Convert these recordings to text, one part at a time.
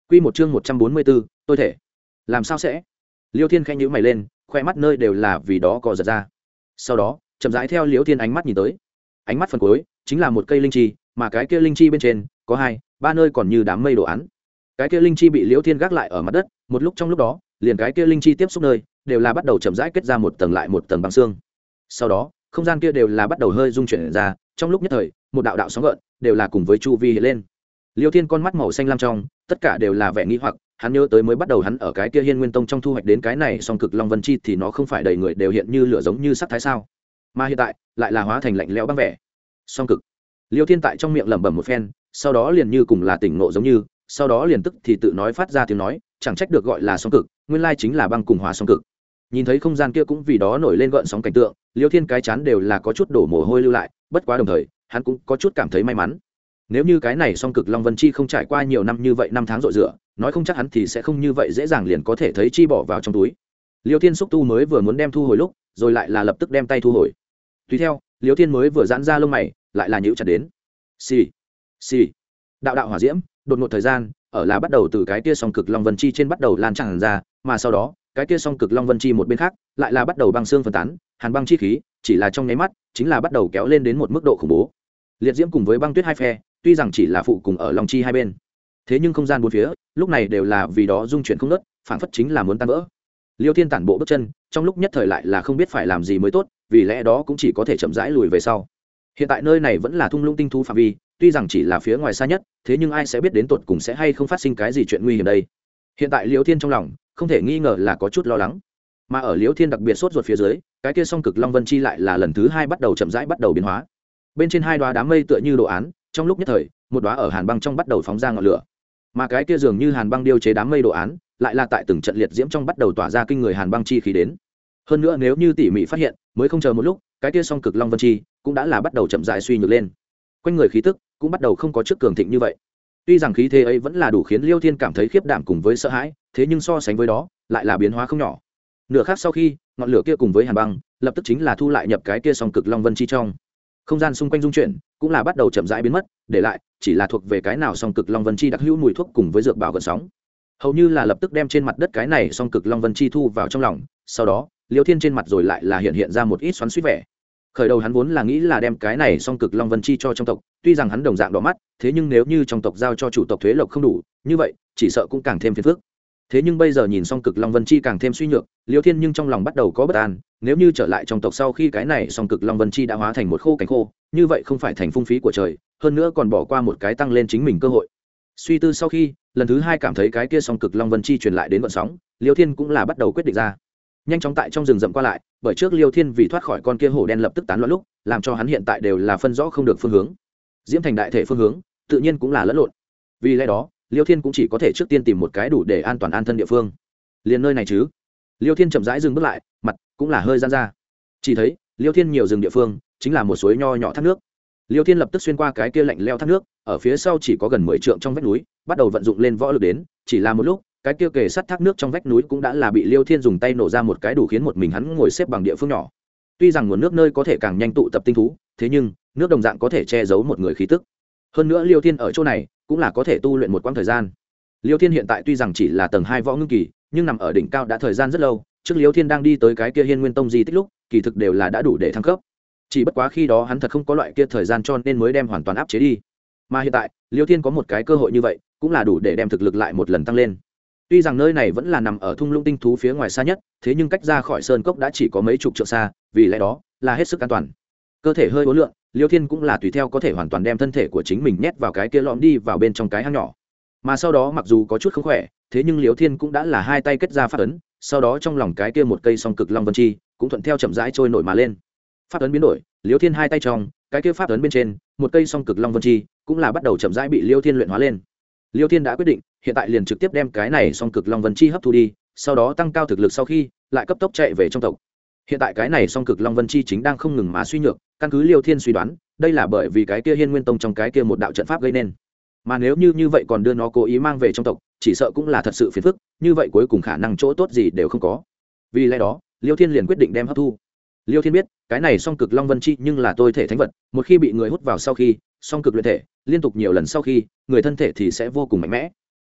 Quy một chương 144, tôi thể. Làm sao sẽ? Liêu Thiên khẽ nhíu mày lên, khoe mắt nơi đều là vì đó co giật ra. Sau đó, chậm rãi theo Liêu Thiên ánh mắt nhìn tới. Ánh mắt phần cuối chính là một cây linh chi, mà cái kia linh chi bên trên có hai, ba nơi còn như đám mây đồ án. Cái kia linh chi bị Liêu Thiên gác lại ở mặt đất, một lúc trong lúc đó, liền cái kia linh chi tiếp xúc nơi, đều là bắt đầu chậm rãi kết ra một tầng lại một tầng băng xương. Sau đó, không gian kia đều là bắt đầu hơi rung chuyển ra, trong lúc nhất thời, một đạo đạo sóng gợn, đều là cùng với chu vi hiện lên. Liêu Thiên con mắt màu xanh lam trong, tất cả đều là vẻ nghi hoặc, hắn nhớ tới mới bắt đầu hắn ở cái kia Hiên Nguyên Tông trong thu hoạch đến cái này song cực long vân chi thì nó không phải đầy người đều hiện như lửa giống như sắc thái sao? Mà hiện tại, lại là hóa thành lạnh lẽo băng vẻ. Song cực. Liêu Thiên tại trong miệng lẩm bẩm một phen, sau đó liền như cùng là tỉnh ngộ giống như, sau đó liền tức thì tự nói phát ra tiếng nói, chẳng trách được gọi là song cực, nguyên lai chính là băng cùng hỏa song cực. Nhìn thấy không gian kia cũng vì đó nổi lên gợn sóng cảnh tượng, Liêu Thiên cái chán đều là có chút đổ mồ hôi lưu lại, bất quá đồng thời, hắn cũng có chút cảm thấy may mắn. Nếu như cái này song cực long vân chi không trải qua nhiều năm như vậy, năm tháng rọi rửa, nói không chắc hắn thì sẽ không như vậy dễ dàng liền có thể thấy chi bỏ vào trong túi. Liêu Thiên xúc tu mới vừa muốn đem thu hồi lúc, rồi lại là lập tức đem tay thu hồi. Tùy theo, Liêu Thiên mới vừa giãn ra lông mày, lại là nhíu chặt đến. Xì, xì. Đạo đạo hỏa diễm, đột ngột thời gian, ở là bắt đầu từ cái kia song cực long vân chi trên bắt đầu lan tràn ra, mà sau đó, cái kia song cực long vân chi một bên khác, lại là bắt đầu băng xương phân tán, hàn băng chi khí, chỉ là trong nháy mắt, chính là bắt đầu kéo lên đến một mức độ khủng bố. Liệt diễm cùng với băng tuyết hai phe, tuy rằng chỉ là phụ cùng ở long chi hai bên, thế nhưng không gian bốn phía lúc này đều là vì đó dung chuyển không nớt, phảng phất chính là muốn tan vỡ. Liêu Thiên tản bộ bước chân, trong lúc nhất thời lại là không biết phải làm gì mới tốt, vì lẽ đó cũng chỉ có thể chậm rãi lùi về sau. Hiện tại nơi này vẫn là thung lũng tinh thú phạm vi, tuy rằng chỉ là phía ngoài xa nhất, thế nhưng ai sẽ biết đến tột cùng sẽ hay không phát sinh cái gì chuyện nguy hiểm đây. Hiện tại Liêu Thiên trong lòng không thể nghi ngờ là có chút lo lắng, mà ở Liêu Thiên đặc biệt sốt ruột phía dưới, cái kia song cực long vân chi lại là lần thứ hai bắt đầu chậm rãi bắt đầu biến hóa. Bên trên hai đóa đám mây tựa như đồ án, trong lúc nhất thời, một đóa ở hàn băng trong bắt đầu phóng ra ngọn lửa, mà cái kia dường như hàn băng điêu chế đám mây đồ án, lại là tại từng trận liệt diễm trong bắt đầu tỏa ra kinh người hàn băng chi khí đến. Hơn nữa nếu như tỉ mỉ phát hiện, mới không chờ một lúc, cái kia song cực long vân chi cũng đã là bắt đầu chậm rãi suy nhược lên. Quanh người khí tức cũng bắt đầu không có trước cường thịnh như vậy. Tuy rằng khí thế ấy vẫn là đủ khiến Liêu Thiên cảm thấy khiếp đảm cùng với sợ hãi, thế nhưng so sánh với đó, lại là biến hóa không nhỏ. Nửa khắc sau khi, ngọn lửa kia cùng với hàn băng, lập tức chính là thu lại nhập cái kia song cực long vân chi trong. Không gian xung quanh dung chuyển, cũng là bắt đầu chậm rãi biến mất, để lại chỉ là thuộc về cái nào song cực long vân chi đặc hữu mùi thuốc cùng với dược bảo gần sóng. Hầu như là lập tức đem trên mặt đất cái này song cực long vân chi thu vào trong lòng, sau đó, Liêu Thiên trên mặt rồi lại là hiện ra một ít xoắn xuýt vẻ. Khởi đầu hắn vốn là nghĩ là đem cái này song cực long vân chi cho trong tộc, tuy rằng hắn đồng dạng đỏ mắt, thế nhưng nếu như trong tộc giao cho chủ tộc thuế lộc không đủ, như vậy, chỉ sợ cũng càng thêm phiền phức. Thế nhưng bây giờ nhìn song cực long vân chi càng thêm suy nhược, Liêu Thiên nhưng trong lòng bắt đầu có bất an, nếu như trở lại trong tộc sau khi cái này song cực long vân chi đã hóa thành một khô cánh khô, như vậy không phải thành phung phí của trời, hơn nữa còn bỏ qua một cái tăng lên chính mình cơ hội. Suy tư sau khi, lần thứ hai cảm thấy cái kia song cực long vân chi truyền lại đến vận sóng, Liêu Thiên cũng là bắt đầu quyết định ra. Nhanh chóng tại trong rừng rậm qua lại, bởi trước Liêu Thiên vì thoát khỏi con kia hổ đen lập tức tán loạn lúc, làm cho hắn hiện tại đều là phân rõ không được phương hướng. Diễm thành đại thể phương hướng, tự nhiên cũng là lẫn lộn. Vì lẽ đó, Liêu Thiên cũng chỉ có thể trước tiên tìm một cái đủ để an toàn an thân địa phương. Liền nơi này chứ? Liêu Thiên chậm rãi dừng bước lại, mặt cũng là hơi giãn ra. Chỉ thấy, Liêu Thiên nhiều rừng địa phương, chính là một suối nho nhỏ thác nước. Liêu Thiên lập tức xuyên qua cái kia lạnh leo thác nước, ở phía sau chỉ có gần 10 trượng trong vách núi, bắt đầu vận dụng lên võ lực đến, chỉ là một lúc, cái kia kề sắt thác nước trong vách núi cũng đã là bị Liêu Thiên dùng tay nổ ra một cái đủ khiến một mình hắn ngồi xếp bằng địa phương nhỏ. Tuy rằng nguồn nước nơi có thể càng nhanh tụ tập tinh thú, thế nhưng nước đồng dạng có thể che giấu một người khí tức. Hơn nữa Liêu Thiên ở chỗ này cũng là có thể tu luyện một quãng thời gian. Liêu Thiên hiện tại tuy rằng chỉ là tầng 2 võ ngưng kỳ, nhưng nằm ở đỉnh cao đã thời gian rất lâu, trước Liêu Thiên đang đi tới cái kia Hiên Nguyên Tông di tích lúc, kỳ thực đều là đã đủ để thăng cấp. Chỉ bất quá khi đó hắn thật không có loại kia thời gian cho nên mới đem hoàn toàn áp chế đi. Mà hiện tại, Liêu Thiên có một cái cơ hội như vậy, cũng là đủ để đem thực lực lại một lần tăng lên. Tuy rằng nơi này vẫn là nằm ở thung lũng tinh thú phía ngoài xa nhất, thế nhưng cách ra khỏi sơn cốc đã chỉ có mấy chục trượng xa, vì lẽ đó là hết sức an toàn. Cơ thể hơi uốn lượn, Liêu Thiên cũng là tùy theo có thể hoàn toàn đem thân thể của chính mình nhét vào cái kia lõm đi vào bên trong cái hang nhỏ. Mà sau đó mặc dù có chút không khỏe, thế nhưng Liêu Thiên cũng đã là hai tay kết ra pháp ấn, sau đó trong lòng cái kia một cây song cực long vân chi cũng thuận theo chậm rãi trôi nổi mà lên. Pháp ấn biến đổi, Liêu Thiên hai tay trong cái kia pháp ấn bên trên, một cây song cực long vân chi cũng là bắt đầu chậm rãi bị Liêu Thiên luyện hóa lên. Liêu Thiên đã quyết định, hiện tại liền trực tiếp đem cái này song cực long vân chi hấp thu đi, sau đó tăng cao thực lực sau khi, lại cấp tốc chạy về trong tộc. Hiện tại cái này song cực long vân chi chính đang không ngừng mà suy nhược, căn cứ Liêu Thiên suy đoán, đây là bởi vì cái kia Hiên Nguyên Tông trong cái kia một đạo trận pháp gây nên. Mà nếu như vậy còn đưa nó cố ý mang về trong tộc, chỉ sợ cũng là thật sự phiền phức, như vậy cuối cùng khả năng chỗ tốt gì đều không có. Vì lẽ đó, Liêu Thiên liền quyết định đem hấp thu. Liêu Thiên biết, cái này song cực long vân chi nhưng là tôi thể thánh vật, một khi bị người hút vào sau khi, song cực luyện thể, liên tục nhiều lần sau khi, người thân thể thì sẽ vô cùng mạnh mẽ.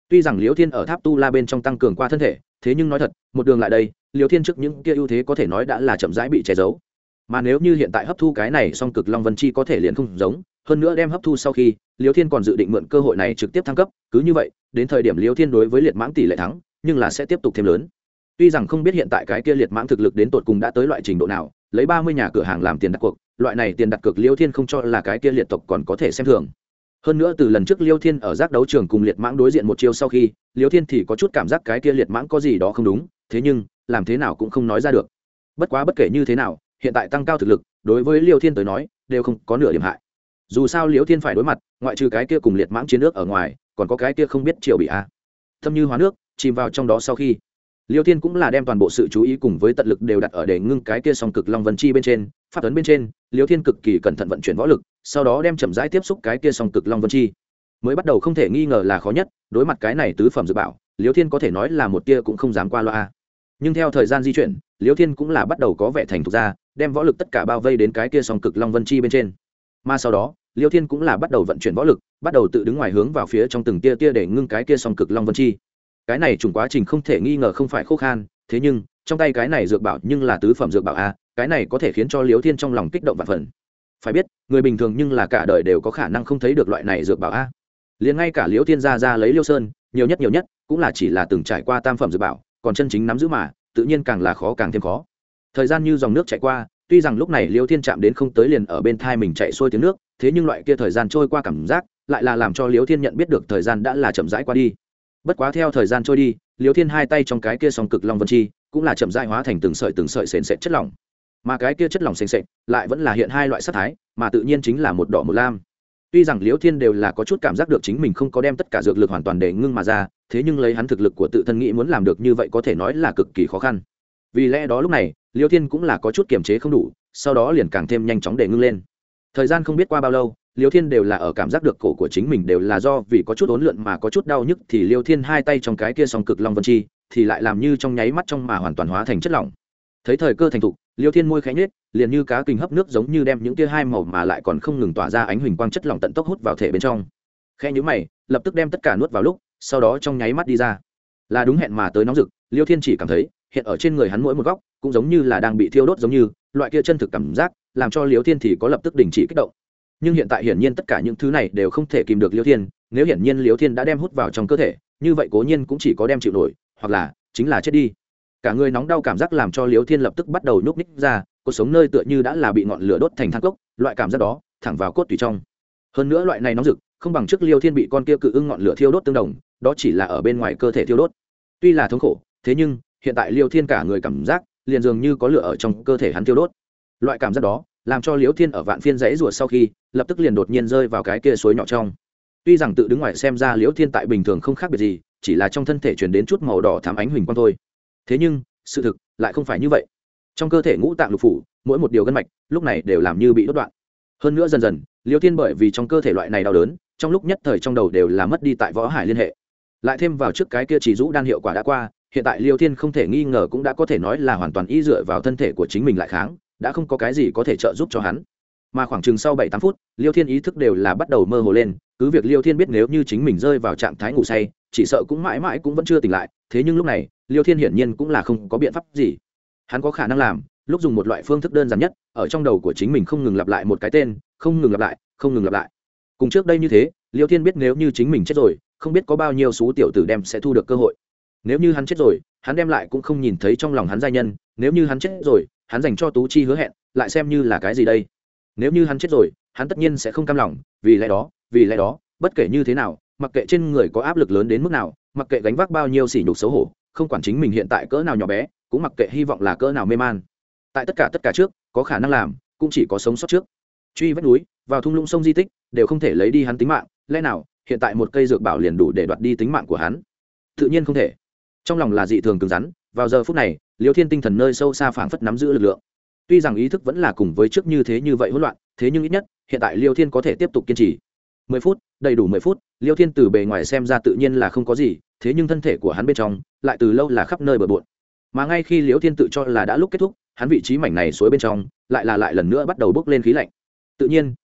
tuy rằng liễu thiên ở tháp tu la bên trong tăng cường qua thân thể, thế nhưng nói thật, một đường lại đây liễu thiên trước những kia ưu thế có thể nói đã là chậm rãi bị che giấu. Mà nếu như hiện tại hấp thu cái này song cực long vân chi có thể liền không giống, hơn nữa đem hấp thu sau khi liễu thiên còn dự định mượn cơ hội này trực tiếp thăng cấp, cứ như vậy đến thời điểm liễu thiên đối với liệt mãng tỷ lệ thắng nhưng là sẽ tiếp tục thêm lớn. Tuy rằng không biết hiện tại cái kia liệt mãng thực lực đến tột cùng đã tới loại trình độ nào, lấy 30 nhà cửa hàng làm tiền đặt cuộc, loại này tiền đặt cược liễu thiên không cho là cái kia liệt tộc còn có thể xem thường. Hơn nữa từ lần trước liễu thiên ở giác đấu trường cùng liệt mãng đối diện một chiêu sau khi liễu thiên thì có chút cảm giác cái kia liệt mãng có gì đó không đúng, thế nhưng làm thế nào cũng không nói ra được. Bất quá bất kể như thế nào, hiện tại tăng cao thực lực đối với liễu thiên tới nói đều không có nửa điểm hại. Dù sao liễu thiên phải đối mặt ngoại trừ cái kia cùng liệt mãng chiến nước ở ngoài, còn có cái kia không biết triều bị a thâm như hóa nước chìm vào trong đó. Sau khi liễu thiên cũng là đem toàn bộ sự chú ý cùng với tận lực đều đặt ở để ngưng cái kia song cực long vân chi bên trên, pháp ấn bên trên liễu thiên cực kỳ cẩn thận vận chuyển võ lực, sau đó đem chậm rãi tiếp xúc cái kia song cực long vân chi. Mới bắt đầu không thể nghi ngờ là khó nhất, đối mặt cái này tứ phẩm dự bảo liễu thiên có thể nói là một tia cũng không dám qua loa. Nhưng theo thời gian di chuyển liễu thiên cũng là bắt đầu có vẻ thành thục ra, đem võ lực tất cả bao vây đến cái kia song cực long vân chi bên trên. Mà sau đó liễu thiên cũng là bắt đầu vận chuyển võ lực, bắt đầu tự đứng ngoài hướng vào phía trong từng tia tia để ngưng cái kia song cực long vân chi. Cái này trùng quá trình không thể nghi ngờ không phải khô khan, thế nhưng trong tay cái này dược bảo nhưng là tứ phẩm dược bảo a, cái này có thể khiến cho liễu thiên trong lòng kích động vạn phần. Phải biết người bình thường nhưng là cả đời đều có khả năng không thấy được loại này dược bảo a. Liền ngay cả liễu thiên ra lấy Liêu Sơn nhiều nhất cũng là chỉ là từng trải qua tam phẩm dược bảo, còn chân chính nắm giữ mà tự nhiên càng là khó càng thêm khó. Thời gian như dòng nước chảy qua, tuy rằng lúc này liễu thiên chạm đến không tới liền ở bên thai mình chạy xuôi tiếng nước, thế nhưng loại kia thời gian trôi qua cảm giác lại là làm cho liễu thiên nhận biết được thời gian đã là chậm rãi qua đi. Bất quá theo thời gian trôi đi liễu thiên hai tay trong cái kia song cực long vân chi cũng là chậm rãi hóa thành từng sợi sền sệt chất lỏng, mà cái kia chất lỏng sền sệt lại vẫn là hiện hai loại sắc thái, mà tự nhiên chính là một đỏ một lam. Tuy rằng liễu thiên đều là có chút cảm giác được chính mình không có đem tất cả dược lực hoàn toàn để ngưng mà ra, thế nhưng lấy hắn thực lực của tự thân nghĩ muốn làm được như vậy có thể nói là cực kỳ khó khăn. Vì lẽ đó lúc này liễu thiên cũng là có chút kiềm chế không đủ, sau đó liền càng thêm nhanh chóng để ngưng lên. Thời gian không biết qua bao lâu liễu thiên đều là ở cảm giác được cổ của chính mình đều là do vì có chút uốn lượn mà có chút đau nhức, thì liễu thiên hai tay trong cái kia song cực long vân chi thì lại làm như trong nháy mắt trong mà hoàn toàn hóa thành chất lỏng. Thấy thời cơ thành thục liễu thiên môi khẽ nhếch, liền như cá kình hấp nước giống như đem những tia hai màu mà lại còn không ngừng tỏa ra ánh huỳnh quang chất lỏng tận tốc hút vào thể bên trong. Khẽ nhíu mày lập tức đem tất cả nuốt vào lúc, sau đó trong nháy mắt đi ra. Là đúng hẹn mà tới nóng rực, liễu thiên chỉ cảm thấy hiện ở trên người hắn mỗi một góc cũng giống như là đang bị thiêu đốt, giống như loại kia chân thực cảm giác làm cho liễu thiên thì có lập tức đình chỉ kích động. Nhưng hiện tại hiển nhiên tất cả những thứ này đều không thể kìm được liễu thiên, nếu hiển nhiên liễu thiên đã đem hút vào trong cơ thể, như vậy cố nhiên cũng chỉ có đem chịu nổi, hoặc là chính là chết đi. Cả người nóng đau cảm giác làm cho liễu thiên lập tức bắt đầu nhúc ních ra, cuộc sống nơi tựa như đã là bị ngọn lửa đốt thành than cốc, loại cảm giác đó thẳng vào cốt tủy trong. Hơn nữa loại này nóng rực không bằng trước liễu thiên bị con kia cự ưng ngọn lửa thiêu đốt tương đồng, đó chỉ là ở bên ngoài cơ thể thiêu đốt. Tuy là thống khổ, thế nhưng hiện tại liễu thiên cả người cảm giác liền dường như có lửa ở trong cơ thể hắn thiêu đốt. Loại cảm giác đó làm cho liễu thiên ở vạn phiên rẫy rủa sau khi lập tức liền đột nhiên rơi vào cái kia suối nhỏ trong. Tuy rằng tự đứng ngoài xem ra liễu thiên tại bình thường không khác biệt gì, chỉ là trong thân thể truyền đến chút màu đỏ thắm ánh huỳnh quang thôi, thế nhưng sự thực lại không phải như vậy. Trong cơ thể ngũ tạng lục phủ mỗi một điều gân mạch lúc này đều làm như bị đốt đoạn. Hơn nữa dần dần liễu thiên bởi vì trong cơ thể loại này đau đớn, trong lúc nhất thời trong đầu đều là mất đi tại võ hải liên hệ. Lại thêm vào trước cái kia chỉ rũ đan hiệu quả đã qua, hiện tại liễu thiên không thể nghi ngờ cũng đã có thể nói là hoàn toàn y dựa vào thân thể của chính mình lại kháng, đã không có cái gì có thể trợ giúp cho hắn. Mà khoảng chừng sau 7-8 phút liễu thiên ý thức đều là bắt đầu mơ hồ lên, cứ việc liễu thiên biết nếu như chính mình rơi vào trạng thái ngủ say chỉ sợ cũng mãi mãi cũng vẫn chưa tỉnh lại, thế nhưng lúc này liễu thiên hiển nhiên cũng là không có biện pháp gì. Hắn có khả năng làm lúc dùng một loại phương thức đơn giản nhất, ở trong đầu của chính mình không ngừng lặp lại một cái tên, không ngừng lặp lại. Cùng trước đây như thế, liễu thiên biết nếu như chính mình chết rồi không biết có bao nhiêu số tiểu tử đem sẽ thu được cơ hội. Nếu như hắn chết rồi hắn đem lại cũng không nhìn thấy trong lòng hắn giai nhân, nếu như hắn chết rồi hắn dành cho Tú Chi hứa hẹn lại xem như là cái gì đây? Nếu như hắn chết rồi hắn tất nhiên sẽ không cam lòng, vì lẽ đó bất kể như thế nào, mặc kệ trên người có áp lực lớn đến mức nào, mặc kệ gánh vác bao nhiêu sỉ nhục xấu hổ, không quản chính mình hiện tại cỡ nào nhỏ bé, cũng mặc kệ hy vọng là cỡ nào mê man, tại tất cả trước có khả năng làm cũng chỉ có sống sót trước. Truy vách núi vào thung lũng sông di tích đều không thể lấy đi hắn tính mạng, lẽ nào hiện tại một cây dược bảo liền đủ để đoạt đi tính mạng của hắn? Tự nhiên không thể. Trong lòng là dị thường cứng rắn, vào giờ phút này liễu thiên tinh thần nơi sâu xa phảng phất nắm giữ lực lượng. Tuy rằng ý thức vẫn là cùng với trước như thế như vậy hỗn loạn, thế nhưng ít nhất hiện tại liễu thiên có thể tiếp tục kiên trì 10 phút, đầy đủ 10 phút. Liễu thiên từ bề ngoài xem ra tự nhiên là không có gì, thế nhưng thân thể của hắn bên trong lại từ lâu là khắp nơi bừa bộn. Mà ngay khi liễu thiên tự cho là đã lúc kết thúc, hắn vị trí mảnh này suối bên trong lại lần nữa bắt đầu bốc lên khí lạnh. Tự nhiên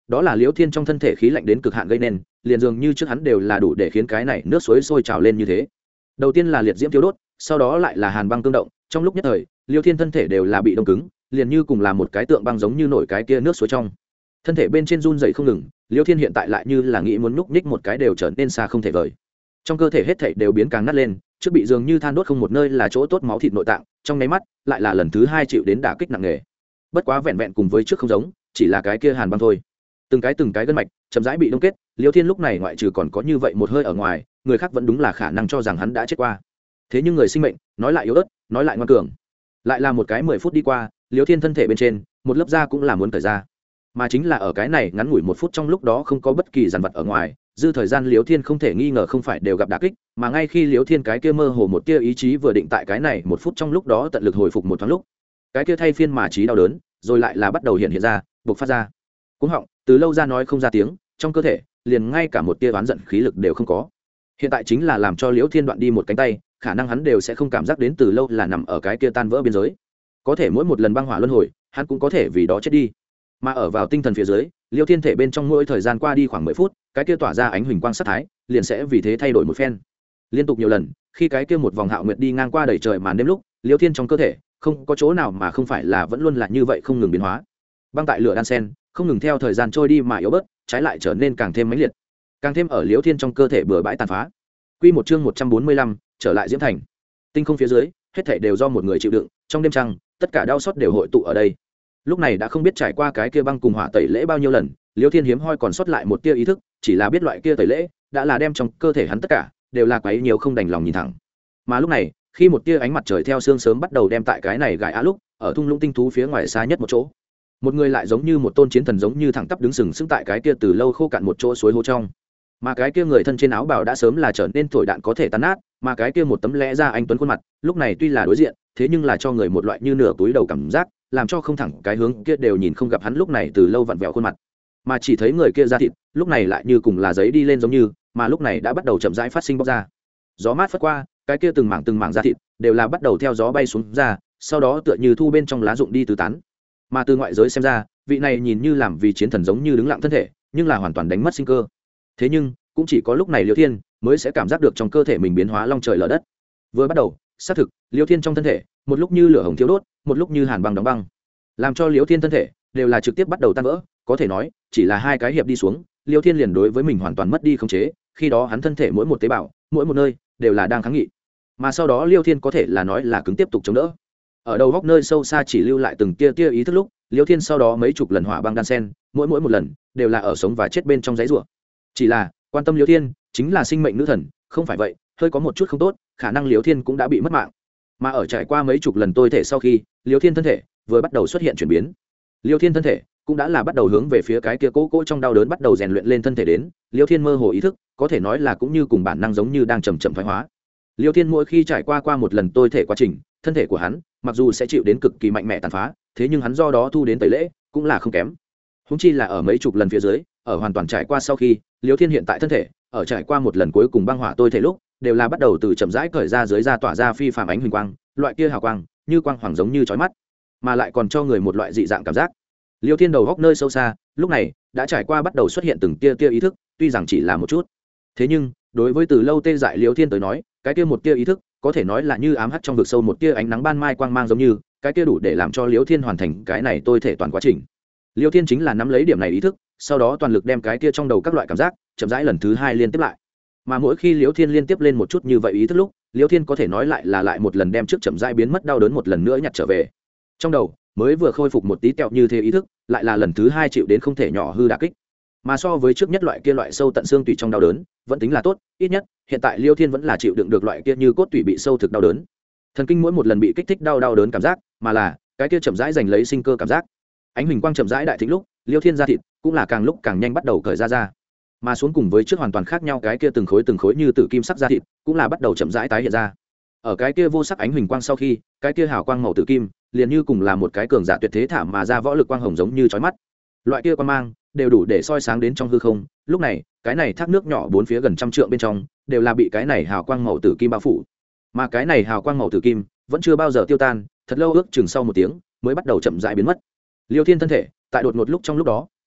đó là liễu thiên trong thân thể khí lạnh đến cực hạn gây nên, liền dường như trước hắn đều là đủ để khiến cái này nước suối sôi trào lên như thế. Đầu tiên là liệt diễm thiêu đốt, sau đó lại là hàn băng tương động, trong lúc nhất thời liễu thiên thân thể đều là bị đông cứng, liền như cùng là một cái tượng băng giống như nổi cái kia nước suối trong. Thân thể bên trên run dậy không ngừng, liễu thiên hiện tại lại như là nghĩ muốn núp ních một cái đều trở nên xa không thể vời. Trong cơ thể hết thảy đều biến càng nát lên, trước bị dường như than đốt không một nơi là chỗ tốt máu thịt nội tạng, trong nháy mắt lại là lần thứ hai chịu đến đả kích nặng nề. Bất quá vẹn vẹn cùng với trước không giống, chỉ là cái kia hàn băng thôi. Từng cái gân mạch chậm rãi bị đông kết, liễu thiên lúc này ngoại trừ còn có như vậy một hơi ở ngoài, người khác vẫn đúng là khả năng cho rằng hắn đã chết qua. Thế nhưng người sinh mệnh nói lại yếu ớt, nói lại ngoan cường. Lại là một cái 10 phút đi qua, liễu thiên thân thể bên trên một lớp da cũng là muốn cởi ra, mà chính là ở cái này ngắn ngủi 1 phút trong lúc đó không có bất kỳ dằn vặt ở ngoài, dư thời gian liễu thiên không thể nghi ngờ không phải đều gặp đả kích, mà ngay khi liễu thiên cái kia mơ hồ một tia ý chí vừa định tại cái này 1 phút trong lúc đó tận lực hồi phục một thoáng lúc, cái kia thay phiên mà trí đau đớn rồi lại là bắt đầu hiện ra, bộc phát ra. Cuống họng từ lâu ra nói không ra tiếng, trong cơ thể liền ngay cả một tia oán giận khí lực đều không có. Hiện tại chính là làm cho liễu thiên đoạn đi một cánh tay, khả năng hắn đều sẽ không cảm giác đến từ lâu là nằm ở cái kia tan vỡ biên giới. Có thể mỗi một lần băng hỏa luân hồi, hắn cũng có thể vì đó chết đi. Mà ở vào tinh thần phía dưới, liễu thiên thể bên trong mỗi thời gian qua đi khoảng 10 phút, cái kia tỏa ra ánh huỳnh quang sắc thái liền sẽ vì thế thay đổi một phen. Liên tục nhiều lần, khi cái kia một vòng hạo nguyệt đi ngang qua đầy trời màn đêm lúc, liễu thiên trong cơ thể không có chỗ nào mà không phải là vẫn luôn là như vậy không ngừng biến hóa. Băng tại lửa đan sen không ngừng theo thời gian trôi đi mà yếu bớt, trái lại trở nên càng thêm mãnh liệt, càng thêm ở liễu thiên trong cơ thể bừa bãi tàn phá. Quy một chương 145, trở lại Diễm Thành. Tinh không phía dưới, hết thảy đều do một người chịu đựng, trong đêm trăng, tất cả đau xót đều hội tụ ở đây. Lúc này đã không biết trải qua cái kia băng cùng hỏa tẩy lễ bao nhiêu lần, liễu thiên hiếm hoi còn sót lại một tia ý thức, chỉ là biết loại kia tẩy lễ đã là đem trong cơ thể hắn tất cả đều là quấy nhiều không đành lòng nhìn thẳng. Mà lúc này, khi một tia ánh mặt trời theo sương sớm bắt đầu đem tại cái này gãi á lúc, ở thung lũng tinh thú phía ngoài xa nhất một chỗ, một người lại giống như một tôn chiến thần giống như thẳng tắp đứng sừng sững tại cái kia từ lâu khô cạn một chỗ suối hô trong. Mà cái kia người thân trên áo bào đã sớm là trở nên thổi đạn có thể tan nát, mà cái kia một tấm lẽ ra anh tuấn khuôn mặt lúc này tuy là đối diện, thế nhưng là cho người một loại như nửa túi đầu cảm giác, làm cho không thẳng cái hướng kia đều nhìn không gặp hắn lúc này từ lâu vặn vẹo khuôn mặt, mà chỉ thấy người kia da thịt lúc này lại như cùng là giấy đi lên giống như, mà lúc này đã bắt đầu chậm rãi phát sinh bóc ra. Gió mát phất qua, cái kia từng mảng da thịt đều là bắt đầu theo gió bay xuống ra, sau đó tựa như thu bên trong lá rụng đi tứ tán. Mà từ ngoại giới xem ra, vị này nhìn như làm vì chiến thần giống như đứng lặng thân thể, nhưng là hoàn toàn đánh mất sinh cơ. Thế nhưng cũng chỉ có lúc này liễu thiên mới sẽ cảm giác được trong cơ thể mình biến hóa long trời lở đất. Vừa bắt đầu xác thực liễu thiên trong thân thể một lúc như lửa hồng thiêu đốt, một lúc như hàn băng đóng băng, làm cho liễu thiên thân thể đều là trực tiếp bắt đầu tan vỡ. Có thể nói chỉ là hai cái hiệp đi xuống, liễu thiên liền đối với mình hoàn toàn mất đi khống chế, khi đó hắn thân thể mỗi một tế bào mỗi một nơi đều là đang kháng nghị, mà sau đó liễu thiên có thể là nói là cứng tiếp tục chống đỡ. Ở đầu góc nơi sâu xa chỉ lưu lại từng tia ý thức lúc, liễu thiên sau đó mấy chục lần hỏa băng đan sen, mỗi một lần đều là ở sống và chết bên trong giấy rủa. Chỉ là quan tâm liễu thiên chính là sinh mệnh nữ thần, không phải vậy hơi có một chút không tốt, khả năng liễu thiên cũng đã bị mất mạng. Mà ở trải qua mấy chục lần tôi thể sau khi, liễu thiên thân thể vừa bắt đầu xuất hiện chuyển biến, liễu thiên thân thể cũng đã là bắt đầu hướng về phía cái kia cố trong đau đớn bắt đầu rèn luyện lên thân thể đến. Liễu thiên mơ hồ ý thức có thể nói là cũng như cùng bản năng giống như đang chậm thoái hóa. Liễu thiên mỗi khi trải qua một lần tôi thể quá trình, thân thể của hắn mặc dù sẽ chịu đến cực kỳ mạnh mẽ tàn phá, thế nhưng hắn do đó thu đến tẩy lễ cũng là không kém. Húng chi là ở mấy chục lần phía dưới, ở hoàn toàn trải qua sau khi, liễu thiên hiện tại thân thể ở trải qua một lần cuối cùng băng hỏa tôi thể lúc, đều là bắt đầu từ chậm rãi cởi ra dưới da tỏa ra phi phàm ánh huỳnh quang, loại kia hào quang như quang hoàng giống như chói mắt, mà lại còn cho người một loại dị dạng cảm giác. Liễu thiên đầu góc nơi sâu xa lúc này đã trải qua bắt đầu xuất hiện từng tia ý thức, tuy rằng chỉ là một chút, thế nhưng đối với từ lâu tê dại liễu thiên tới nói, cái kia một tia ý thức có thể nói là như ám hắt trong vực sâu một tia ánh nắng ban mai quang mang giống như, cái kia đủ để làm cho liễu thiên hoàn thành cái này tôi thể toàn quá trình. Liễu thiên chính là nắm lấy điểm này ý thức, sau đó toàn lực đem cái kia trong đầu các loại cảm giác chậm rãi lần thứ hai liên tiếp lại. Mà mỗi khi liễu thiên liên tiếp lên một chút như vậy ý thức lúc, liễu thiên có thể nói lại một lần đem trước chậm rãi biến mất đau đớn một lần nữa nhặt trở về. Trong đầu mới vừa khôi phục một tí tẹo như thế ý thức, lại là lần thứ hai chịu đến không thể nhỏ hư đả kích. Mà so với trước nhất loại kia loại sâu tận xương tủy trong đau đớn, vẫn tính là tốt, ít nhất hiện tại liễu thiên vẫn là chịu đựng được loại kia như cốt tủy bị sâu thực đau đớn. Thần kinh mỗi một lần bị kích thích đau đớn cảm giác, mà là cái kia chậm rãi giành lấy sinh cơ cảm giác. Ánh huỳnh quang chậm rãi đại thịnh lúc, liễu thiên da thịt cũng là càng lúc càng nhanh bắt đầu cởi ra, mà xuống cùng với trước hoàn toàn khác nhau cái kia từng khối như tử kim sắc da thịt cũng là bắt đầu chậm rãi tái hiện ra. Ở cái kia vô sắc ánh huỳnh quang sau khi, cái kia hào quang màu tử kim liền như cùng là một cái cường giả tuyệt thế thả mà ra võ lực quang hồng giống như chói mắt, loại kia quang mang đều đủ để soi sáng đến trong hư không. Lúc này cái này thác nước nhỏ bốn phía gần trăm trượng bên trong đều là bị cái này hào quang màu tử kim bao phủ, mà cái này hào quang màu tử kim vẫn chưa bao giờ tiêu tan, thật lâu ước chừng sau một tiếng mới bắt đầu chậm rãi biến mất. Liêu thiên thân thể tại đột ngột lúc trong lúc đó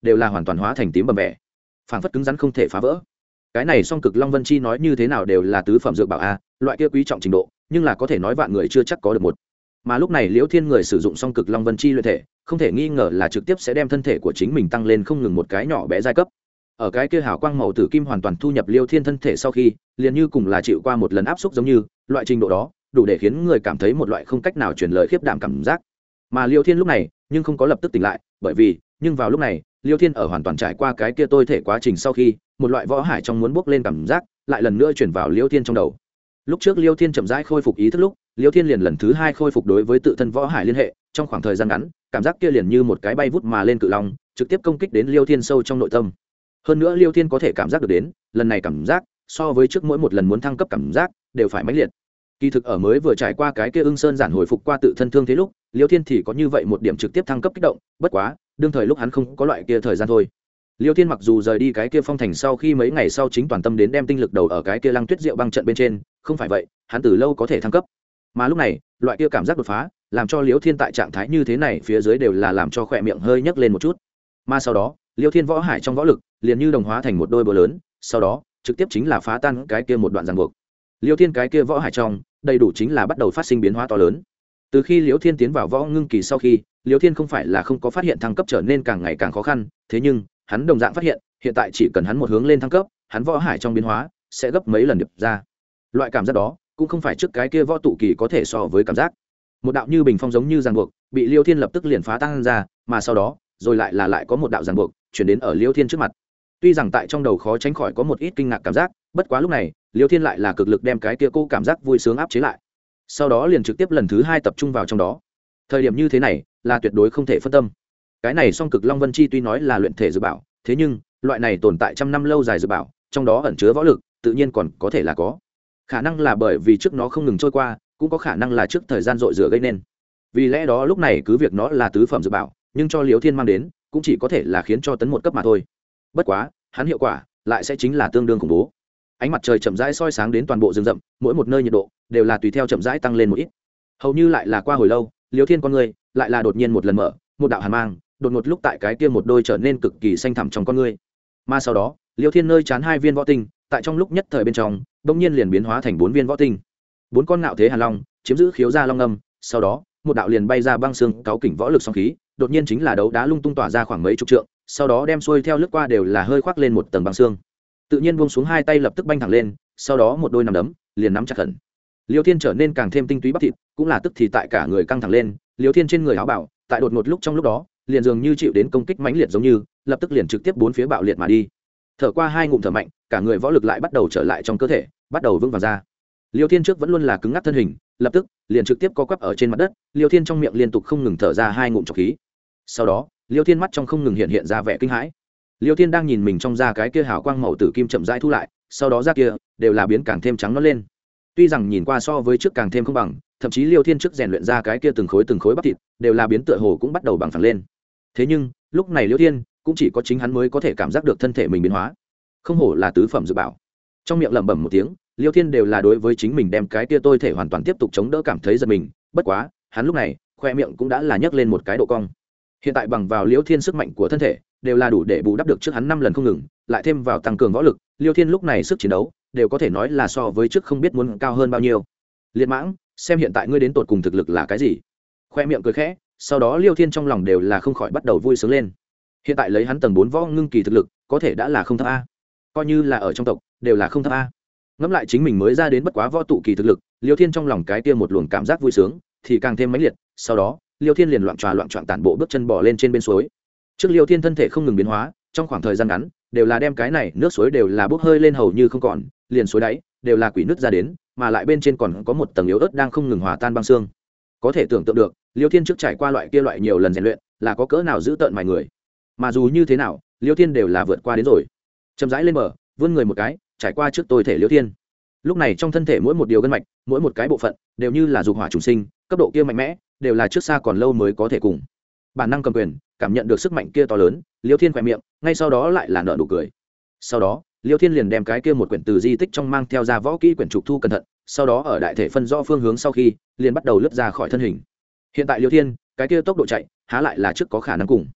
đều là hoàn toàn hóa thành tím bầm bẻ, phảng phất cứng rắn không thể phá vỡ. Cái này song cực long vân chi nói như thế nào đều là tứ phẩm dược bảo a, loại kia quý trọng trình độ, nhưng là có thể nói vạn người chưa chắc có được một. Mà lúc này Liễu Thiên người sử dụng song cực long vân chi luyện thể, không thể nghi ngờ là trực tiếp sẽ đem thân thể của chính mình tăng lên không ngừng một cái nhỏ bé giai cấp. Ở cái kia hào quang màu tử kim hoàn toàn thu nhập Liêu Thiên thân thể sau khi, liền như cùng là chịu qua một lần áp xúc giống như, loại trình độ đó, đủ để khiến người cảm thấy một loại không cách nào truyền lời khiếp đảm cảm giác. Mà Liêu Thiên lúc này, nhưng không có lập tức tỉnh lại, bởi vì, nhưng vào lúc này, Liêu Thiên ở hoàn toàn trải qua cái kia tôi thể quá trình sau khi, một loại võ hải trong muốn bốc lên cảm giác, lại lần nữa chuyển vào Liêu Thiên trong đầu. Lúc trước Liêu Thiên chậm rãi khôi phục ý thức lúc, Liêu Thiên liền lần thứ hai khôi phục đối với tự thân võ hải liên hệ, trong khoảng thời gian ngắn, cảm giác kia liền như một cái bay vút mà lên cự long, trực tiếp công kích đến Liêu Thiên sâu trong nội tâm. Hơn nữa Liêu Thiên có thể cảm giác được đến, lần này cảm giác so với trước mỗi một lần muốn thăng cấp cảm giác đều phải mãnh liệt. Kỳ thực ở mới vừa trải qua cái kia Ưng Sơn giản hồi phục qua tự thân thương thế lúc, Liêu Thiên thì có như vậy một điểm trực tiếp thăng cấp kích động, bất quá, đương thời lúc hắn không có loại kia thời gian thôi. Liêu Thiên mặc dù rời đi cái kia phong thành sau khi mấy ngày sau chính toàn tâm đến đem tinh lực đầu ở cái kia Lăng Tuyết Diệu băng trận bên trên, không phải vậy, hắn từ lâu có thể thăng cấp. Mà lúc này, loại kia cảm giác đột phá, làm cho Liêu Thiên tại trạng thái như thế này phía dưới đều là làm cho khỏe miệng hơi nhấc lên một chút. Mà sau đó, Liêu Thiên võ hải trong võ lực liền như đồng hóa thành một đôi búa lớn, sau đó trực tiếp chính là phá tan cái kia một đoạn ràng buộc. Liêu Thiên cái kia võ hải trong đầy đủ chính là bắt đầu phát sinh biến hóa to lớn. Từ khi Liêu Thiên tiến vào võ ngưng kỳ sau khi, Liêu Thiên không phải là không có phát hiện thăng cấp trở nên càng ngày càng khó khăn, thế nhưng hắn đồng dạng phát hiện, hiện tại chỉ cần hắn một hướng lên thăng cấp, hắn võ hải trong biến hóa sẽ gấp mấy lần điệp ra. Loại cảm giác đó cũng không phải trước cái kia võ tụ kỳ có thể so với cảm giác. Một đạo như bình phong giống như ràng buộc, bị Liêu Thiên lập tức liền phá tan ra, mà sau đó, rồi lại có một đạo ràng buộc chuyển đến ở Liêu Thiên trước mặt. Tuy rằng tại trong đầu khó tránh khỏi có một ít kinh ngạc cảm giác, bất quá lúc này, Liêu Thiên lại là cực lực đem cái kia cô cảm giác vui sướng áp chế lại. Sau đó liền trực tiếp lần thứ hai tập trung vào trong đó. Thời điểm như thế này, là tuyệt đối không thể phân tâm. Cái này song cực long vân chi tuy nói là luyện thể dược bảo, thế nhưng, loại này tồn tại trăm năm lâu dài dược bảo, trong đó ẩn chứa võ lực, tự nhiên còn có thể là có. Khả năng là bởi vì trước nó không ngừng trôi qua, cũng có khả năng là trước thời gian dội rửa gây nên. Vì lẽ đó lúc này cứ việc nó là tứ phẩm dược bảo, nhưng cho Liêu Thiên mang đến, cũng chỉ có thể là khiến cho tấn một cấp mà thôi. Bất quá, hắn hiệu quả lại sẽ chính là tương đương khủng bố. Ánh mặt trời chậm rãi soi sáng đến toàn bộ rừng rậm, mỗi một nơi nhiệt độ đều là tùy theo chậm rãi tăng lên một ít. Hầu như lại là qua hồi lâu, Liêu Thiên con người lại là đột nhiên một lần mở, một đạo hàn mang, đột ngột lúc tại cái kia một đôi trở nên cực kỳ xanh thẳm trong con người. Mà sau đó, Liêu Thiên nơi chán hai viên võ tinh, tại trong lúc nhất thời bên trong, bỗng nhiên liền biến hóa thành bốn viên võ tinh. Bốn con ngạo thế hàn long, chiếm giữ khiếu gia long âm, sau đó, một đạo liền bay ra băng xương cáu kỉnh võ lực song khí, đột nhiên chính là đấu đá lung tung tỏa ra khoảng mấy chục trượng, sau đó đem xuôi theo lướt qua đều là hơi khoác lên một tầng băng xương. Tự nhiên buông xuống hai tay lập tức banh thẳng lên, sau đó một đôi nắm đấm liền nắm chặt khẩn. Liêu Thiên trở nên càng thêm tinh túy bắp thịt, cũng là tức thì tại cả người căng thẳng lên, Liêu Thiên trên người áo bảo, tại đột ngột lúc trong lúc đó, liền dường như chịu đến công kích mãnh liệt giống như, lập tức liền trực tiếp bốn phía bạo liệt mà đi. Thở qua hai ngụm thở mạnh, cả người võ lực lại bắt đầu trở lại trong cơ thể, bắt đầu vững vàng ra. Liêu Thiên trước vẫn luôn là cứng ngắc thân hình, lập tức liền trực tiếp co quắp ở trên mặt đất, Liêu Thiên trong miệng liên tục không ngừng thở ra hai ngụm trọc khí. Sau đó, Liêu Thiên mắt trong không ngừng hiện ra vẻ kinh hãi. Liêu Thiên đang nhìn mình trong da cái kia hào quang màu tử kim chậm rãi thu lại, sau đó da kia đều là biến càng thêm trắng nõn lên. Tuy rằng nhìn qua so với trước càng thêm không bằng, thậm chí Liêu Thiên trước rèn luyện ra cái kia từng khối bắp thịt, đều là biến tựa hồ cũng bắt đầu bằng phẳng lên. Thế nhưng, lúc này Liêu Thiên cũng chỉ có chính hắn mới có thể cảm giác được thân thể mình biến hóa. Không hổ là tứ phẩm dược bảo. Trong miệng lẩm bẩm một tiếng, Liêu Thiên đều là đối với chính mình đem cái kia tôi thể hoàn toàn tiếp tục chống đỡ cảm thấy giật mình, bất quá, hắn lúc này, khoe miệng cũng đã là nhấc lên một cái độ cong. Hiện tại bằng vào Liêu Thiên sức mạnh của thân thể, đều là đủ để bù đắp được trước hắn 5 lần không ngừng, lại thêm vào tăng cường võ lực, Liêu Thiên lúc này sức chiến đấu đều có thể nói là so với trước không biết muốn cao hơn bao nhiêu. Liệt Mãng, xem hiện tại ngươi đến tột cùng thực lực là cái gì? Khoe miệng cười khẽ, sau đó Liêu Thiên trong lòng đều là không khỏi bắt đầu vui sướng lên. Hiện tại lấy hắn tầng 4 võ ngưng kỳ thực lực, có thể đã là không thấp a. Coi như là ở trong tộc, đều là không thấp a. Ngẫm lại chính mình mới ra đến bất quá võ tụ kỳ thực lực, Liêu Thiên trong lòng cái kia một luồng cảm giác vui sướng thì càng thêm mãnh liệt, sau đó, Liêu Thiên liền loạn choạng tản bộ bước chân bò lên trên bên suối. Trước Liêu Thiên thân thể không ngừng biến hóa, trong khoảng thời gian ngắn, đều là đem cái này nước suối đều là bốc hơi lên hầu như không còn, liền suối đáy đều là quỷ nước ra đến, mà lại bên trên còn có một tầng yếu ớt đang không ngừng hòa tan băng xương. Có thể tưởng tượng được, Liêu Thiên trước trải qua loại nhiều lần rèn luyện, là có cỡ nào giữ tợn mài người. Mà dù như thế nào, Liêu Thiên đều là vượt qua đến rồi. Chậm rãi lên bờ, vươn người một cái, trải qua trước tôi thể Liêu Thiên. Lúc này trong thân thể mỗi một điều gân mạch, mỗi một cái bộ phận đều như là dục hỏa trùng sinh, cấp độ kia mạnh mẽ, đều là trước xa còn lâu mới có thể cùng. Bản năng cầm quyền, cảm nhận được sức mạnh kia to lớn, Liêu Thiên khỏe miệng, ngay sau đó lại là nở nụ cười. Sau đó, Liêu Thiên liền đem cái kia một quyển từ di tích trong mang theo ra võ kỹ quyển trục thu cẩn thận, sau đó ở đại thể phân rõ phương hướng sau khi, liền bắt đầu lướt ra khỏi thân hình. Hiện tại Liêu Thiên, cái kia tốc độ chạy, há lại là trước có khả năng cùng.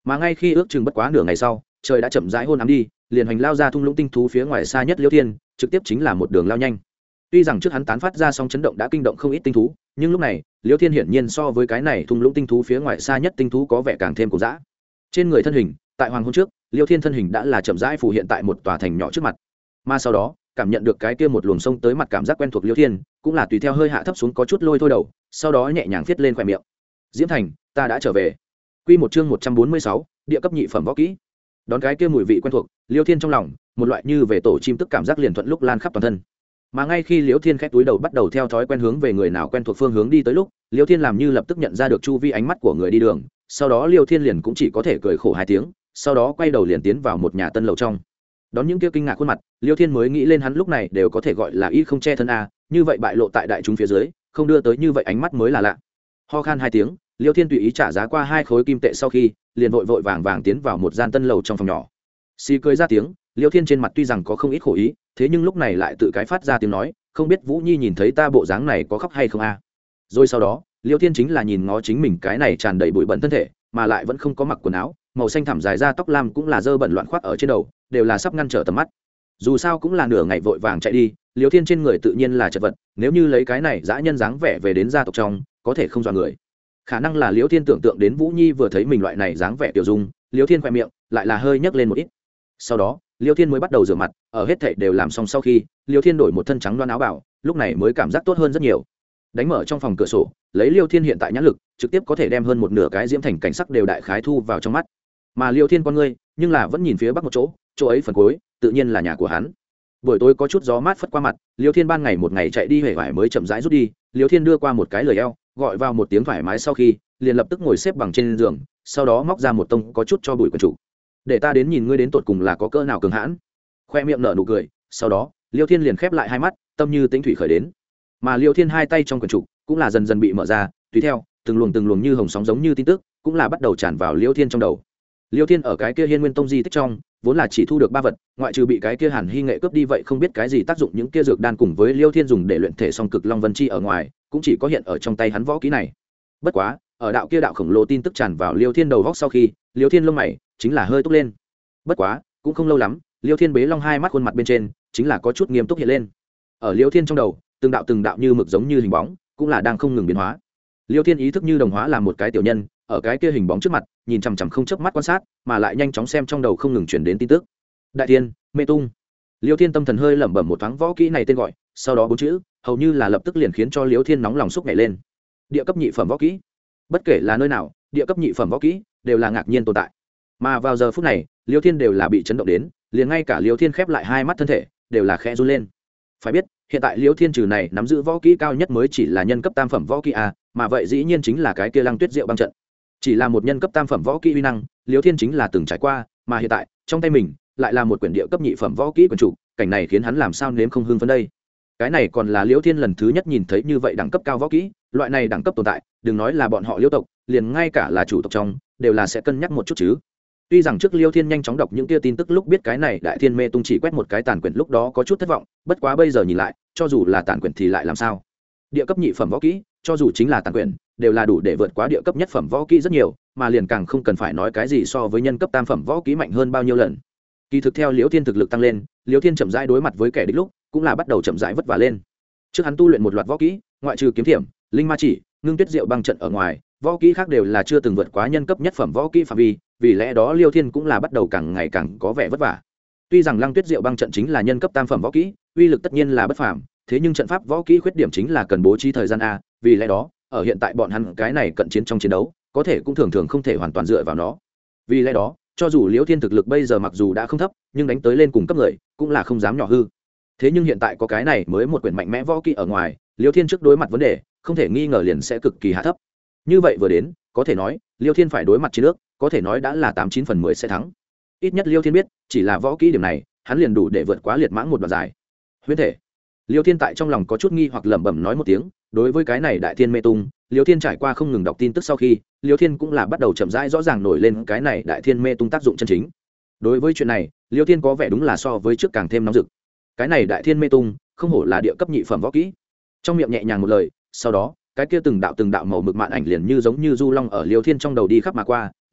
mà ngay khi ước chừng bất quá nửa ngày sau trời đã chậm rãi hôn ám đi, liền hành lao ra thung lũng tinh thú phía ngoài xa nhất Liêu Thiên, trực tiếp chính là một đường lao nhanh. Tuy rằng trước hắn tán phát ra sóng chấn động đã kinh động không ít tinh thú, nhưng lúc này Liêu Thiên hiển nhiên so với cái này thung lũng tinh thú phía ngoài xa nhất tinh thú có vẻ càng thêm cổ dã. Trên người thân hình, tại hoàng hôn trước, Liêu Thiên thân hình đã là chậm rãi phù hiện tại một tòa thành nhỏ trước mặt. Mà sau đó, cảm nhận được cái kia một luồng sông tới mặt cảm giác quen thuộc Liêu Thiên, cũng là tùy theo hơi hạ thấp xuống có chút lôi thôi đầu, sau đó nhẹ nhàng viết lên khóe miệng. Diễm Thành, ta đã trở về. Quy một chương 146, địa cấp nhị phẩm võ kỹ. Đón cái kia mùi vị quen thuộc, Liêu Thiên trong lòng, một loại như về tổ chim tức cảm giác liền thuận lúc lan khắp toàn thân. Mà ngay khi Liêu Thiên khép túi đầu bắt đầu theo thói quen hướng về người nào quen thuộc phương hướng đi tới lúc, Liêu Thiên làm như lập tức nhận ra được chu vi ánh mắt của người đi đường, sau đó Liêu Thiên liền cũng chỉ có thể cười khổ hai tiếng, sau đó quay đầu liền tiến vào một nhà tân lầu trong. Đón những kia kinh ngạc khuôn mặt, Liêu Thiên mới nghĩ lên hắn lúc này đều có thể gọi là y không che thân a, như vậy bại lộ tại đại chúng phía dưới, không đưa tới như vậy ánh mắt mới là lạ. Ho khan hai tiếng, Liêu Thiên tùy ý trả giá qua 2 khối kim tệ sau khi, liền vội vội vàng vàng tiến vào một gian tân lầu trong phòng nhỏ. Xì cười ra tiếng, Liêu Thiên trên mặt tuy rằng có không ít khổ ý, thế nhưng lúc này lại tự cái phát ra tiếng nói, không biết Vũ Nhi nhìn thấy ta bộ dáng này có khóc hay không a. Rồi sau đó, Liêu Thiên chính là nhìn ngó chính mình cái này tràn đầy bụi bẩn thân thể, mà lại vẫn không có mặc quần áo, màu xanh thẳm dài ra tóc lam cũng là dơ bẩn loạn khoác ở trên đầu, đều là sắp ngăn trở tầm mắt. Dù sao cũng là nửa ngày vội vàng chạy đi, Liêu Thiên trên người tự nhiên là chật vật, nếu như lấy cái này dã nhân dáng vẻ về đến gia tộc trong, có thể không dọa người. Khả năng là Liêu Thiên tưởng tượng đến Vũ Nhi vừa thấy mình loại này dáng vẻ tiểu dung, Liêu Thiên khẽ miệng lại là hơi nhấc lên một ít. Sau đó, Liêu Thiên mới bắt đầu rửa mặt, ở hết thảy đều làm xong sau khi, Liêu Thiên đổi một thân trắng đoan áo bảo, lúc này mới cảm giác tốt hơn rất nhiều. Đánh mở trong phòng cửa sổ, lấy Liêu Thiên hiện tại nhãn lực, trực tiếp có thể đem hơn một nửa cái Diễm Thành cảnh sắc đều đại khái thu vào trong mắt. Mà Liêu Thiên con ngươi, nhưng là vẫn nhìn phía bắc một chỗ, chỗ ấy phần cuối, tự nhiên là nhà của hắn. Buổi tối có chút gió mát phất qua mặt, Liêu Thiên ban ngày một ngày chạy đi huệ vải mới chậm rãi rút đi, Liêu Thiên đưa qua một cái lời eo, gọi vào một tiếng thoải mái sau khi, liền lập tức ngồi xếp bằng trên giường, sau đó móc ra một tông có chút cho bụi quần chủ. Để ta đến nhìn ngươi đến tột cùng là có cỡ nào cường hãn. Khoe miệng nở nụ cười, sau đó, Liêu Thiên liền khép lại hai mắt, tâm như tĩnh thủy khởi đến. Mà Liêu Thiên hai tay trong quần chủ cũng là dần dần bị mở ra, tùy theo, từng luồng như hồng sóng giống như tin tức, cũng là bắt đầu tràn vào Liêu Thiên trong đầu. Liêu Thiên ở cái kia Hiên Nguyên Tông di tích trong, vốn là chỉ thu được 3 vật, ngoại trừ bị cái kia Hàn Hy nghệ cướp đi vậy không biết cái gì tác dụng những kia dược đan cùng với Liêu Thiên dùng để luyện thể song cực long vân chi ở ngoài, cũng chỉ có hiện ở trong tay hắn võ kỹ này. Bất quá, ở đạo kia đạo khổng lồ tin tức tràn vào Liêu Thiên đầu góc sau khi, Liêu Thiên lông mày chính là hơi túc lên. Bất quá, cũng không lâu lắm, Liêu Thiên bế long hai mắt khuôn mặt bên trên, chính là có chút nghiêm túc hiện lên. Ở Liêu Thiên trong đầu, từng đạo như mực giống như hình bóng, cũng là đang không ngừng biến hóa. Liêu Thiên ý thức như đồng hóa làm một cái tiểu nhân, ở cái kia hình bóng trước mặt, nhìn chằm chằm không chớp mắt quan sát, mà lại nhanh chóng xem trong đầu không ngừng truyền đến tin tức. Đại Thiên, Mê Tung. Liêu Thiên tâm thần hơi lẩm bẩm một thoáng võ kỹ này tên gọi, sau đó 4 chữ, hầu như là lập tức liền khiến cho Liêu Thiên nóng lòng xúc nhảy lên. Địa cấp nhị phẩm võ kỹ. Bất kể là nơi nào, địa cấp nhị phẩm võ kỹ đều là ngạc nhiên tồn tại. Mà vào giờ phút này, Liêu Thiên đều là bị chấn động đến, liền ngay cả Liêu Thiên khép lại hai mắt thân thể, đều là khẽ run lên. Phải biết, hiện tại Liêu Thiên trừ này nắm giữ võ kỹ cao nhất mới chỉ là nhân cấp tam phẩm võ kỹ a, mà vậy dĩ nhiên chính là cái kia Lăng Tuyết Diệu băng trận. Chỉ là một nhân cấp tam phẩm võ kỹ uy năng, Liêu Thiên chính là từng trải qua, mà hiện tại, trong tay mình lại là một quyển địa cấp nhị phẩm võ kỹ quyển chủ, cảnh này khiến hắn làm sao nếm không hưng phấn đây. Cái này còn là Liêu Thiên lần thứ nhất nhìn thấy như vậy đẳng cấp cao võ kỹ, loại này đẳng cấp tồn tại, đừng nói là bọn họ Liêu tộc, liền ngay cả là chủ tộc trong, đều là sẽ cân nhắc một chút chứ. Tuy rằng trước Liêu Thiên nhanh chóng đọc những kia tin tức lúc biết cái này Đại Thiên Mê Tung chỉ quét một cái tàn quyển lúc đó có chút thất vọng, bất quá bây giờ nhìn lại, cho dù là tàn quyển thì lại làm sao? Địa cấp nhị phẩm võ kỹ, cho dù chính là tàn quyển, đều là đủ để vượt quá địa cấp nhất phẩm võ kỹ rất nhiều, mà liền càng không cần phải nói cái gì so với nhân cấp tam phẩm võ kỹ mạnh hơn bao nhiêu lần. Kỳ thực theo Liêu Thiên thực lực tăng lên, Liêu Thiên chậm rãi đối mặt với kẻ địch lúc, cũng là bắt đầu chậm rãi vất vả lên. Trước hắn tu luyện một loạt võ kỹ, ngoại trừ kiếm thiểm, linh ma chỉ, ngưng tuyết diệu băng trận ở ngoài, võ kỹ khác đều là chưa từng vượt quá nhân cấp nhất phẩm võ kỹ phạm vi, vì lẽ đó Liêu Thiên cũng là bắt đầu càng ngày càng có vẻ vất vả. Tuy rằng Lăng Tuyết Diệu băng trận chính là nhân cấp tam phẩm võ kỹ, uy lực tất nhiên là bất phàm, thế nhưng trận pháp võ kỹ khuyết điểm chính là cần bố trí thời gian a, vì lẽ đó, ở hiện tại bọn hắn cái này cận chiến trong chiến đấu, có thể cũng thường không thể hoàn toàn dựa vào nó. Vì lẽ đó, cho dù Liêu Thiên thực lực bây giờ mặc dù đã không thấp, nhưng đánh tới lên cùng cấp người, cũng là không dám nhỏ hư. Thế nhưng hiện tại có cái này mới một quyển mạnh mẽ võ kỹ ở ngoài, Liêu Thiên trước đối mặt vấn đề, không thể nghi ngờ liền sẽ cực kỳ hạ thấp. Như vậy vừa đến, có thể nói, Liêu Thiên phải đối mặt chiến nước, có thể nói đã là 89/10 sẽ thắng. Ít nhất Liêu Thiên biết, chỉ là võ kỹ điểm này, hắn liền đủ để vượt quá liệt mãng một đoạn dài. Huyễn thể. Liêu Thiên tại trong lòng có chút nghi hoặc lẩm bẩm nói một tiếng, đối với cái này Đại Thiên Mê Tung, Liêu Thiên trải qua không ngừng đọc tin tức sau khi, Liêu Thiên cũng là bắt đầu chậm rãi rõ ràng nổi lên cái này Đại Thiên Mê Tung tác dụng chân chính. Đối với chuyện này, Liêu Thiên có vẻ đúng là so với trước càng thêm nóng rực. Cái này Đại Thiên Mê Tung, không hổ là địa cấp nhị phẩm võ kỹ. Trong miệng nhẹ nhàng một lời, sau đó, cái kia từng đạo màu mực mạn ảnh liền như giống như du long ở Liêu Thiên trong đầu đi khắp mà qua,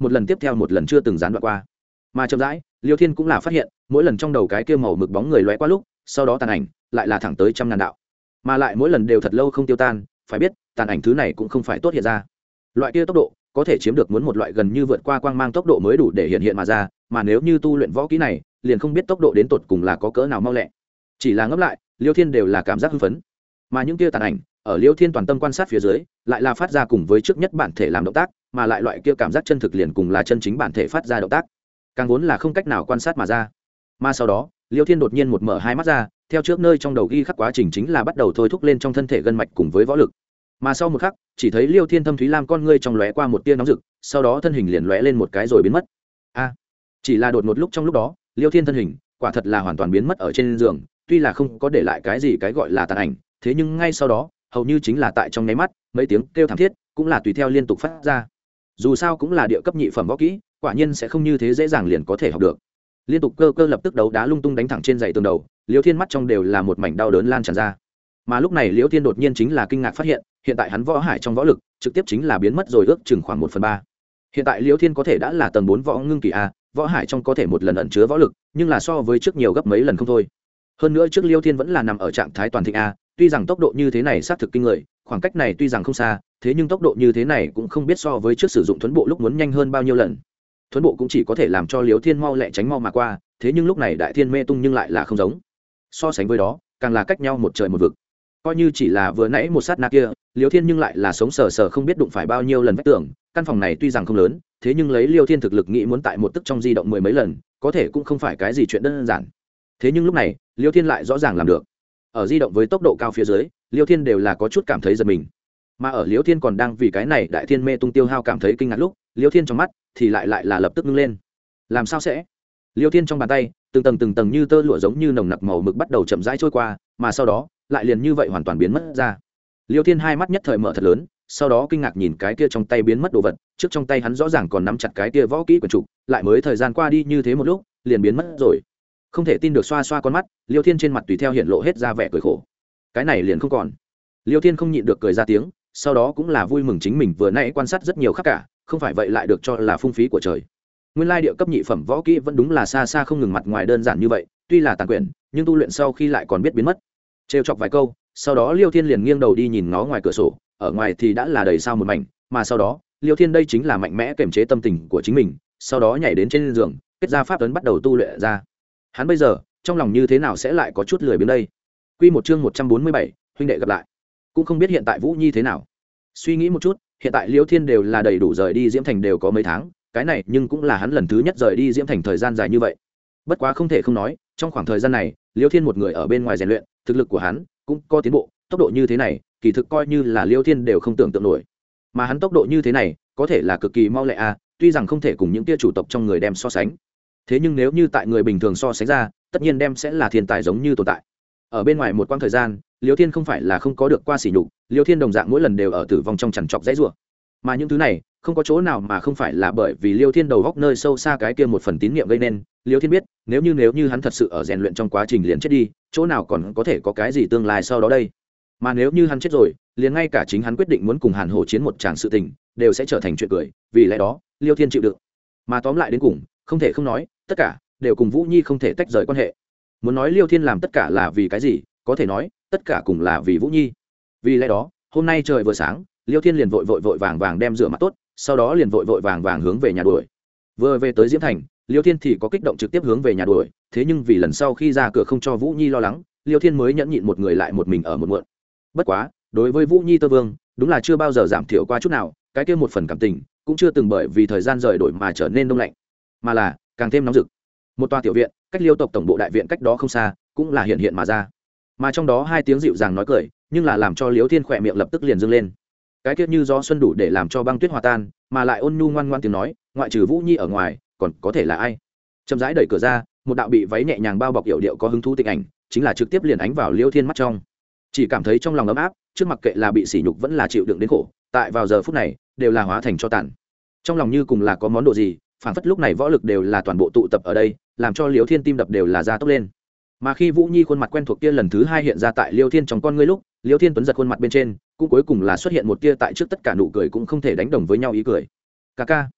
một lần tiếp theo một lần chưa từng gián đoạn qua. Mà chậm rãi Liêu Thiên cũng là phát hiện mỗi lần trong đầu cái kia màu mực bóng người lóe qua lúc sau đó tàn ảnh lại là thẳng tới 100.000 đạo, mà lại mỗi lần đều thật lâu không tiêu tan. Phải biết tàn ảnh thứ này cũng không phải tốt hiện ra, loại kia tốc độ có thể chiếm được muốn một loại gần như vượt qua quang mang tốc độ mới đủ để hiện mà ra, mà nếu như tu luyện võ kỹ này liền không biết tốc độ đến tột cùng là có cỡ nào mau lẹ. Chỉ là ngẫm lại Liêu Thiên đều là cảm giác hưng phấn, mà những kia tàn ảnh ở Liêu Thiên toàn tâm quan sát phía dưới lại là phát ra cùng với trước nhất bản thể làm động tác, mà lại loại kia cảm giác chân thực liền cùng là chân chính bản thể phát ra động tác, càng vốn là không cách nào quan sát mà ra. Mà sau đó Liêu Thiên đột nhiên một mở hai mắt ra, theo trước nơi trong đầu ghi khắc quá trình chính là bắt đầu thôi thúc lên trong thân thể gân mạch cùng với võ lực. Mà sau một khắc chỉ thấy Liêu Thiên thâm thúy lam con ngươi trong lóe qua một tia nóng rực, sau đó thân hình liền lóe lên một cái rồi biến mất. Chỉ là đột ngột lúc trong lúc đó Liêu Thiên thân hình quả thật là hoàn toàn biến mất ở trên giường, tuy là không có để lại cái gì cái gọi là tàn ảnh, thế nhưng ngay sau đó hầu như chính là tại trong nháy mắt mấy tiếng kêu thảm thiết cũng là tùy theo liên tục phát ra. Dù sao cũng là địa cấp nhị phẩm võ kỹ, quả nhiên sẽ không như thế dễ dàng liền có thể học được. Liên tục cơ lập tức đấu đá lung tung đánh thẳng trên dãy tường đầu, Liêu Thiên mắt trong đều là một mảnh đau đớn lan tràn ra. Mà lúc này Liêu Thiên đột nhiên chính là kinh ngạc phát hiện hiện tại hắn võ hải trong võ lực trực tiếp chính là biến mất rồi, ước chừng khoảng 1/3. Hiện tại Liêu Thiên có thể đã là tầng 4 võ ngưng kỳ a, võ hải trong có thể một lần ẩn chứa võ lực, nhưng là so với trước nhiều gấp mấy lần không thôi. Hơn nữa trước Liêu Thiên vẫn là nằm ở trạng thái toàn thịnh a, tuy rằng tốc độ như thế này xác thực kinh người, khoảng cách này tuy rằng không xa, thế nhưng tốc độ như thế này cũng không biết so với trước sử dụng thuấn bộ lúc muốn nhanh hơn bao nhiêu lần. Thuấn bộ cũng chỉ có thể làm cho Liêu Thiên mau lẹ tránh mau mà qua, thế nhưng lúc này đại thiên mê tung nhưng lại là không giống. So sánh với đó, càng là cách nhau một trời một vực. Coi như chỉ là vừa nãy một sát na kia, Liêu Thiên nhưng lại là sống sờ sờ không biết đụng phải bao nhiêu lần vách tường. Căn phòng này tuy rằng không lớn, thế nhưng lấy Liêu Thiên thực lực nghĩ muốn tại một tức trong di động 10 mấy lần, có thể cũng không phải cái gì chuyện đơn giản. Thế nhưng lúc này Liêu Thiên lại rõ ràng làm được. Ở di động với tốc độ cao phía dưới, Liêu Thiên đều là có chút cảm thấy giật mình. Mà ở Liêu Thiên còn đang vì cái này đại thiên mê tung tiêu hao cảm thấy kinh ngạc lúc, Liêu Thiên trong mắt thì lại là lập tức ngưng lên. Làm sao sẽ? Liêu Thiên trong bàn tay từng tầng như tơ lụa giống như nồng nặc màu mực bắt đầu chậm rãi trôi qua, mà sau đó lại liền như vậy hoàn toàn biến mất ra. Liêu Thiên hai mắt nhất thời mở thật lớn, sau đó kinh ngạc nhìn cái kia trong tay biến mất đồ vật, trước trong tay hắn rõ ràng còn nắm chặt cái kia võ kỹ quyển trục, lại mới thời gian qua đi như thế một lúc liền biến mất rồi. Không thể tin được xoa xoa con mắt, Liêu Thiên trên mặt tùy theo hiện lộ hết ra vẻ cười khổ. Cái này liền không còn. Liêu Thiên không nhịn được cười ra tiếng, sau đó cũng là vui mừng chính mình vừa nãy quan sát rất nhiều khác cả, không phải vậy lại được cho là phung phí của trời. Nguyên lai địa cấp nhị phẩm võ kỹ vẫn đúng là xa xa không ngừng mặt ngoài đơn giản như vậy, tuy là tàn quyển, nhưng tu luyện sau khi lại còn biết biến mất. Trêu chọc vài câu, sau đó Liêu Thiên liền nghiêng đầu đi nhìn ngó ngoài cửa sổ, ở ngoài thì đã là đầy sao một mảnh, mà sau đó Liêu Thiên đây chính là mạnh mẽ kiềm chế tâm tình của chính mình, sau đó nhảy đến trên giường, kết ra pháp ấn bắt đầu tu luyện ra. Hắn bây giờ trong lòng như thế nào sẽ lại có chút lười biếng đây. Quy một chương 147, huynh đệ gặp lại. Cũng không biết hiện tại Vũ Nhi thế nào. Suy nghĩ một chút, hiện tại Liêu Thiên đều là đầy đủ rời đi Diễm Thành đều có mấy tháng, cái này nhưng cũng là hắn lần thứ nhất rời đi Diễm Thành thời gian dài như vậy. Bất quá không thể không nói, trong khoảng thời gian này Liêu Thiên một người ở bên ngoài rèn luyện, thực lực của hắn cũng có tiến bộ, tốc độ như thế này kỳ thực coi như là Liêu Thiên đều không tưởng tượng nổi. Mà hắn tốc độ như thế này có thể là cực kỳ mau lẹ a, tuy rằng không thể cùng những tia chủ tộc trong người đem so sánh, thế nhưng nếu như tại người bình thường so sánh ra, tất nhiên đem sẽ là thiên tài giống như tồn tại. Ở bên ngoài một quãng thời gian, Liêu Thiên không phải là không có được qua sỉ nhục, Liêu Thiên đồng dạng mỗi lần đều ở tử vong trong chằn trọc dãy rủa. Mà những thứ này không có chỗ nào mà không phải là bởi vì Liêu Thiên đầu góc nơi sâu xa cái kia một phần tín niệm gây nên. Liêu Thiên biết, nếu như hắn thật sự ở rèn luyện trong quá trình liền chết đi, chỗ nào còn có thể có cái gì tương lai sau đó đây. Mà nếu như hắn chết rồi, liền ngay cả chính hắn quyết định muốn cùng Hàn Hổ chiến một tràng sự tình đều sẽ trở thành chuyện cười, vì lẽ đó Liêu Thiên chịu đựng. Mà tóm lại đến cùng, không thể không nói, tất cả đều cùng Vũ Nhi không thể tách rời quan hệ. Muốn nói Liêu Thiên làm tất cả là vì cái gì, có thể nói tất cả cùng là vì Vũ Nhi. Vì lẽ đó hôm nay trời vừa sáng, Liêu Thiên liền vội vàng đem rửa mặt tốt, sau đó liền vội vàng hướng về nhà đuổi. Vừa về tới Diễm Thành, Liêu Thiên thì có kích động trực tiếp hướng về nhà đuổi, thế nhưng vì lần sau khi ra cửa không cho Vũ Nhi lo lắng, Liêu Thiên mới nhẫn nhịn một người lại một mình ở một muộn. Bất quá đối với Vũ Nhi Tơ Vương đúng là chưa bao giờ giảm thiểu qua chút nào, cái kia một phần cảm tình cũng chưa từng bởi vì thời gian rời đổi mà trở nên đông lạnh, mà là càng thêm nóng rực. Một tòa tiểu viện cách Liêu tộc tổng bộ đại viện cách đó không xa cũng là hiện mà ra, mà trong đó hai tiếng dịu dàng nói cười nhưng là làm cho Liêu Thiên khỏe miệng lập tức liền dâng lên. Cái kiết như gió xuân đủ để làm cho băng tuyết hòa tan, mà lại ôn nhu ngoan ngoan tiếng nói, ngoại trừ Vũ Nhi ở ngoài còn có thể là ai. Chậm rãi đẩy cửa ra, một đạo bị váy nhẹ nhàng bao bọc yểu điệu có hứng thú tịnh ảnh chính là trực tiếp liền ánh vào Liêu Thiên mắt trong. Chỉ cảm thấy trong lòng ấm áp, trước mặc kệ là bị sỉ nhục vẫn là chịu đựng đến khổ, tại vào giờ phút này đều là hóa thành cho tàn. Trong lòng như cùng là có món đồ gì, phản phất lúc này võ lực đều là toàn bộ tụ tập ở đây, làm cho Liêu Thiên tim đập đều là ra tốc lên. Mà khi Vũ Nhi khuôn mặt quen thuộc kia lần thứ hai hiện ra tại Liêu Thiên trong con ngươi lúc, Liêu Thiên tuấn giật khuôn mặt bên trên cũng cuối cùng là xuất hiện một tia tại trước tất cả nụ cười cũng không thể đánh đồng với nhau ý cười. Ca ca.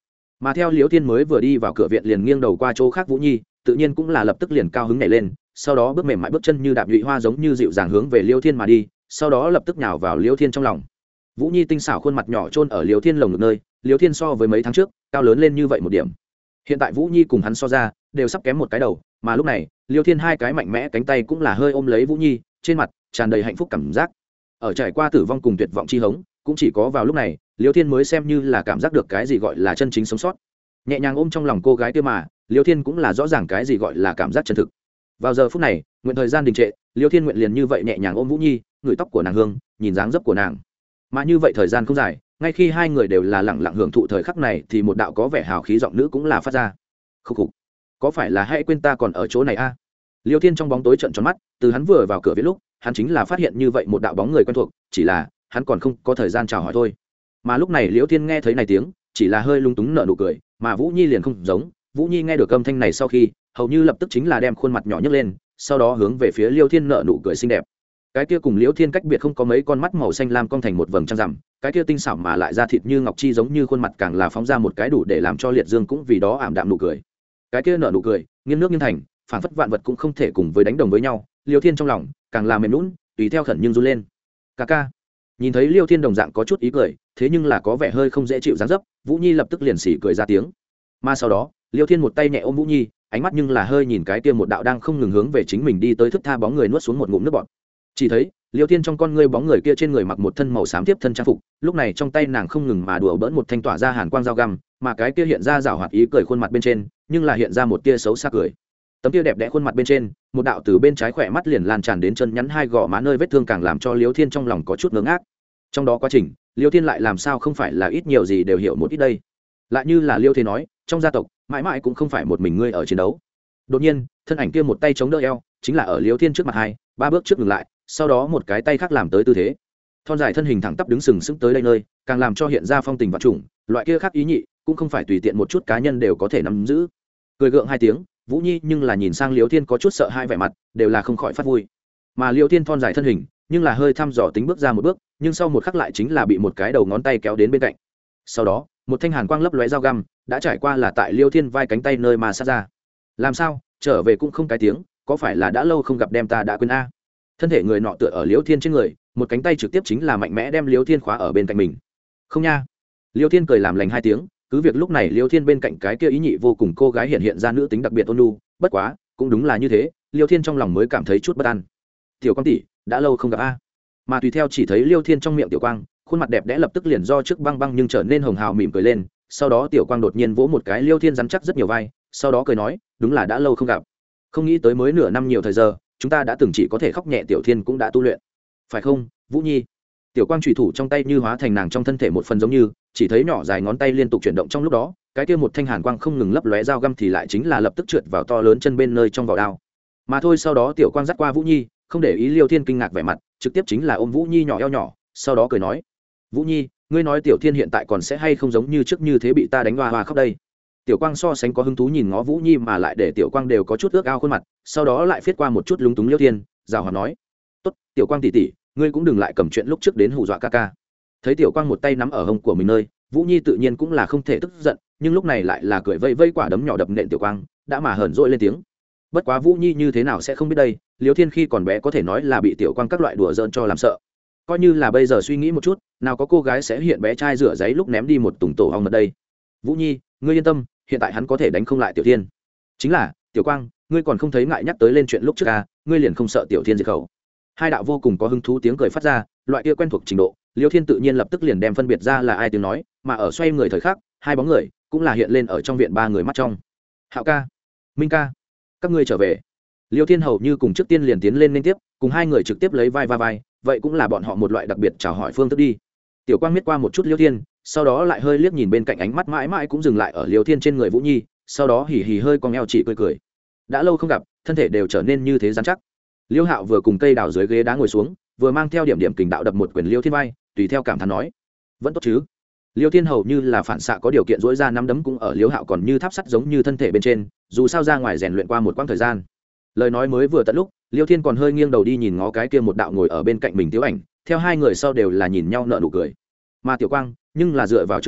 mà theo liễu thiên mới vừa đi vào cửa viện liền nghiêng đầu qua chỗ khác vũ nhi tự nhiên cũng là lập tức liền cao hứng nhảy lên, sau đó bước mềm mại bước chân như đạp nhụy hoa giống như dịu dàng hướng về liễu thiên mà đi, sau đó lập tức nhào vào liễu thiên trong lòng. Vũ nhi tinh xảo khuôn mặt nhỏ chôn ở liễu thiên lồng ngực nơi, liễu thiên so với mấy tháng trước cao lớn lên như vậy một điểm. Hiện tại Vũ nhi cùng hắn so ra đều sắp kém một cái đầu, mà lúc này liễu thiên hai cái mạnh mẽ cánh tay cũng là hơi ôm lấy Vũ nhi, trên mặt tràn đầy hạnh phúc cảm giác. Ở trải qua tử vong cùng tuyệt vọng chi hống, cũng chỉ có vào lúc này liễu thiên mới xem như là cảm giác được cái gì gọi là chân chính sống sót. Nhẹ nhàng ôm trong lòng cô gái kia mà liễu thiên cũng là rõ ràng cái gì gọi là cảm giác chân thực. Vào giờ phút này nguyện thời gian đình trệ, liễu thiên nguyện liền như vậy nhẹ nhàng ôm Vũ nhi, ngửi tóc của nàng hương, nhìn dáng dấp của nàng. Mà như vậy thời gian không dài, ngay khi hai người đều là lẳng lặng hưởng thụ thời khắc này thì một đạo có vẻ hào khí giọng nữ cũng là phát ra. Khúc khục, có phải là hãy quên ta còn ở chỗ này a? Liêu Thiên trong bóng tối trợn tròn mắt, từ hắn vừa vào cửa viện lúc hắn chính là phát hiện như vậy một đạo bóng người quen thuộc, chỉ là hắn còn không có thời gian chào hỏi thôi. Mà lúc này Liêu Thiên nghe thấy này tiếng chỉ là hơi lung túng nở nụ cười, mà Vũ nhi liền không giống. Vũ nhi nghe được âm thanh này sau khi hầu như lập tức chính là đem khuôn mặt nhỏ nhấc lên, sau đó hướng về phía Liêu Thiên nở nụ cười xinh đẹp. Cái kia cùng Liêu Thiên cách biệt không có mấy con mắt màu xanh lam cong thành một vầng trăng rằm, cái kia tinh xảo mà lại da thịt như ngọc chi giống như khuôn mặt càng là phóng ra một cái đủ để làm cho liệt dương cũng vì đó ảm đạm nụ cười. Cái kia nở nụ cười nghiêng nước nghiêng thành, phản phất vạn vật cũng không thể cùng với đánh đồng với nhau. Liêu Thiên trong lòng càng là mềm nhũn, tùy theo khẩn nhưng run lên. Ca ca. Nhìn thấy Liêu Thiên đồng dạng có chút ý cười, thế nhưng là có vẻ hơi không dễ chịu dáng dấp, Vũ nhi lập tức liền xỉ cười ra tiếng. Mà sau đó Liêu Thiên một tay nhẹ ôm Vũ nhi, ánh mắt nhưng là hơi nhìn cái kia một đạo đang không ngừng hướng về chính mình đi tới thức tha bóng người nuốt xuống một ngụm nước bọt. Chỉ thấy Liêu Thiên trong con ngươi bóng người kia trên người mặc một thân màu xám tiếp thân trang phục, lúc này trong tay nàng không ngừng mà đùa bỡn một thanh tỏa ra hàn quang dao găm, mà cái kia hiện ra rảo hoạt ý cười khuôn mặt bên trên, nhưng là hiện ra một tia xấu xa cười. Tấm tia đẹp đẽ khuôn mặt bên trên, một đạo từ bên trái khỏe mắt liền lan tràn đến chân nhắn hai gò má nơi vết thương càng làm cho Liêu Thiên trong lòng có chút ngớ ngác. Trong đó quá trình, Liêu Thiên lại làm sao không phải là ít nhiều gì đều hiểu một ít đây. Lại như là Liêu Thiên nói, trong gia tộc mãi mãi cũng không phải một mình ngươi ở chiến đấu. Đột nhiên, thân ảnh kia một tay chống đỡ eo, chính là ở Liêu Thiên trước mặt hai ba bước trước ngừng lại, sau đó một cái tay khác làm tới tư thế thon dài thân hình thẳng tắp đứng sừng sững tới đây nơi, càng làm cho hiện ra phong tình vật chủng, loại kia khác ý nhị cũng không phải tùy tiện một chút cá nhân đều có thể nắm giữ. Cười gượng hai tiếng, Vũ nhi nhưng là nhìn sang Liêu Thiên có chút sợ hai vẻ mặt, đều là không khỏi phát vui. Mà Liêu Thiên thon dài thân hình nhưng là hơi thăm dò tính bước ra một bước, nhưng sau một khắc lại chính là bị một cái đầu ngón tay kéo đến bên cạnh. Sau đó một thanh hàn quang lấp lóe dao găm đã trải qua là tại Liêu Thiên vai cánh tay nơi mà sát ra. Làm sao trở về cũng không cái tiếng, có phải là đã lâu không gặp đem ta đã quên a? Thân thể người nọ tựa ở Liêu Thiên trên người, một cánh tay trực tiếp chính là mạnh mẽ đem Liêu Thiên khóa ở bên cạnh mình. Không nha. Liêu Thiên cười làm lành hai tiếng, cứ việc lúc này Liêu Thiên bên cạnh cái kia ý nhị vô cùng cô gái hiện ra nữ tính đặc biệt ôn nhu, bất quá cũng đúng là như thế, Liêu Thiên trong lòng mới cảm thấy chút bất an. Tiểu Quang tỷ, đã lâu không gặp a. Mà tùy theo chỉ thấy Liêu Thiên trong miệng Tiểu Quang, khuôn mặt đẹp đẽ lập tức liền do trước băng băng nhưng trở nên hồng hào mỉm cười lên, sau đó Tiểu Quang đột nhiên vỗ một cái Liêu Thiên rắn chắc rất nhiều vai, sau đó cười nói, đúng là đã lâu không gặp. Không nghĩ tới mới nửa năm nhiều thời giờ, chúng ta đã từng chỉ có thể khóc nhẹ, Tiểu Thiên cũng đã tu luyện, phải không Vũ nhi? Tiểu Quang chủy thủ trong tay như hóa thành nàng trong thân thể một phần giống như, chỉ thấy nhỏ dài ngón tay liên tục chuyển động trong lúc đó, cái kia một thanh hàn quang không ngừng lấp lóe dao găm thì lại chính là lập tức trượt vào to lớn chân bên nơi trong vỏ đao. Mà thôi sau đó Tiểu Quang dắt qua Vũ nhi, không để ý Liêu Thiên kinh ngạc vẻ mặt, trực tiếp chính là ôm Vũ nhi nhỏ eo nhỏ, sau đó cười nói, Vũ nhi, ngươi nói Tiểu Thiên hiện tại còn sẽ hay không giống như trước như thế bị ta đánh hoa hoa khóc đây? Tiểu Quang so sánh có hứng thú nhìn ngó Vũ nhi, mà lại để Tiểu Quang đều có chút ước ao khuôn mặt, sau đó lại phiết qua một chút lúng túng Liêu Thiên, rào hòa nói, tốt, Tiểu Quang tỷ tỷ, ngươi cũng đừng lại cầm chuyện lúc trước đến hù dọa ca ca. Thấy Tiểu Quang một tay nắm ở hông của mình nơi, Vũ nhi tự nhiên cũng là không thể tức giận, nhưng lúc này lại là cười vây vây quả đấm nhỏ đập nện Tiểu Quang, đã mà hờn dỗi lên tiếng. Bất quá Vũ nhi như thế nào sẽ không biết đây, Liêu Thiên khi còn bé có thể nói là bị Tiểu Quang các loại đùa giỡn cho làm sợ. Coi như là bây giờ suy nghĩ một chút, nào có cô gái sẽ hiện bé trai rửa giấy lúc ném đi một tùng tổ ong mật đây. Vũ nhi, ngươi yên tâm, hiện tại hắn có thể đánh không lại Tiểu Thiên. Chính là, Tiểu Quang, ngươi còn không thấy ngại nhắc tới lên chuyện lúc trước à, ngươi liền không sợ Tiểu Thiên diệt khẩu? Hai đạo vô cùng có hứng thú tiếng cười phát ra, loại kia quen thuộc trình độ, Liêu Thiên tự nhiên lập tức liền đem phân biệt ra là ai tiếng nói, mà ở xoay người thời khắc, hai bóng người cũng là hiện lên ở trong viện ba người mắt trong. Hạo ca, Minh ca, các ngươi trở về. Liêu Thiên hầu như cùng trước tiên liền tiến lên liên tiếp, cùng hai người trực tiếp lấy vai va vai, vậy cũng là bọn họ một loại đặc biệt chào hỏi phương thức đi. Tiểu Quang miết qua một chút Liêu Thiên, sau đó lại hơi liếc nhìn bên cạnh, ánh mắt mãi mãi cũng dừng lại ở Liêu Thiên trên người Vũ nhi, sau đó hì hì hơi cong eo chỉ cười cười. Đã lâu không gặp, thân thể đều trở nên như thế rắn chắc. Liêu Hạo vừa cùng cây đào dưới ghế đá ngồi xuống, vừa mang theo điểm điểm kình đạo đập một quyền Liêu Thiên vai, tùy theo cảm thán nói, vẫn tốt chứ? Liêu Thiên hầu như là phản xạ có điều kiện dỗi ra nắm đấm cũng ở Liêu Hạo còn như tháp sắt giống như thân thể bên trên, dù sao ra ngoài rèn luyện qua một quãng thời gian. Lời nói mới vừa tận lúc, Liêu Thiên còn hơi nghiêng đầu đi nhìn ngó cái kia một đạo ngồi ở bên cạnh mình Tiểu Ảnh, theo hai người sau đều là nhìn nhau nở nụ cười. Mà Tiểu Quang nhưng là dựa vào trước cây,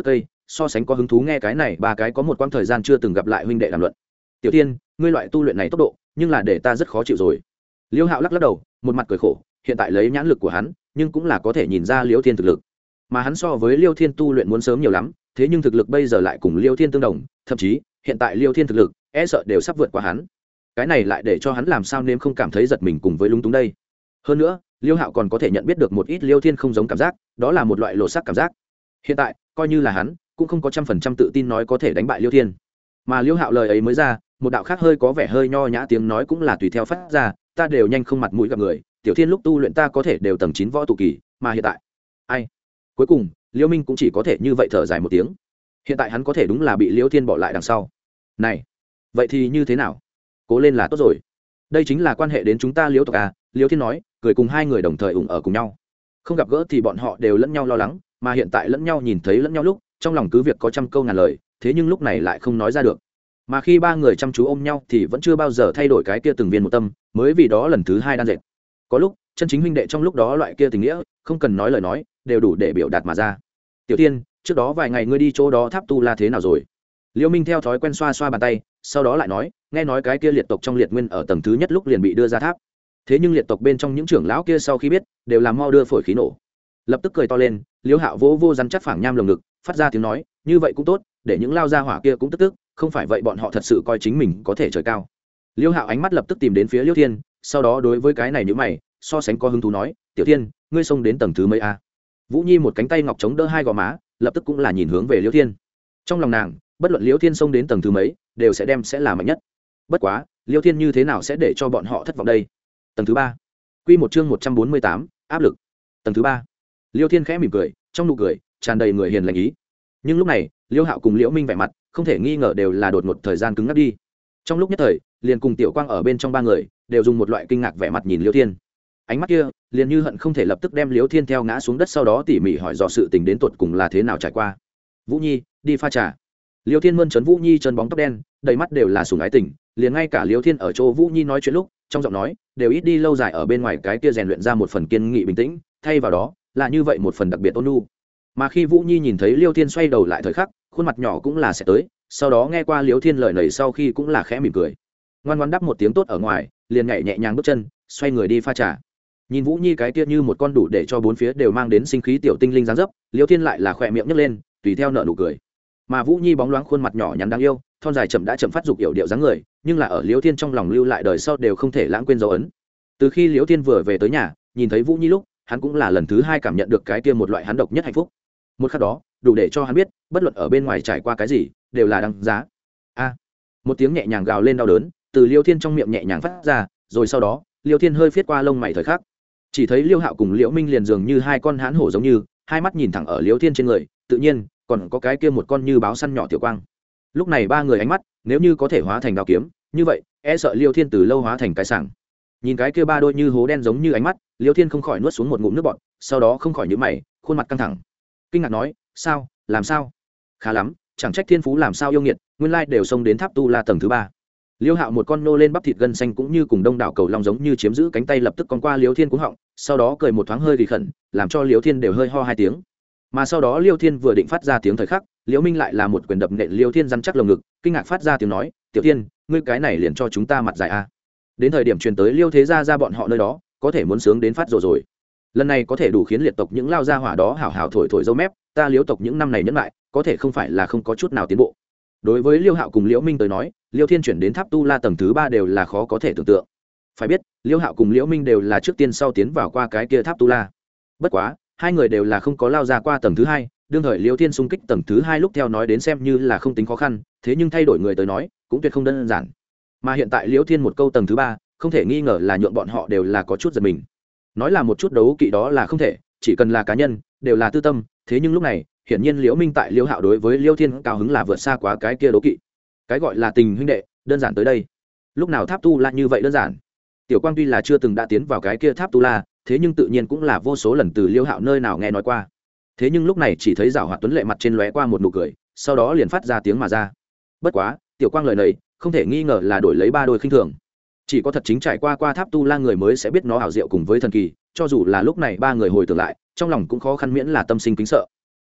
so sánh có hứng thú nghe cái này ba cái có một quãng thời gian chưa từng gặp lại huynh đệ đàm luận. Tiểu Thiên, ngươi loại tu luyện này tốc độ nhưng là để ta rất khó chịu rồi. Liêu Hạo lắc lắc đầu, một mặt cười khổ, hiện tại lấy nhãn lực của hắn nhưng cũng là có thể nhìn ra Liêu Thiên thực lực, mà hắn so với Liêu Thiên tu luyện muốn sớm nhiều lắm, thế nhưng thực lực bây giờ lại cùng Liêu Thiên tương đồng, thậm chí hiện tại Liêu Thiên thực lực e sợ đều sắp vượt qua hắn. Cái này lại để cho hắn làm sao nên không cảm thấy giật mình cùng với lúng túng đây. Hơn nữa Liêu Hạo còn có thể nhận biết được một ít Liêu Thiên không giống cảm giác, đó là một loại lộ sắc cảm giác. Hiện tại coi như là hắn cũng không có 100% tự tin nói có thể đánh bại Liêu Thiên, mà Liêu Hạo lời ấy mới ra, một đạo khác hơi có vẻ hơi nho nhã tiếng nói cũng là tùy theo phát ra, ta đều nhanh không mặt mũi gặp người, Tiểu Thiên lúc tu luyện ta có thể đều tầng 9 võ tụ kỳ, mà hiện tại ai. Cuối cùng Liêu Minh cũng chỉ có thể như vậy thở dài một tiếng. Hiện tại hắn có thể đúng là bị Liêu Thiên bỏ lại đằng sau. Này, vậy thì như thế nào? Cố lên là tốt rồi. Đây chính là quan hệ đến chúng ta Liêu tộc à? Liêu Thiên nói, cười cùng hai người đồng thời ủng ở cùng nhau. Không gặp gỡ thì bọn họ đều lẫn nhau lo lắng, mà hiện tại lẫn nhau nhìn thấy lẫn nhau lúc, trong lòng cứ việc có trăm câu ngàn lời, thế nhưng lúc này lại không nói ra được. Mà khi ba người chăm chú ôm nhau thì vẫn chưa bao giờ thay đổi cái kia từng viên một tâm, mới vì đó lần thứ hai đan dệt. Có lúc chân chính huynh đệ trong lúc đó loại kia tình nghĩa không cần nói lời nói đều đủ để biểu đạt mà ra. Tiểu Tiên, trước đó vài ngày ngươi đi chỗ đó tháp tu la thế nào rồi? Liêu Minh theo thói quen xoa xoa bàn tay, sau đó lại nói, nghe nói cái kia liệt tộc trong liệt nguyên ở tầng thứ nhất lúc liền bị đưa ra tháp, thế nhưng liệt tộc bên trong những trưởng lão kia sau khi biết đều làm mau đưa phổi khí nổ. Lập tức cười to lên, Liêu Hạo vỗ vô rắn chắc phẳng nham lồng ngực, phát ra tiếng nói, như vậy cũng tốt, để những lao gia hỏa kia cũng tức, không phải vậy bọn họ thật sự coi chính mình có thể trời cao. Liêu Hạo ánh mắt lập tức tìm đến phía Liêu Thiên, sau đó đối với cái này nhíu mày, so sánh có hứng thú nói, Tiểu Thiên, ngươi xông đến tầng thứ mấy a? Vũ Nhi một cánh tay ngọc chống đỡ hai gò má, lập tức cũng là nhìn hướng về Liêu Thiên. Trong lòng nàng, bất luận Liêu Thiên xông đến tầng thứ mấy, đều sẽ là mạnh nhất. Bất quá, Liêu Thiên như thế nào sẽ để cho bọn họ thất vọng đây? Tầng thứ 3. Quy một chương 148, áp lực. Tầng thứ 3. Liêu Thiên khẽ mỉm cười, trong nụ cười tràn đầy người hiền lành ý. Nhưng lúc này, Liêu Hạo cùng Liễu Minh vẻ mặt, không thể nghi ngờ đều là đột ngột thời gian cứng ngắc đi. Trong lúc nhất thời, liền cùng Tiểu Quang ở bên trong ba người, đều dùng một loại kinh ngạc vẻ mặt nhìn Liêu Thiên. Ánh mắt kia, liền như hận không thể lập tức đem Liêu Thiên theo ngã xuống đất, sau đó tỉ mỉ hỏi dò sự tình đến tột cùng là thế nào trải qua. Vũ Nhi, đi pha trà. Liêu Thiên mơn trớn Vũ Nhi chân bóng tóc đen, đầy mắt đều là sủng ái tình, liền ngay cả Liêu Thiên ở chỗ Vũ Nhi nói chuyện lúc, trong giọng nói đều ít đi lâu dài ở bên ngoài cái kia rèn luyện ra một phần kiên nghị bình tĩnh, thay vào đó là như vậy một phần đặc biệt ôn nhu. Mà khi Vũ Nhi nhìn thấy Liêu Thiên xoay đầu lại thời khắc, khuôn mặt nhỏ cũng là sẽ tới, sau đó nghe qua Liêu Thiên lời này sau khi cũng là khẽ mỉm cười, ngoan ngoãn đáp một tiếng tốt ở ngoài, liền nhảy nhẹ nhàng bước chân, xoay người đi pha trà. Nhìn Vũ Nhi cái kia như một con đủ để cho bốn phía đều mang đến sinh khí tiểu tinh linh dáng dấp, Liêu Thiên lại là khỏe miệng nhếch lên, tùy theo nở nụ cười. Mà Vũ Nhi bóng loáng khuôn mặt nhỏ nhắn đáng yêu, thon dài chậm phát dục yểu điệu dáng người, nhưng là ở Liêu Thiên trong lòng lưu lại đời sau đều không thể lãng quên dấu ấn. Từ khi Liêu Thiên vừa về tới nhà, nhìn thấy Vũ Nhi lúc, hắn cũng là lần thứ hai cảm nhận được cái kia một loại hắn độc nhất hạnh phúc. Một khắc đó, đủ để cho hắn biết, bất luận ở bên ngoài trải qua cái gì, đều là đáng giá. A! Một tiếng nhẹ nhàng gào lên đau đớn, từ Liêu Thiên trong miệng nhẹ nhàng phát ra, rồi sau đó, Liêu Thiên hơi phiết qua lông mày thời khắc, chỉ thấy Liêu Hạo cùng Liễu Minh liền dường như hai con hán hổ giống như, hai mắt nhìn thẳng ở Liêu Thiên trên người, tự nhiên còn có cái kia một con như báo săn nhỏ Tiểu Quang. Lúc này ba người ánh mắt, nếu như có thể hóa thành đao kiếm, như vậy, e sợ Liêu Thiên từ lâu hóa thành cái sảng. Nhìn cái kia ba đôi như hố đen giống như ánh mắt, Liêu Thiên không khỏi nuốt xuống một ngụm nước bọt, sau đó không khỏi nhíu mày, khuôn mặt căng thẳng, kinh ngạc nói, sao, làm sao? Khá lắm, chẳng trách thiên phú làm sao yêu nghiệt, nguyên lai đều xông đến tháp tu la tầng thứ 3. Liêu Hạo một con nô lên bắp thịt gân xanh cũng như cùng đông đảo cầu long giống như chiếm giữ cánh tay lập tức cong qua Liêu Thiên cuống họng, sau đó cười một thoáng hơi kỳ khẩn, làm cho Liêu Thiên đều hơi ho hai tiếng. Mà sau đó Liêu Thiên vừa định phát ra tiếng thời khắc, Liễu Minh lại là một quyền đập nện Liêu Thiên rắn chắc lồng ngực, kinh ngạc phát ra tiếng nói, "Tiểu Thiên, ngươi cái này liền cho chúng ta mặt dài a." Đến thời điểm truyền tới Liêu Thế gia ra bọn họ nơi đó, có thể muốn sướng đến phát rồi. Lần này có thể đủ khiến liệt tộc những lao gia hỏa đó hảo hảo thổi thổi dâu mép, ta Liêu tộc những năm này nhẫn lại, có thể không phải là không có chút nào tiến bộ. Đối với Liêu Hạo cùng Liễu Minh tới nói, Liêu Thiên chuyển đến tháp tu la tầng thứ 3 đều là khó có thể tưởng tượng. Phải biết, Liêu Hạo cùng Liễu Minh đều là trước tiên sau tiến vào qua cái kia tháp tu la. Bất quá, hai người đều là không có lao ra qua tầng thứ 2, đương thời Liêu Thiên xung kích tầng thứ 2 lúc theo nói đến xem như là không tính khó khăn, thế nhưng thay đổi người tới nói, cũng tuyệt không đơn giản. Mà hiện tại Liêu Thiên một câu tầng thứ 3, không thể nghi ngờ là nhượng bọn họ đều là có chút giật mình. Nói là một chút đấu kỵ đó là không thể, chỉ cần là cá nhân, đều là tư tâm, thế nhưng lúc này, hiển nhiên Liễu Minh tại Liêu Hạo đối với Liêu Thiên cao hứng là vượt xa quá cái kia đấu kỵ. Cái gọi là tình huynh đệ, đơn giản tới đây. Lúc nào tháp tu la như vậy đơn giản. Tiểu Quang tuy là chưa từng đã tiến vào cái kia tháp tu la, thế nhưng tự nhiên cũng là vô số lần từ Liêu Hạo nơi nào nghe nói qua. Thế nhưng lúc này chỉ thấy Giảo Hoạt tuấn lệ mặt trên lóe qua một nụ cười, sau đó liền phát ra tiếng mà ra. Bất quá, Tiểu Quang lời này, không thể nghi ngờ là đổi lấy ba đôi khinh thường. Chỉ có thật chính trải qua tháp tu la người mới sẽ biết nó ảo diệu cùng với thần kỳ, cho dù là lúc này ba người hồi tưởng lại, trong lòng cũng khó khăn miễn là tâm sinh kính sợ.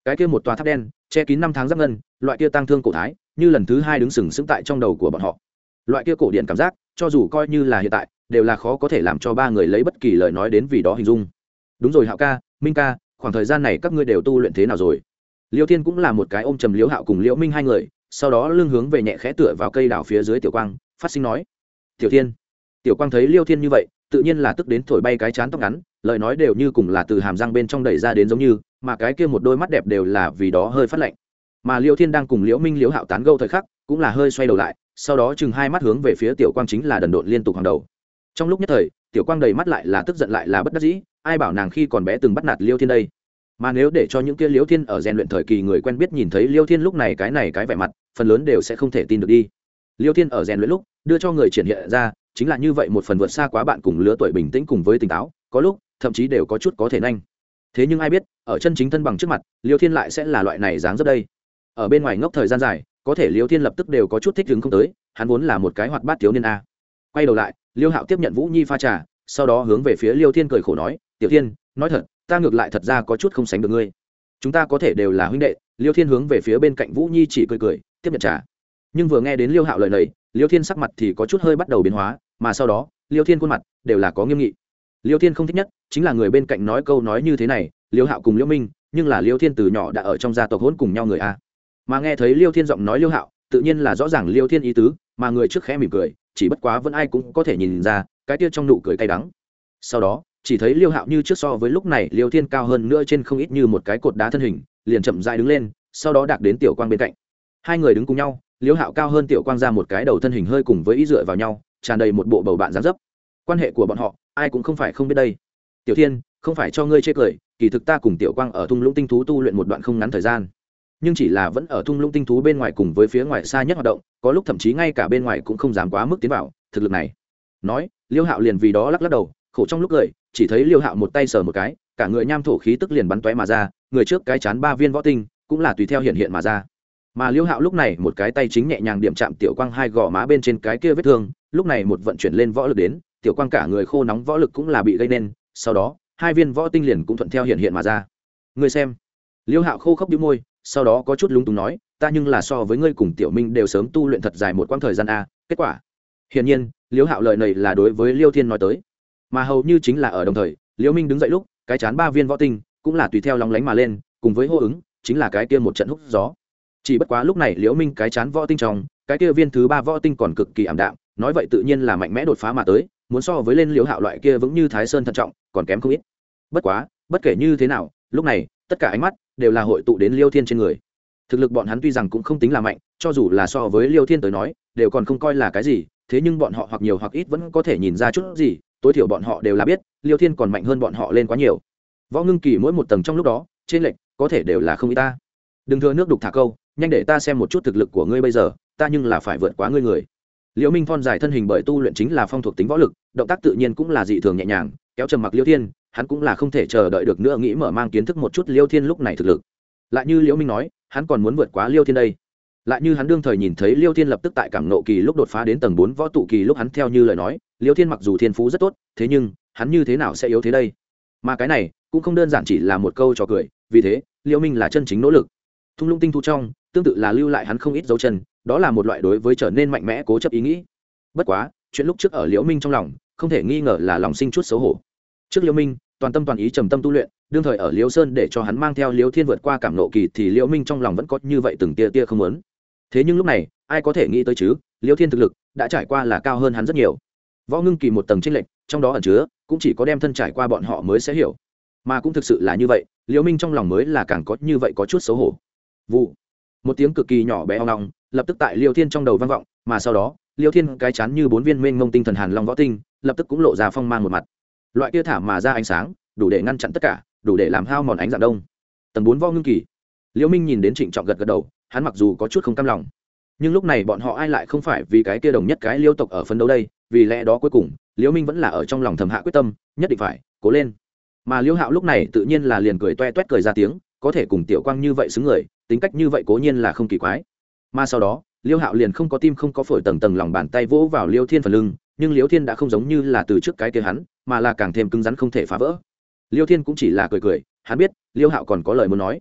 cái kia một tòa tháp đen che kín năm tháng giáp ngân, loại kia tang thương cổ thái như lần thứ hai đứng sừng sững tại trong đầu của bọn họ. Loại kia cổ điện cảm giác cho dù coi như là hiện tại đều là khó có thể làm cho ba người lấy bất kỳ lời nói đến vì đó hình dung. Đúng rồi Hạo ca, Minh ca, khoảng thời gian này các ngươi đều tu luyện thế nào rồi? Liêu Thiên cũng là một cái ôm trầm Liễu Hạo cùng Liễu Minh hai người, sau đó lưng hướng về nhẹ khẽ tựa vào cây đảo phía dưới Tiểu Quang, phát sinh nói: "Tiểu Thiên." Tiểu Quang thấy Liêu Thiên như vậy, tự nhiên là tức đến thổi bay cái chán tóc ngắn, lời nói đều như cùng là từ hàm răng bên trong đẩy ra đến giống như, mà cái kia một đôi mắt đẹp đều là vì đó hơi phát lạnh. Mà Liêu Thiên đang cùng Liễu Minh Liễu Hạo tán gẫu thời khắc, cũng là hơi xoay đầu lại, sau đó chừng hai mắt hướng về phía Tiểu Quang chính là đần độn liên tục hàng đầu. Trong lúc nhất thời, Tiểu Quang đầy mắt lại là tức giận lại là bất đắc dĩ, ai bảo nàng khi còn bé từng bắt nạt Liêu Thiên đây. Mà nếu để cho những kia Liêu Thiên ở rèn luyện thời kỳ người quen biết nhìn thấy Liêu Thiên lúc này cái vẻ mặt, phần lớn đều sẽ không thể tin được đi. Liêu Thiên ở rèn luyện lúc, đưa cho người triển hiện ra, chính là như vậy một phần vượt xa quá bạn cùng lứa tuổi bình tĩnh cùng với tỉnh táo, có lúc, thậm chí đều có chút có thể nhanh. Thế nhưng ai biết, ở chân chính thân bằng trước mặt, Liêu Thiên lại sẽ là loại này dáng dấp đây. Ở bên ngoài ngốc thời gian dài, có thể Liêu Thiên lập tức đều có chút thích ứng không tới, hắn vốn là một cái hoạt bát thiếu niên a. Quay đầu lại, Liêu Hạo tiếp nhận Vũ Nhi pha trà, sau đó hướng về phía Liêu Thiên cười khổ nói: "Tiểu Thiên, nói thật, ta ngược lại thật ra có chút không sánh được ngươi. Chúng ta có thể đều là huynh đệ." Liêu Thiên hướng về phía bên cạnh Vũ Nhi chỉ cười cười, tiếp nhận trà. Nhưng vừa nghe đến Liêu Hạo lời này, Liêu Thiên sắc mặt thì có chút hơi bắt đầu biến hóa, mà sau đó, Liêu Thiên khuôn mặt đều là có nghiêm nghị. Liêu Thiên không thích nhất chính là người bên cạnh nói câu nói như thế này, Liêu Hạo cùng Liêu Minh, nhưng là Liêu Thiên từ nhỏ đã ở trong gia tộc hỗn cùng nhau người a. Mà nghe thấy Liêu Thiên giọng nói Liêu Hạo, tự nhiên là rõ ràng Liêu Thiên ý tứ, mà người trước khẽ mỉm cười, chỉ bất quá vẫn ai cũng có thể nhìn ra, cái kia trong nụ cười cay đắng. Sau đó, chỉ thấy Liêu Hạo như trước so với lúc này Liêu Thiên cao hơn nữa trên không ít như một cái cột đá thân hình, liền chậm rãi đứng lên, sau đó đạp đến Tiểu Quang bên cạnh. Hai người đứng cùng nhau, Liêu Hạo cao hơn Tiểu Quang ra một cái đầu thân hình hơi cùng với ý dựa vào nhau, tràn đầy một bộ bầu bạn dáng dấp. Quan hệ của bọn họ, ai cũng không phải không biết đây. Tiểu Thiên, không phải cho ngươi chê cười, kỳ thực ta cùng Tiểu Quang ở thung lũng tinh thú tu luyện một đoạn không ngắn thời gian, nhưng chỉ là vẫn ở thung lũng tinh thú bên ngoài cùng với phía ngoài xa nhất hoạt động, có lúc thậm chí ngay cả bên ngoài cũng không dám quá mức tiến vào, thực lực này. Nói, Liêu Hạo liền vì đó lắc lắc đầu, khổ trong lúc cười, chỉ thấy Liêu Hạo một tay sờ một cái, cả người nham thổ khí tức liền bắn tóe mà ra, người trước cái chán 3 viên võ tinh, cũng là tùy theo hiện hiện mà ra. Mà Liêu Hạo lúc này một cái tay chính nhẹ nhàng điểm chạm Tiểu Quang hai gò má bên trên cái kia vết thương, lúc này một vận chuyển lên võ lực đến, Tiểu Quang cả người khô nóng võ lực cũng là bị gây nên, sau đó, 2 viên võ tinh liền cũng thuận theo hiện hiện mà ra. Ngươi xem. Liêu Hạo khô khốc bĩu môi, sau đó có chút lúng túng nói, ta nhưng là so với ngươi cùng Tiểu Minh đều sớm tu luyện thật dài một quãng thời gian a, kết quả. Hiển nhiên, Liêu Hạo lời này là đối với Liêu Thiên nói tới, mà hầu như chính là ở đồng thời, Liêu Minh đứng dậy lúc, cái chán 3 viên võ tinh cũng là tùy theo lóng lánh mà lên, cùng với hô ứng, chính là cái kia một trận húc gió. Chỉ bất quá lúc này Liễu Minh cái chán võ tinh trong, cái kia viên thứ 3 võ tinh còn cực kỳ ảm đạm, nói vậy tự nhiên là mạnh mẽ đột phá mà tới, muốn so với lên Liễu Hạo loại kia vững như Thái Sơn thận trọng, còn kém không ít. Bất quá, bất kể như thế nào, lúc này, tất cả ánh mắt đều là hội tụ đến Liêu Thiên trên người. Thực lực bọn hắn tuy rằng cũng không tính là mạnh, cho dù là so với Liêu Thiên tới nói, đều còn không coi là cái gì, thế nhưng bọn họ hoặc nhiều hoặc ít vẫn có thể nhìn ra chút gì, tối thiểu bọn họ đều là biết, Liêu Thiên còn mạnh hơn bọn họ lên quá nhiều. Võ Ngưng Kỳ mỗi một tầng trong lúc đó, trên lệch có thể đều là không ít ta. Đừng thừa nước đục thả câu, nhanh để ta xem một chút thực lực của ngươi bây giờ, ta nhưng là phải vượt quá ngươi người. Liễu Minh thon dài thân hình bởi tu luyện chính là phong thuộc tính võ lực, động tác tự nhiên cũng là dị thường nhẹ nhàng, kéo trầm mặc Liêu Thiên, hắn cũng là không thể chờ đợi được nữa nghĩ mở mang kiến thức một chút Liêu Thiên lúc này thực lực. Lại như Liễu Minh nói, hắn còn muốn vượt quá Liêu Thiên đây. Lại như hắn đương thời nhìn thấy Liêu Thiên lập tức tại cảm nộ kỳ lúc đột phá đến tầng 4 võ tụ kỳ lúc hắn theo như lời nói, Liêu Thiên mặc dù thiên phú rất tốt, thế nhưng, hắn như thế nào sẽ yếu thế đây? Mà cái này, cũng không đơn giản chỉ là một câu trò cười, vì thế, Liễu Minh là chân chính nỗ lực. Thung lũng tinh thú trong, tương tự là lưu lại hắn không ít dấu chân, đó là một loại đối với trở nên mạnh mẽ cố chấp ý nghĩ. Bất quá, chuyện lúc trước ở Liễu Minh trong lòng, không thể nghi ngờ là lòng sinh chút xấu hổ. Trước Liễu Minh, toàn tâm toàn ý trầm tâm tu luyện, đương thời ở Liễu Sơn để cho hắn mang theo Liễu Thiên vượt qua cảm nộ kỳ thì Liễu Minh trong lòng vẫn có như vậy từng tia tia không muốn. Thế nhưng lúc này, ai có thể nghĩ tới chứ, Liễu Thiên thực lực đã trải qua là cao hơn hắn rất nhiều. Võ Ngưng Kỳ một tầng chênh lệch, trong đó ẩn chứa, cũng chỉ có đem thân trải qua bọn họ mới sẽ hiểu. Mà cũng thực sự là như vậy, Liễu Minh trong lòng mới là càng có như vậy có chút xấu hổ. Vụ. Một tiếng cực kỳ nhỏ bé ong ong, lập tức tại Liêu Thiên trong đầu vang vọng, mà sau đó, Liêu Thiên cái chán như 4 viên mênh mông tinh thần hàn long võ tinh, lập tức cũng lộ ra phong mang một mặt. Loại kia thả mà ra ánh sáng, đủ để ngăn chặn tất cả, đủ để làm hao mòn ánh dạng đông. Tầng 4 Võ Ngưng Kỳ. Liễu Minh nhìn đến Trịnh Trọng gật gật đầu, hắn mặc dù có chút không cam lòng, nhưng lúc này bọn họ ai lại không phải vì cái kia đồng nhất cái Liêu tộc ở phấn đấu đây, vì lẽ đó cuối cùng, Liễu Minh vẫn là ở trong lòng thầm hạ quyết tâm, nhất định phải cố lên. Mà Liễu Hạo lúc này tự nhiên là liền cười toe toét cười ra tiếng, có thể cùng Tiểu Quang như vậy xứng người, tính cách như vậy cố nhiên là không kỳ quái. Mà sau đó, Liêu Hạo liền không có tim không có phổi tầng tầng lòng bàn tay vỗ vào Liêu Thiên phần lưng, nhưng Liêu Thiên đã không giống như là từ trước cái kia hắn, mà là càng thêm cứng rắn không thể phá vỡ. Liêu Thiên cũng chỉ là cười cười, hắn biết, Liêu Hạo còn có lời muốn nói.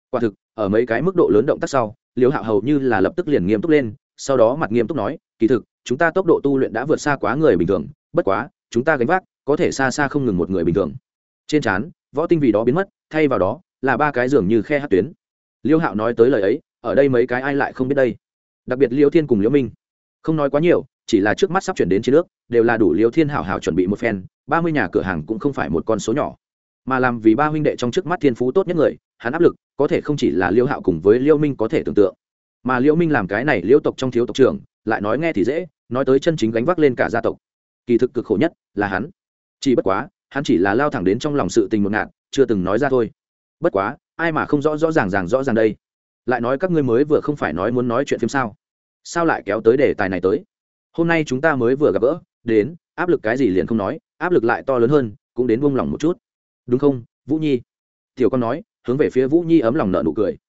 Quả thực ở mấy cái mức độ lớn động tác sau, Liễu Hạo hầu như là lập tức liền nghiêm túc lên, sau đó mặt nghiêm túc nói, kỳ thực chúng ta tốc độ tu luyện đã vượt xa quá người bình thường, bất quá chúng ta gánh vác có thể xa xa không ngừng một người bình thường. Trên trán võ tinh vì đó biến mất, thay vào đó là ba cái giường như khe hát tuyến. Liễu Hạo nói tới lời ấy, ở đây mấy cái ai lại không biết đây, đặc biệt Liễu Thiên cùng Liễu Minh không nói quá nhiều, chỉ là trước mắt sắp chuyển đến chiến nước đều là đủ Liễu Thiên hảo hảo chuẩn bị một phen. 30 nhà cửa hàng cũng không phải một con số nhỏ, mà làm vì ba huynh đệ trong trước mắt thiên phú tốt nhất người, hắn áp lực có thể không chỉ là Liễu Hạo cùng với Liễu Minh có thể tưởng tượng, mà Liễu Minh làm cái này Liễu tộc trong thiếu tộc trưởng, lại nói nghe thì dễ, nói tới chân chính gánh vác lên cả gia tộc, kỳ thực cực khổ nhất là hắn. Chỉ bất quá hắn chỉ là lao thẳng đến trong lòng sự tình một ngạn, chưa từng nói ra thôi. Bất quá ai mà không rõ ràng đây. Lại nói các ngươi mới vừa không phải nói muốn nói chuyện phim sao lại kéo tới đề tài này tới? Hôm nay chúng ta mới vừa gặp gỡ, đến áp lực cái gì liền không nói, áp lực lại to lớn hơn cũng đến buông lòng một chút, đúng không Vũ Nhi? Tiểu con nói, hướng về phía Vũ Nhi ấm lòng nở nụ cười.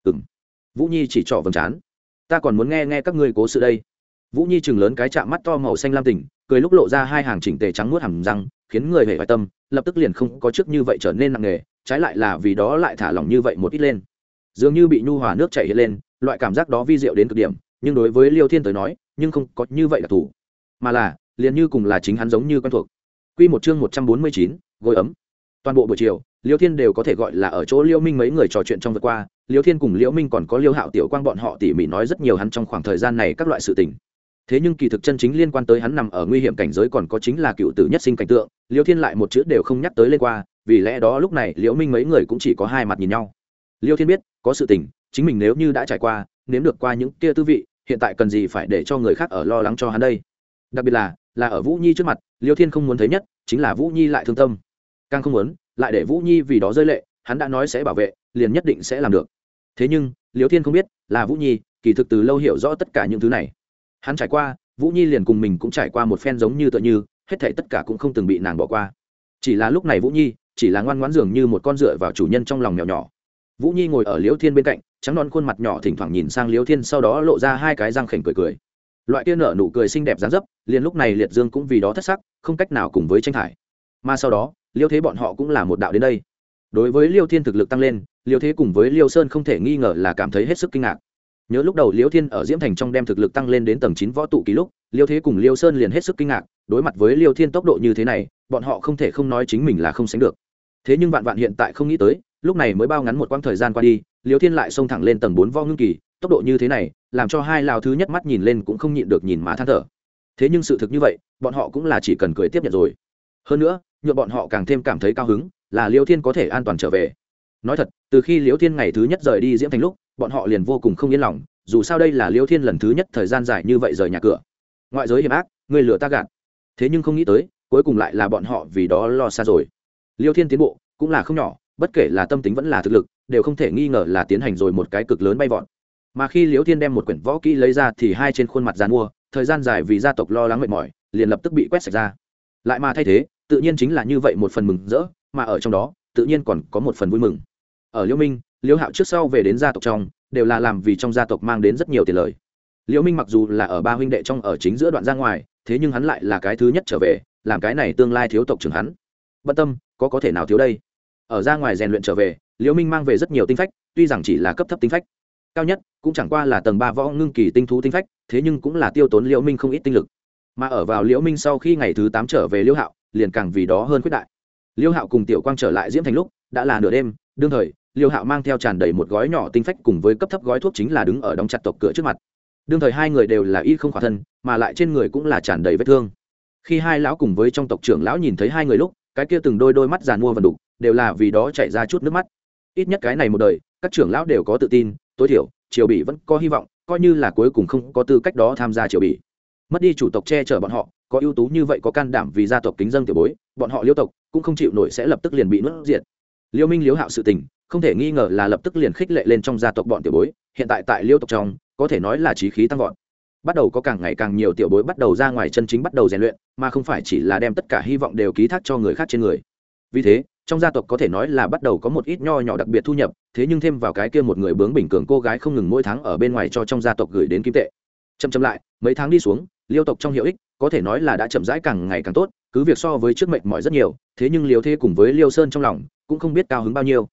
Vũ Nhi chỉ trỏ vầng trán, ta còn muốn nghe các ngươi cố sự đây. Vũ Nhi chừng lớn cái chạm mắt to màu xanh lam tỉnh, cười lúc lộ ra hai hàng chỉnh tề trắng muốt hàm răng, khiến người hề hoài tâm, lập tức liền không có trước như vậy trở nên nặng nề, trái lại là vì đó lại thả lỏng như vậy một ít lên, dường như bị nhu hòa nước chảy hiện lên, loại cảm giác đó vi diệu đến cực điểm. Nhưng đối với Liêu Thiên tới nói, nhưng không có như vậy là thủ, mà là liền như cùng là chính hắn giống như quen thuộc. Quy một chương 149, gối ấm. Toàn bộ buổi chiều, Liêu Thiên đều có thể gọi là ở chỗ Liêu Minh mấy người trò chuyện trong vượt qua. Liêu Thiên cùng Liễu Minh còn có Liêu Hạo Tiểu Quang bọn họ tỉ mỉ nói rất nhiều hắn trong khoảng thời gian này các loại sự tình. Thế nhưng kỳ thực chân chính liên quan tới hắn nằm ở nguy hiểm cảnh giới còn có chính là cựu tử nhất sinh cảnh tượng, Liêu Thiên lại một chữ đều không nhắc tới lên qua, vì lẽ đó lúc này Liễu Minh mấy người cũng chỉ có hai mặt nhìn nhau. Liêu Thiên biết, có sự tình, chính mình nếu như đã trải qua, nếm được qua những kia tư vị, hiện tại cần gì phải để cho người khác ở lo lắng cho hắn đây. Đặc biệt là ở Vũ Nhi trước mặt, Liêu Thiên không muốn thấy nhất chính là Vũ Nhi lại thương tâm, càng không muốn lại để Vũ Nhi vì đó rơi lệ. Hắn đã nói sẽ bảo vệ, liền nhất định sẽ làm được. Thế nhưng Liêu Thiên không biết là Vũ Nhi kỳ thực từ lâu hiểu rõ tất cả những thứ này. Hắn trải qua, Vũ Nhi liền cùng mình cũng trải qua một phen giống như tựa như, hết thảy tất cả cũng không từng bị nàng bỏ qua. Chỉ là lúc này Vũ Nhi chỉ là ngoan ngoãn dường như một con dựa vào chủ nhân trong lòng mèo nhỏ. Vũ Nhi ngồi ở Liễu Thiên bên cạnh, trắng non khuôn mặt nhỏ thỉnh thoảng nhìn sang Liễu Thiên, sau đó lộ ra hai cái răng khểnh cười. Loại kia nở nụ cười xinh đẹp dáng dấp, liền lúc này Liệt Dương cũng vì đó thất sắc, không cách nào cùng với tranh thải. Mà sau đó, Liễu Thế bọn họ cũng là một đạo đến đây. Đối với Liễu Thiên thực lực tăng lên, Liễu Thế cùng với Liễu Sơn không thể nghi ngờ là cảm thấy hết sức kinh ngạc. Nhớ lúc đầu Liễu Thiên ở Diễm Thành trong đem thực lực tăng lên đến tầng 9 võ tụ ký lúc, Liễu Thế cùng Liễu Sơn liền hết sức kinh ngạc, đối mặt với Liễu Thiên tốc độ như thế này, bọn họ không thể không nói chính mình là không sánh được. Thế nhưng vạn hiện tại không nghĩ tới, lúc này mới bao ngắn một quãng thời gian qua đi, Liễu Thiên lại xông thẳng lên tầng 4 võ ngưng kỳ, tốc độ như thế này, làm cho hai lão thứ nhất mắt nhìn lên cũng không nhịn được nhìn má than thở. Thế nhưng sự thực như vậy, bọn họ cũng là chỉ cần cười tiếp nhận rồi. Hơn nữa, nhượng bọn họ càng thêm cảm thấy cao hứng, là Liễu Thiên có thể an toàn trở về. Nói thật, từ khi Liễu Thiên ngày thứ nhất rời đi Diễm Thành lúc, bọn họ liền vô cùng không yên lòng, dù sao đây là Liễu Thiên lần thứ nhất thời gian dài như vậy rời nhà cửa. Ngoại giới hiểm ác, người lừa ta gạt. Thế nhưng không nghĩ tới, cuối cùng lại là bọn họ vì đó lo xa rồi. Liễu Thiên tiến bộ cũng là không nhỏ, bất kể là tâm tính vẫn là thực lực, đều không thể nghi ngờ là tiến hành rồi một cái cực lớn bay vọt. Mà khi Liễu Thiên đem một quyển võ kỹ lấy ra thì hai trên khuôn mặt giàn mua, thời gian dài vì gia tộc lo lắng mệt mỏi, liền lập tức bị quét sạch ra. Lại mà thay thế, tự nhiên chính là như vậy một phần mừng rỡ, mà ở trong đó, tự nhiên còn có một phần vui mừng. Ở Liễu Minh, Liễu Hạo trước sau về đến gia tộc trong, đều là làm vì trong gia tộc mang đến rất nhiều tiền lời. Liễu Minh mặc dù là ở ba huynh đệ trong ở chính giữa đoạn ra ngoài, thế nhưng hắn lại là cái thứ nhất trở về, làm cái này tương lai thiếu tộc trưởng hắn. Bất tâm, có thể nào thiếu đây? Ở ra ngoài rèn luyện trở về, Liễu Minh mang về rất nhiều tinh phách, tuy rằng chỉ là cấp thấp tinh phách, cao nhất cũng chẳng qua là tầng 3 võ ngưng kỳ tinh thú tinh phách, thế nhưng cũng là tiêu tốn Liễu Minh không ít tinh lực. Mà ở vào Liễu Minh sau khi ngày thứ 8 trở về Liễu Hạo, liền càng vì đó hơn quyết đại. Liễu Hạo cùng Tiểu Quang trở lại Diễm Thành lúc, đã là nửa đêm, đương thời, Liễu Hạo mang theo tràn đầy một gói nhỏ tinh phách cùng với cấp thấp gói thuốc chính là đứng ở đóng chặt tộc cửa trước mặt. Đương thời hai người đều là y không khỏa thân, mà lại trên người cũng là tràn đầy vết thương. Khi hai lão cùng với trong tộc trưởng lão nhìn thấy hai người lúc, cái kia từng đôi mắt giàn mua vần đục, đều là vì đó chảy ra chút nước mắt. Ít nhất cái này một đời, các trưởng lão đều có tự tin, tối thiểu Triều Bỉ vẫn có hy vọng, coi như là cuối cùng không có tư cách đó tham gia Triều Bỉ. Mất đi chủ tộc che chở bọn họ, có ưu tú như vậy có can đảm vì gia tộc kính dâng tiểu bối, bọn họ Liễu tộc cũng không chịu nổi sẽ lập tức liền bị nuốt diệt. Liễu Minh Liễu Hạo sự tình, không thể nghi ngờ là lập tức liền khích lệ lên trong gia tộc bọn tiểu bối, hiện tại tại Liễu tộc trong, có thể nói là chí khí tăng vọt. Bắt đầu có càng ngày càng nhiều tiểu bối bắt đầu ra ngoài chân chính bắt đầu rèn luyện, mà không phải chỉ là đem tất cả hy vọng đều ký thác cho người khác trên người. Vì thế, trong gia tộc có thể nói là bắt đầu có một ít nho nhỏ đặc biệt thu nhập, thế nhưng thêm vào cái kia một người bướng bỉnh cường cô gái không ngừng mỗi tháng ở bên ngoài cho trong gia tộc gửi đến kim tệ. Chậm lại, mấy tháng đi xuống, Liêu tộc trong hiệu ích có thể nói là đã chậm rãi càng ngày càng tốt, cứ việc so với trước mệnh mỏi rất nhiều, thế nhưng Liêu Thế cùng với Liêu Sơn trong lòng cũng không biết cao hứng bao nhiêu.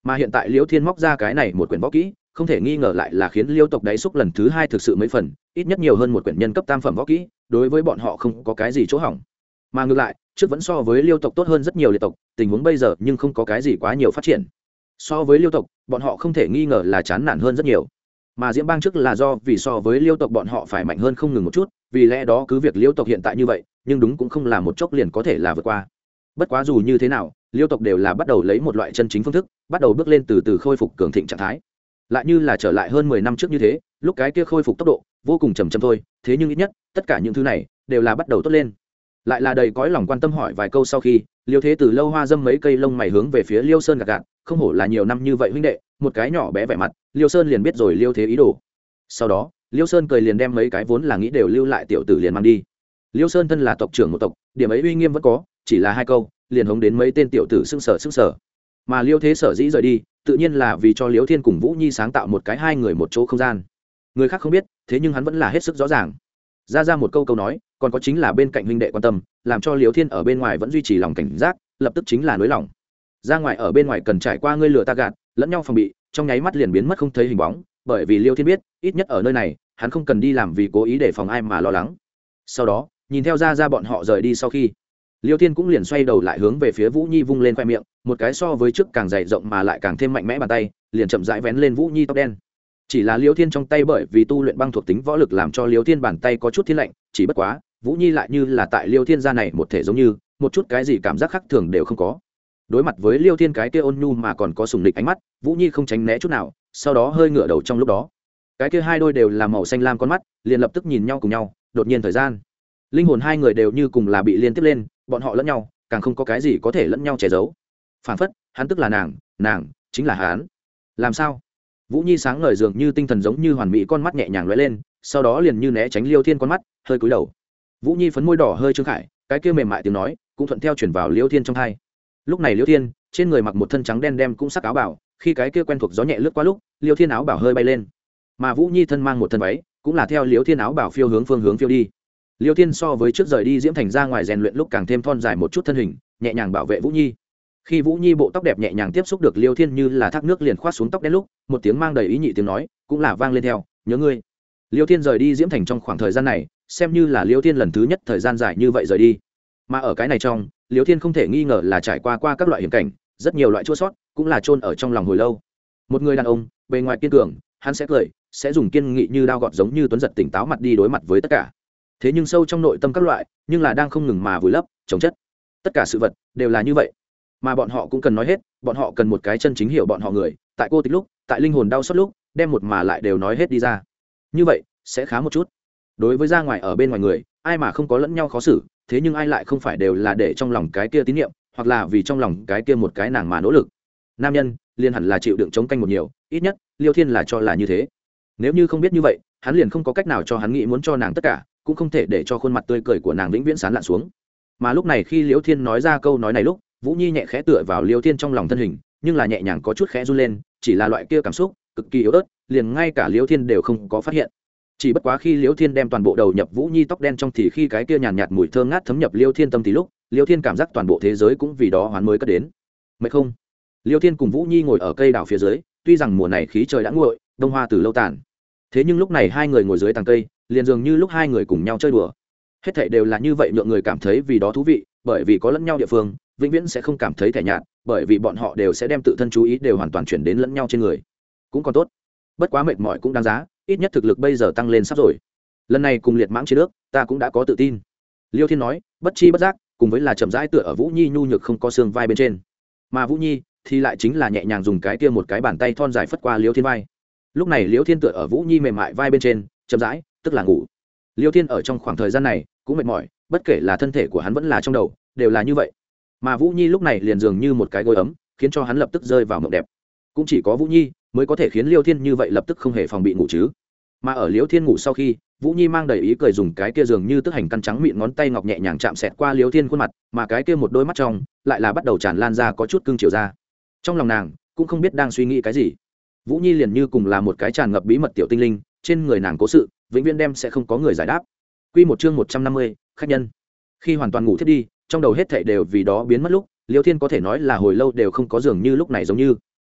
mà hiện tại liêu thiên móc ra cái này một quyển võ kỹ không thể nghi ngờ lại là khiến liêu tộc đáy xúc lần thứ hai thực sự mấy phần, ít nhất nhiều hơn một quyển nhân cấp tam phẩm võ kỹ, đối với bọn họ không có cái gì chỗ hỏng. Mà ngược lại trước vẫn so với liêu tộc tốt hơn rất nhiều liệt tộc, tình huống bây giờ nhưng không có cái gì quá nhiều phát triển. So với liêu tộc bọn họ không thể nghi ngờ là chán nản hơn rất nhiều, mà diễm bang trước là do vì so với liêu tộc bọn họ phải mạnh hơn không ngừng một chút, vì lẽ đó cứ việc liêu tộc hiện tại như vậy nhưng đúng cũng không là một chốc liền có thể là vượt qua. Bất quá dù như thế nào liêu tộc đều là bắt đầu lấy một loại chân chính phương thức bắt đầu bước lên từ từ khôi phục cường thịnh trạng thái, lại như là trở lại hơn 10 năm trước như thế, lúc cái kia khôi phục tốc độ vô cùng chậm chậm thôi, thế nhưng ít nhất tất cả những thứ này đều là bắt đầu tốt lên. Lại là đầy cõi lòng quan tâm hỏi vài câu sau khi liêu thế từ lâu hoa dâm mấy cây lông mày hướng về phía liêu sơn gạt gạt, không hổ là nhiều năm như vậy huynh đệ, một cái nhỏ bé vẻ mặt liêu sơn liền biết rồi liêu thế ý đồ. Sau đó liêu sơn cười liền đem mấy cái vốn là nghĩ đều lưu lại tiểu tử liền mang đi. Liêu sơn thân là tộc trưởng một tộc, điểm ấy uy nghiêm vẫn có, chỉ là hai câu liền hống đến mấy tên tiểu tử sưng sở. Mà liêu thế sở dĩ rời đi tự nhiên là vì cho liêu thiên cùng vũ nhi sáng tạo một cái hai người một chỗ không gian. Người khác không biết, thế nhưng hắn vẫn là hết sức rõ ràng. Ra một câu nói, còn có chính là bên cạnh huynh đệ quan tâm, làm cho liêu thiên ở bên ngoài vẫn duy trì lòng cảnh giác, lập tức chính là nới lòng. Ra ngoài ở bên ngoài cần trải qua ngươi lừa ta gạt, lẫn nhau phòng bị, trong nháy mắt liền biến mất không thấy hình bóng, bởi vì liêu thiên biết ít nhất ở nơi này hắn không cần đi làm vì cố ý để phòng ai mà lo lắng. Sau đó nhìn theo ra bọn họ rời đi sau khi liêu thiên cũng liền xoay đầu lại hướng về phía vũ nhi vung lên khoe miệng, một cái so với trước càng dày rộng mà lại càng thêm mạnh mẽ bàn tay liền chậm rãi vén lên vũ nhi tóc đen. Chỉ là liêu thiên trong tay bởi vì tu luyện băng thuộc tính võ lực làm cho liêu thiên bàn tay có chút thiên lạnh, chỉ bất quá vũ nhi lại như là tại liêu thiên gia này một thể giống như một chút cái gì cảm giác khác thường đều không có. Đối mặt với liêu thiên cái kia ôn nhu mà còn có sùng địch ánh mắt, vũ nhi không tránh né chút nào, sau đó hơi ngửa đầu. Trong lúc đó cái kia hai đôi đều là màu xanh lam con mắt liền lập tức nhìn nhau cùng nhau. Đột nhiên thời gian linh hồn hai người đều như cùng là bị liên tiếp lên, bọn họ lẫn nhau càng không có cái gì có thể lẫn nhau che giấu. Phản phất hắn tức là nàng chính là hắn. Làm sao? Vũ nhi sáng ngời dường như tinh thần giống như hoàn mỹ, con mắt nhẹ nhàng lóe lên, sau đó liền như né tránh liêu thiên con mắt, hơi cúi đầu. Vũ nhi phấn môi đỏ hơi trương khải, cái kia mềm mại tiếng nói cũng thuận theo chuyển vào liêu thiên trong tai. Lúc này liêu thiên trên người mặc một thân trắng đen đem cũng sắc áo bảo, khi cái kia quen thuộc gió nhẹ lướt qua lúc liêu thiên áo bảo hơi bay lên, mà vũ nhi thân mang một thân váy cũng là theo liêu thiên áo bảo phiêu hướng phương hướng phiêu đi. Liêu thiên so với trước rời đi diễm thành ra ngoài rèn luyện lúc càng thêm thon dài một chút thân hình, nhẹ nhàng bảo vệ vũ nhi. Khi vũ nhi bộ tóc đẹp nhẹ nhàng tiếp xúc được liêu thiên như là thác nước liền khoát xuống tóc đen lúc một tiếng mang đầy ý nhị tiếng nói cũng là vang lên theo, nhớ ngươi. Liêu thiên rời đi diễm thành trong khoảng thời gian này xem như là liêu thiên lần thứ nhất thời gian dài như vậy rời đi, mà ở cái này trong liêu thiên không thể nghi ngờ là trải qua các loại hiểm cảnh, rất nhiều loại chua sót cũng là chôn ở trong lòng hồi lâu. Một người đàn ông bề ngoài kiên cường, hắn sẽ cười, sẽ dùng kiên nghị như đao gọt giống như tuấn giật tỉnh táo mặt đi đối mặt với tất cả. Thế nhưng sâu trong nội tâm các loại nhưng là đang không ngừng mà vùi lấp chống chất. Tất cả sự vật đều là như vậy, mà bọn họ cũng cần nói hết, bọn họ cần một cái chân chính hiểu bọn họ người, tại cô tịch lúc, tại linh hồn đau xót lúc đem một mà lại đều nói hết đi ra, như vậy sẽ khá một chút. Đối với ra ngoài ở bên ngoài người, ai mà không có lẫn nhau khó xử, thế nhưng ai lại không phải đều là để trong lòng cái kia tín nhiệm, hoặc là vì trong lòng cái kia một cái nàng mà nỗ lực. Nam nhân liền hẳn là chịu đựng chống canh một nhiều, ít nhất liêu thiên là cho là như thế. Nếu như không biết như vậy, hắn liền không có cách nào cho hắn nghĩ muốn cho nàng tất cả, cũng không thể để cho khuôn mặt tươi cười của nàng vĩnh viễn sán lạn xuống. Mà lúc này khi liêu thiên nói ra câu nói này lúc vũ nhi nhẹ khẽ tựa vào liêu thiên trong lòng thân hình, nhưng là nhẹ nhàng có chút khẽ run lên, chỉ là loại kia cảm xúc cực kỳ yếu ớt, liền ngay cả liêu thiên đều không có phát hiện. Chỉ bất quá khi liêu thiên đem toàn bộ đầu nhập vũ nhi tóc đen trong thì khi cái kia nhàn nhạt mùi thơm ngát thấm nhập liêu thiên tâm thì lúc liêu thiên cảm giác toàn bộ thế giới cũng vì đó hoán mới cất đến. Mệt không? Liêu thiên cùng vũ nhi ngồi ở cây đảo phía dưới, tuy rằng mùa này khí trời đã nguội, đông hoa từ lâu tàn, thế nhưng lúc này hai người ngồi dưới tàng cây liền dường như lúc hai người cùng nhau chơi đùa. Hết thảy đều là như vậy nhượng người cảm thấy vì đó thú vị, bởi vì có lẫn nhau địa phương vĩnh viễn sẽ không cảm thấy thẻ nhạt, bởi vì bọn họ đều sẽ đem tự thân chú ý đều hoàn toàn chuyển đến lẫn nhau trên người. Cũng còn tốt, bất quá mệt mỏi cũng đáng giá, ít nhất thực lực bây giờ tăng lên sắp rồi. Lần này cùng liệt mãng chiến nước ta cũng đã có tự tin. Liêu thiên nói bất chi bất giác, cùng với là chậm rãi tựa ở vũ nhi nhu nhược không có xương vai bên trên, mà vũ nhi thì lại chính là nhẹ nhàng dùng cái kia một cái bàn tay thon dài phất qua liêu thiên vai. Lúc này liêu thiên tựa ở vũ nhi mềm mại vai bên trên chậm rãi tức là ngủ. Liêu thiên ở trong khoảng thời gian này cũng mệt mỏi, bất kể là thân thể của hắn vẫn là trong đầu đều là như vậy, mà vũ nhi lúc này liền dường như một cái gối ấm, khiến cho hắn lập tức rơi vào mộng đẹp. Cũng chỉ có vũ nhi mới có thể khiến liêu thiên như vậy lập tức không hề phòng bị ngủ chứ. Mà ở liêu thiên ngủ sau khi vũ nhi mang đầy ý cười dùng cái kia dường như tức hành căn trắng mịn ngón tay ngọc nhẹ nhàng chạm xẹt qua liêu thiên khuôn mặt, mà cái kia một đôi mắt trong lại là bắt đầu tràn lan ra có chút cưng chiều ra. Trong lòng nàng cũng không biết đang suy nghĩ cái gì, vũ nhi liền như cùng là một cái tràn ngập bí mật tiểu tinh linh, trên người nàng cố sự vĩnh viễn đem sẽ không có người giải đáp. Quy một chương 150, khách nhân. Khi hoàn toàn ngủ thiết đi, trong đầu hết thảy đều vì đó biến mất lúc liêu thiên có thể nói là hồi lâu đều không có dường như lúc này giống như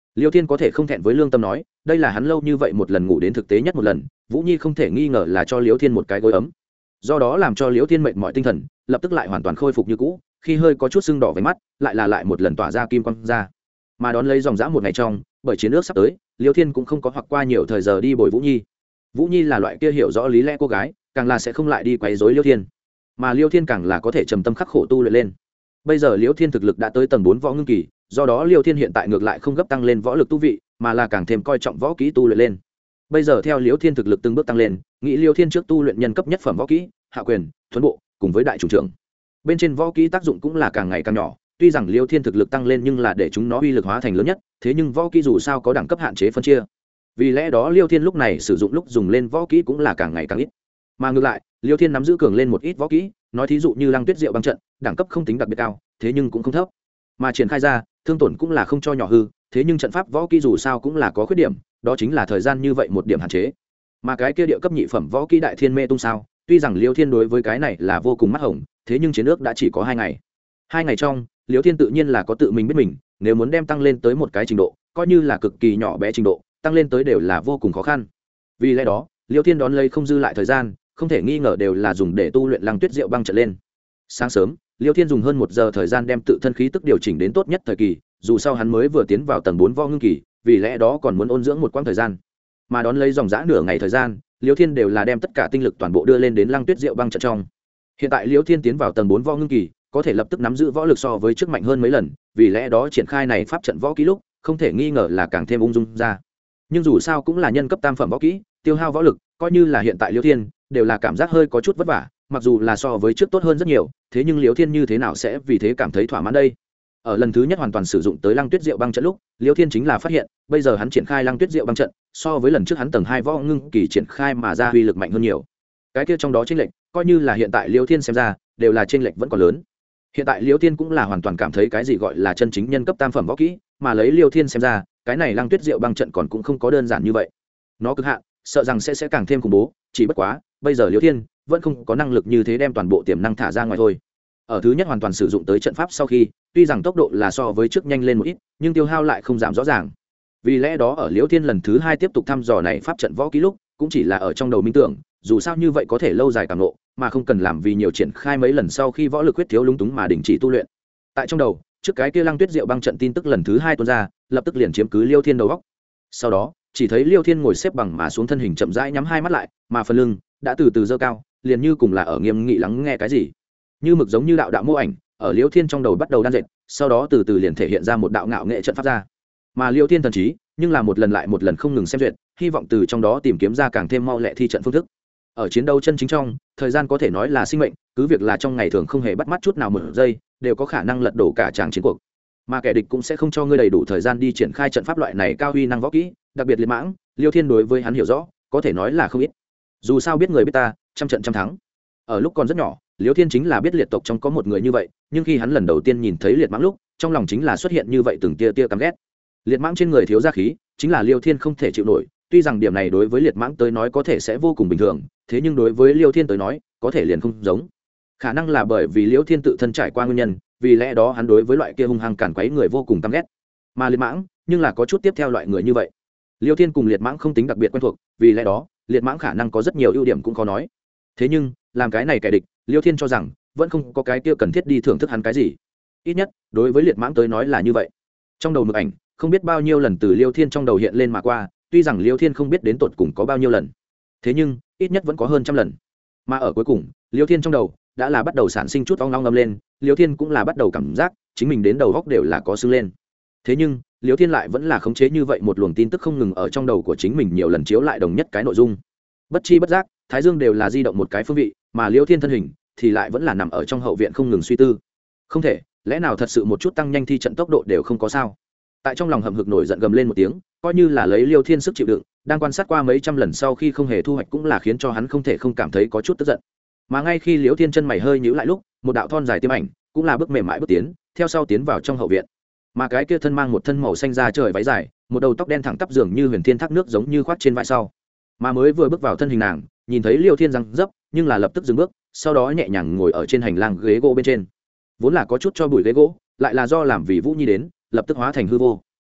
Liêu Thiên có thể không thẹn với lương tâm nói, đây là hắn lâu như vậy một lần ngủ đến thực tế nhất một lần, Vũ Nhi không thể nghi ngờ là cho Liêu Thiên một cái gối ấm. Do đó làm cho Liêu Thiên mệt mỏi tinh thần, lập tức lại hoàn toàn khôi phục như cũ, khi hơi có chút sưng đỏ với mắt, lại một lần tỏa ra kim quang ra. Mà đón lấy dòng dã một ngày trong, bởi chiến nước sắp tới, Liêu Thiên cũng không có hoặc qua nhiều thời giờ đi bồi Vũ Nhi. Vũ Nhi là loại kia hiểu rõ lý lẽ cô gái, càng là sẽ không lại đi quấy rối Liêu Thiên, mà Liêu Thiên càng là có thể trầm tâm khắc khổ tu luyện lên. Bây giờ Liêu Thiên thực lực đã tới tầng 4 võ ngưng kỳ, do đó Liêu Thiên hiện tại ngược lại không gấp tăng lên võ lực tu vị, mà là càng thêm coi trọng võ kỹ tu luyện lên. Bây giờ theo Liêu Thiên thực lực từng bước tăng lên, nghĩ Liêu Thiên trước tu luyện nhân cấp nhất phẩm võ kỹ, hạ quyền, thuần bộ, cùng với đại chủ trưởng. Bên trên võ kỹ tác dụng cũng là càng ngày càng nhỏ, tuy rằng Liêu Thiên thực lực tăng lên nhưng là để chúng nó uy lực hóa thành lớn nhất, thế nhưng võ kỹ dù sao có đẳng cấp hạn chế phân chia. Vì lẽ đó Liêu Thiên lúc này sử dụng lúc dùng lên võ kỹ cũng là càng ngày càng ít. Mà ngược lại, Liêu Thiên nắm giữ cường lên một ít võ kỹ, nói thí dụ như Lăng Tuyết Diệu băng trận, đẳng cấp không tính đặc biệt cao, thế nhưng cũng không thấp. Mà triển khai ra, thương tổn cũng là không cho nhỏ hư, thế nhưng trận pháp võ kỹ dù sao cũng là có khuyết điểm, đó chính là thời gian như vậy một điểm hạn chế. Mà cái kia địa cấp nhị phẩm võ kỹ Đại Thiên Mê Tung sao, tuy rằng Liêu Thiên đối với cái này là vô cùng mắt hồng, thế nhưng chiến ước đã chỉ có 2 ngày. 2 ngày trong, Liêu Thiên tự nhiên là có tự mình biết mình, nếu muốn đem tăng lên tới một cái trình độ, coi như là cực kỳ nhỏ bé trình độ, tăng lên tới đều là vô cùng khó khăn. Vì lẽ đó, Liêu Thiên đón lấy không dư lại thời gian, không thể nghi ngờ đều là dùng để tu luyện Lăng Tuyết Diệu băng trận lên. Sáng sớm, Liêu Thiên dùng hơn 1 giờ thời gian đem tự thân khí tức điều chỉnh đến tốt nhất thời kỳ, dù sao hắn mới vừa tiến vào tầng 4 võ ngưng kỳ, vì lẽ đó còn muốn ôn dưỡng một quãng thời gian. Mà đón lấy dòng dã nửa ngày thời gian, Liêu Thiên đều là đem tất cả tinh lực toàn bộ đưa lên đến Lăng Tuyết Diệu băng trận trong. Hiện tại Liêu Thiên tiến vào tầng 4 võ ngưng kỳ, có thể lập tức nắm giữ võ lực so với trước mạnh hơn mấy lần, vì lẽ đó triển khai này pháp trận võ kỹ lúc, không thể nghi ngờ là càng thêm ung dung ra. Nhưng dù sao cũng là nhân cấp tam phẩm võ kỹ, tiêu hao võ lực, coi như là hiện tại Liêu Thiên, đều là cảm giác hơi có chút vất vả, mặc dù là so với trước tốt hơn rất nhiều, thế nhưng Liêu Thiên như thế nào sẽ vì thế cảm thấy thỏa mãn đây? Ở lần thứ nhất hoàn toàn sử dụng tới Lăng Tuyết Diệu băng trận lúc, Liêu Thiên chính là phát hiện, bây giờ hắn triển khai Lăng Tuyết Diệu băng trận, so với lần trước hắn tầng 2 võ ngưng kỳ triển khai mà ra uy lực mạnh hơn nhiều. Cái kia trong đó chênh lệch, coi như là hiện tại Liêu Thiên xem ra, đều là chênh lệch vẫn còn lớn. Hiện tại Liêu Thiên cũng là hoàn toàn cảm thấy cái gì gọi là chân chính nhân cấp tam phẩm võ kỹ, mà lấy Liêu Thiên xem ra, cái này Lăng Tuyết Diệu băng trận còn cũng không có đơn giản như vậy. Nó cực hạn, sợ rằng sẽ càng thêm khủng bố, chỉ bất quá, bây giờ Liêu Thiên vẫn không có năng lực như thế đem toàn bộ tiềm năng thả ra ngoài thôi. Ở thứ nhất hoàn toàn sử dụng tới trận pháp sau khi, tuy rằng tốc độ là so với trước nhanh lên một ít, nhưng tiêu hao lại không giảm rõ ràng. Vì lẽ đó ở Liêu Thiên lần thứ 2 tiếp tục thăm dò này pháp trận võ kỹ lúc, cũng chỉ là ở trong đầu minh tưởng, dù sao như vậy có thể lâu dài cảm ngộ, mà không cần làm vì nhiều triển khai mấy lần sau khi võ lực huyết thiếu lúng túng mà đình chỉ tu luyện. Tại trong đầu, trước cái kia Lăng Tuyết Diệu băng trận tin tức lần thứ 2 tuôn ra, lập tức liền chiếm cứ Liêu Thiên đầu óc. Sau đó, chỉ thấy Liêu Thiên ngồi xếp bằng mà xuống thân hình chậm rãi nhắm hai mắt lại, mà phần lưng đã từ từ giơ cao, liền như cùng là ở nghiêm nghị lắng nghe cái gì. Như mực giống như đạo đạo mô ảnh, ở Liêu Thiên trong đầu bắt đầu đan dệt, sau đó từ từ liền thể hiện ra một đạo ngạo nghệ trận pháp ra. Mà Liêu Thiên thần trí, nhưng là một lần lại một lần không ngừng xem duyệt, hy vọng từ trong đó tìm kiếm ra càng thêm mau lẹ thi trận phương thức. Ở chiến đấu chân chính trong, thời gian có thể nói là sinh mệnh, cứ việc là trong ngày thường không hề bắt mắt chút nào một giây, đều có khả năng lật đổ cả tràng chiến cuộc. Mà kẻ địch cũng sẽ không cho ngươi đầy đủ thời gian đi triển khai trận pháp loại này cao uy năng võ kỹ, đặc biệt liệt mãng, Liêu Thiên đối với hắn hiểu rõ, có thể nói là không ít. Dù sao biết người biết ta, trăm trận trăm thắng. Ở lúc còn rất nhỏ, Liêu Thiên chính là biết liệt tộc trong có một người như vậy, nhưng khi hắn lần đầu tiên nhìn thấy liệt mãng lúc, trong lòng chính là xuất hiện như vậy từng tia tia căm ghét. Liệt mãng trên người thiếu gia khí, chính là Liêu Thiên không thể chịu nổi, tuy rằng điểm này đối với liệt mãng tới nói có thể sẽ vô cùng bình thường, thế nhưng đối với Liêu Thiên tới nói, có thể liền không giống. Khả năng là bởi vì Liêu Thiên tự thân trải qua nguyên nhân, vì lẽ đó hắn đối với loại kia hung hăng cản quấy người vô cùng căm ghét. Mà liệt mãng, nhưng là có chút tiếp theo loại người như vậy. Liêu Thiên cùng liệt mãng không tính đặc biệt quen thuộc, vì lẽ đó, liệt mãng khả năng có rất nhiều ưu điểm cũng khó nói. Thế nhưng, làm cái này kẻ địch, Liêu Thiên cho rằng vẫn không có cái kia cần thiết đi thưởng thức hắn cái gì. Ít nhất, đối với liệt mãng tới nói là như vậy. Trong đầu mực ảnh, không biết bao nhiêu lần từ Liêu Thiên trong đầu hiện lên mà qua, tuy rằng Liêu Thiên không biết đến tột cùng có bao nhiêu lần, thế nhưng ít nhất vẫn có hơn trăm lần. Mà ở cuối cùng, Liêu Thiên trong đầu đã là bắt đầu sản sinh chút ong long ngâm lên, Liêu Thiên cũng là bắt đầu cảm giác chính mình đến đầu góc đều là có sưng lên. Thế nhưng, Liêu Thiên lại vẫn là khống chế như vậy một luồng tin tức không ngừng ở trong đầu của chính mình nhiều lần chiếu lại đồng nhất cái nội dung. Bất chi bất giác, Thái Dương đều là di động một cái phương vị, mà Liêu Thiên thân hình thì lại vẫn là nằm ở trong hậu viện không ngừng suy tư. Không thể, lẽ nào thật sự một chút tăng nhanh thi trận tốc độ đều không có sao? Tại trong lòng hậm hực nổi giận gầm lên một tiếng, coi như là lấy Liêu Thiên sức chịu đựng, đang quan sát qua mấy trăm lần sau khi không hề thu hoạch cũng là khiến cho hắn không thể không cảm thấy có chút tức giận. Mà ngay khi Liêu Thiên chân mày hơi nhíu lại lúc, một đạo thon dài tiêm ảnh cũng là bước mềm mại bước tiến, theo sau tiến vào trong hậu viện. Mà cái kia thân mang một thân màu xanh da trời váy dài, một đầu tóc đen thẳng tắp dường như huyền thiên thác nước giống như khoác trên vai sau. Mà mới vừa bước vào thân hình nàng, nhìn thấy Liêu Thiên răng dấp, nhưng là lập tức dừng bước, sau đó nhẹ nhàng ngồi ở trên hành lang ghế gỗ bên trên. Vốn là có chút cho bụi ghế gỗ, lại là do làm vì Vũ Nhi đến, lập tức hóa thành hư vô.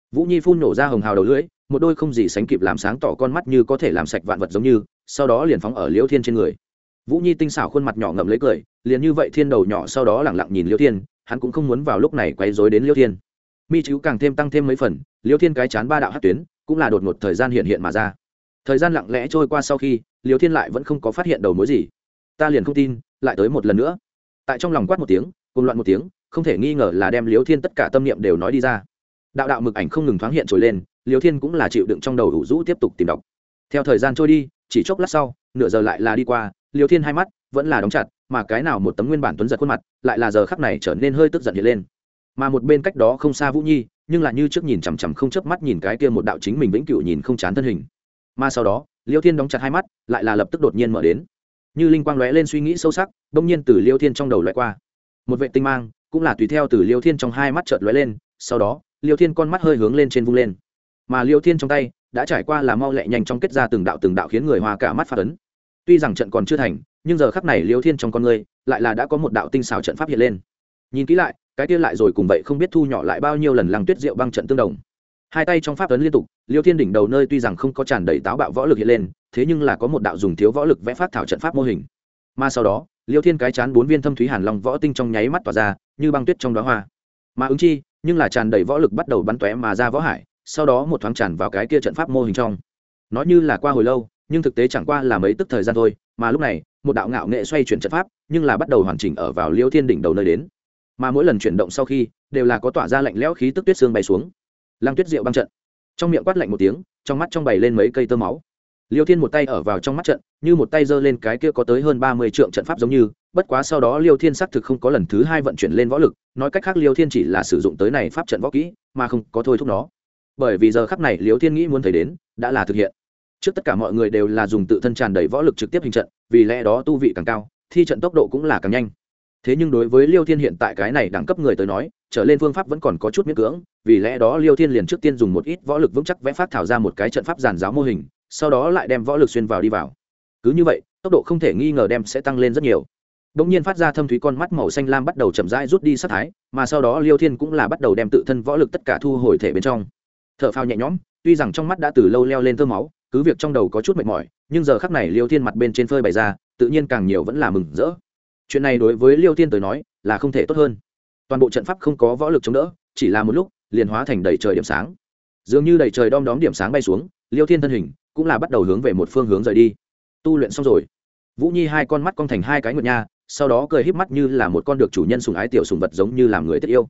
Vũ Nhi phun nổ ra hồng hào đầu lưỡi, một đôi không gì sánh kịp làm sáng tỏ con mắt như có thể làm sạch vạn vật giống như, sau đó liền phóng ở Liễu Thiên trên người. Vũ Nhi tinh xảo khuôn mặt nhỏ ngậm lấy cười, liền như vậy thiên đầu nhỏ sau đó lẳng lặng nhìn Liễu Thiên, hắn cũng không muốn vào lúc này quấy rối đến Liễu Thiên. Mi chú càng thêm tăng thêm mấy phần, Liễu Thiên cái chán ba đạo hắc tuyến, cũng là đột ngột thời gian hiện mà ra. Thời gian lặng lẽ trôi qua sau khi, Liễu Thiên lại vẫn không có phát hiện đầu mối gì. Ta liền không tin, lại tới một lần nữa. Tại trong lòng quát một tiếng, cuồng loạn một tiếng, không thể nghi ngờ là đem Liễu Thiên tất cả tâm niệm đều nói đi ra. Đạo đạo mực ảnh không ngừng thoáng hiện trồi lên, Liễu Thiên cũng là chịu đựng trong đầu ủ rũ tiếp tục tìm đọc. Theo thời gian trôi đi, chỉ chốc lát sau, nửa giờ lại là đi qua, Liễu Thiên hai mắt vẫn là đóng chặt, mà cái nào một tấm nguyên bản tuấn giật khuôn mặt, lại là giờ khắc này trở nên hơi tức giận hiện lên. Mà một bên cách đó không xa Vũ Nhi, nhưng là như trước nhìn chằm chằm không chớp mắt nhìn cái kia một đạo chính mình vĩnh cửu nhìn không chán thân hình. Mà sau đó, Liễu Thiên đóng chặt hai mắt, lại là lập tức đột nhiên mở đến. Như linh quang lóe lên suy nghĩ sâu sắc, bỗng nhiên từ Liễu Thiên trong đầu lóe qua. Một vệ tinh mang, cũng là tùy theo từ Liễu Thiên trong hai mắt chợt lóe lên, sau đó, Liễu Thiên con mắt hơi hướng lên trên vung lên. Mà Liễu Thiên trong tay đã trải qua là mau lẹ nhanh trong kết ra từng đạo khiến người hoa cả mắt phát ấn. Tuy rằng trận còn chưa thành, nhưng giờ khắc này Liễu Thiên trong con người lại là đã có một đạo tinh xảo trận pháp hiện lên. Nhìn kỹ lại, cái kia lại rồi cùng vậy không biết thu nhỏ lại bao nhiêu lần Lăng Tuyết Diệu băng trận tương đồng. Hai tay trong pháp ấn liên tục, Liễu Thiên đỉnh đầu nơi tuy rằng không có tràn đầy táo bạo võ lực hiện lên, thế nhưng là có một đạo dùng thiếu võ lực vẽ phát thảo trận pháp mô hình. Mà sau đó, Liễu Thiên cái chán bốn viên thâm thúy hàn long võ tinh trong nháy mắt tỏa ra, như băng tuyết trong đóa hoa. Mà ứng chi, nhưng là tràn đầy võ lực bắt đầu bắn tóe mà ra võ hải, sau đó một thoáng tràn vào cái kia trận pháp mô hình trong. Nói như là qua hồi lâu, nhưng thực tế chẳng qua là mấy tức thời gian thôi, mà lúc này, một đạo ngạo nghệ xoay chuyển trận pháp, nhưng là bắt đầu hoàn chỉnh ở vào Liễu Thiên đỉnh đầu nơi đến. Mà mỗi lần chuyển động sau khi, đều là có tỏa ra lạnh lẽo khí tức tuyết xương bay xuống. Lăng Tuyết Diệu băng trận. Trong miệng quát lạnh một tiếng, trong mắt trong bày lên mấy cây tơ máu. Liễu Thiên một tay ở vào trong mắt trận, như một tay giơ lên cái kia có tới hơn 30 trượng trận pháp giống như, bất quá sau đó Liễu Thiên xác thực không có lần thứ hai vận chuyển lên võ lực, nói cách khác Liễu Thiên chỉ là sử dụng tới này pháp trận võ kỹ, mà không có thôi thúc nó. Bởi vì giờ khắc này Liễu Thiên nghĩ muốn thấy đến, đã là thực hiện. Trước tất cả mọi người đều là dùng tự thân tràn đầy võ lực trực tiếp hình trận, vì lẽ đó tu vị càng cao, thi trận tốc độ cũng là càng nhanh. Thế nhưng đối với Liêu Thiên hiện tại cái này đẳng cấp người tới nói, trở lên phương pháp vẫn còn có chút miễn cưỡng, vì lẽ đó Liêu Thiên liền trước tiên dùng một ít võ lực vững chắc vẽ phát thảo ra một cái trận pháp giàn giáo mô hình, sau đó lại đem võ lực xuyên vào đi vào. Cứ như vậy, tốc độ không thể nghi ngờ đem sẽ tăng lên rất nhiều. Đột nhiên phát ra thâm thúy con mắt màu xanh lam bắt đầu chậm rãi rút đi sát thái, mà sau đó Liêu Thiên cũng là bắt đầu đem tự thân võ lực tất cả thu hồi thể bên trong. Thở phào nhẹ nhõm, tuy rằng trong mắt đã từ lâu leo lên tơ máu, cứ việc trong đầu có chút mệt mỏi, nhưng giờ khắc này Liêu Thiên mặt bên trên phơi bày ra, tự nhiên càng nhiều vẫn là mừng rỡ. Chuyện này đối với Liêu Thiên tới nói là không thể tốt hơn. Toàn bộ trận pháp không có võ lực chống đỡ, chỉ là một lúc liền hóa thành đầy trời điểm sáng. Dường như đầy trời đom đóm điểm sáng bay xuống, Liêu Thiên thân hình cũng là bắt đầu hướng về một phương hướng rời đi. Tu luyện xong rồi, Vũ Nhi hai con mắt cong thành hai cái nguyệt nha, sau đó cười híp mắt như là một con được chủ nhân sủng ái tiểu sủng vật giống như làm người thiết yêu.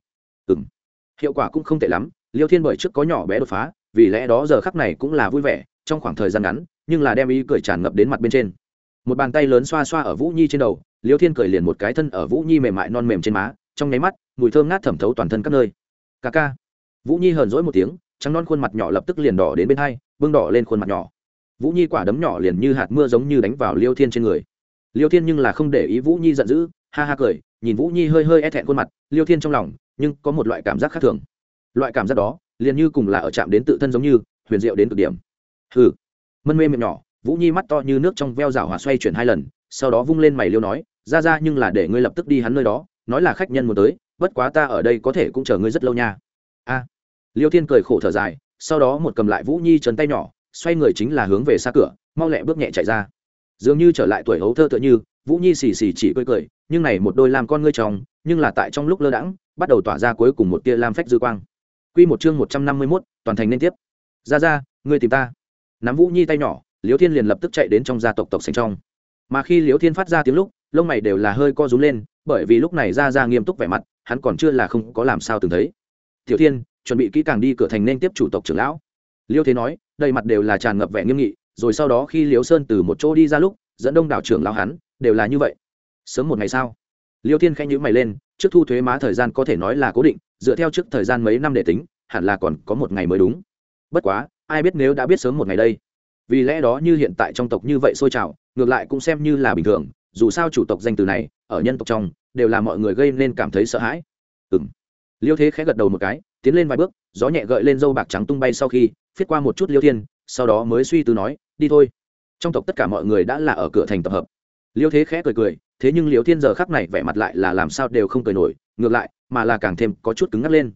Hiệu quả cũng không tệ lắm. Liêu Thiên bởi trước có nhỏ bé đột phá, vì lẽ đó giờ khắc này cũng là vui vẻ, trong khoảng thời gian ngắn, nhưng là đem ý cười tràn ngập đến mặt bên trên. Một bàn tay lớn xoa xoa ở Vũ Nhi trên đầu, Liêu Thiên cười liền một cái thân ở Vũ Nhi mềm mại non mềm trên má, trong nháy mắt mùi thơm ngát thẩm thấu toàn thân các nơi. Ca ca. Vũ Nhi hờn dỗi một tiếng, trắng non khuôn mặt nhỏ lập tức liền đỏ đến bên hai, bưng đỏ lên khuôn mặt nhỏ. Vũ Nhi quả đấm nhỏ liền như hạt mưa giống như đánh vào Liêu Thiên trên người. Liêu Thiên nhưng là không để ý Vũ Nhi giận dữ, ha ha cười, nhìn Vũ Nhi hơi hơi e thẹn khuôn mặt, Liêu Thiên trong lòng nhưng có một loại cảm giác khác thường. Loại cảm giác đó, liền như cùng là ở chạm đến tự thân giống như huyền diệu đến cực điểm. Hừ. Mân mê miệng nhỏ, Vũ Nhi mắt to như nước trong veo rảo hòa xoay chuyển hai lần, sau đó vung lên mày liêu nói, ra nhưng là để ngươi lập tức đi hắn nơi đó, nói là khách nhân muốn tới, bất quá ta ở đây có thể cũng chờ ngươi rất lâu nha. A. Liêu Thiên cười khổ thở dài, sau đó một cầm lại Vũ Nhi chân tay nhỏ, xoay người chính là hướng về xa cửa, mau lẹ bước nhẹ chạy ra. Dường như trở lại tuổi hấu thơ tựa như, Vũ Nhi xì xì chỉ cười, nhưng này một đôi lam con ngươi tròng, nhưng là tại trong lúc lơ đãng, bắt đầu tỏa ra cuối cùng một tia lam phách dư quang. Quy một chương 151, toàn thành nên tiếp. Ra, ngươi tìm ta. Nắm Vũ Nhi tay nhỏ, Liêu Thiên liền lập tức chạy đến trong gia tộc tộc sảnh trong. Mà khi Liêu Thiên phát ra tiếng lúc, lông mày đều là hơi co rúm lên, bởi vì lúc này ra nghiêm túc vẻ mặt, hắn còn chưa là không có làm sao từng thấy. Tiểu Thiên, chuẩn bị kỹ càng đi cửa thành nên tiếp chủ tộc trưởng lão. Liêu Thế nói, đầy mặt đều là tràn ngập vẻ nghiêm nghị, rồi sau đó khi Liêu Sơn từ một chỗ đi ra lúc, dẫn đông đảo trưởng lão hắn, đều là như vậy. Sớm một ngày sao? Liêu Thiên khẽ nhíu mày lên, trước thu thuế má thời gian có thể nói là cố định, dựa theo trước thời gian mấy năm để tính, hẳn là còn có một ngày mới đúng. Bất quá, ai biết nếu đã biết sớm một ngày đây. Vì lẽ đó như hiện tại trong tộc như vậy sôi trào, ngược lại cũng xem như là bình thường, dù sao chủ tộc danh từ này ở nhân tộc trong đều là mọi người gây nên cảm thấy sợ hãi. Liêu Thế khẽ gật đầu một cái, tiến lên vài bước, gió nhẹ gợi lên râu bạc trắng tung bay sau khi phiết qua một chút Liêu Thiên, sau đó mới suy tư nói, đi thôi. Trong tộc tất cả mọi người đã là ở cửa thành tập hợp. Liêu Thế khẽ cười, thế nhưng Liêu Thiên giờ khắc này vẻ mặt lại là làm sao đều không cười nổi, ngược lại mà là càng thêm có chút cứng ngắc lên.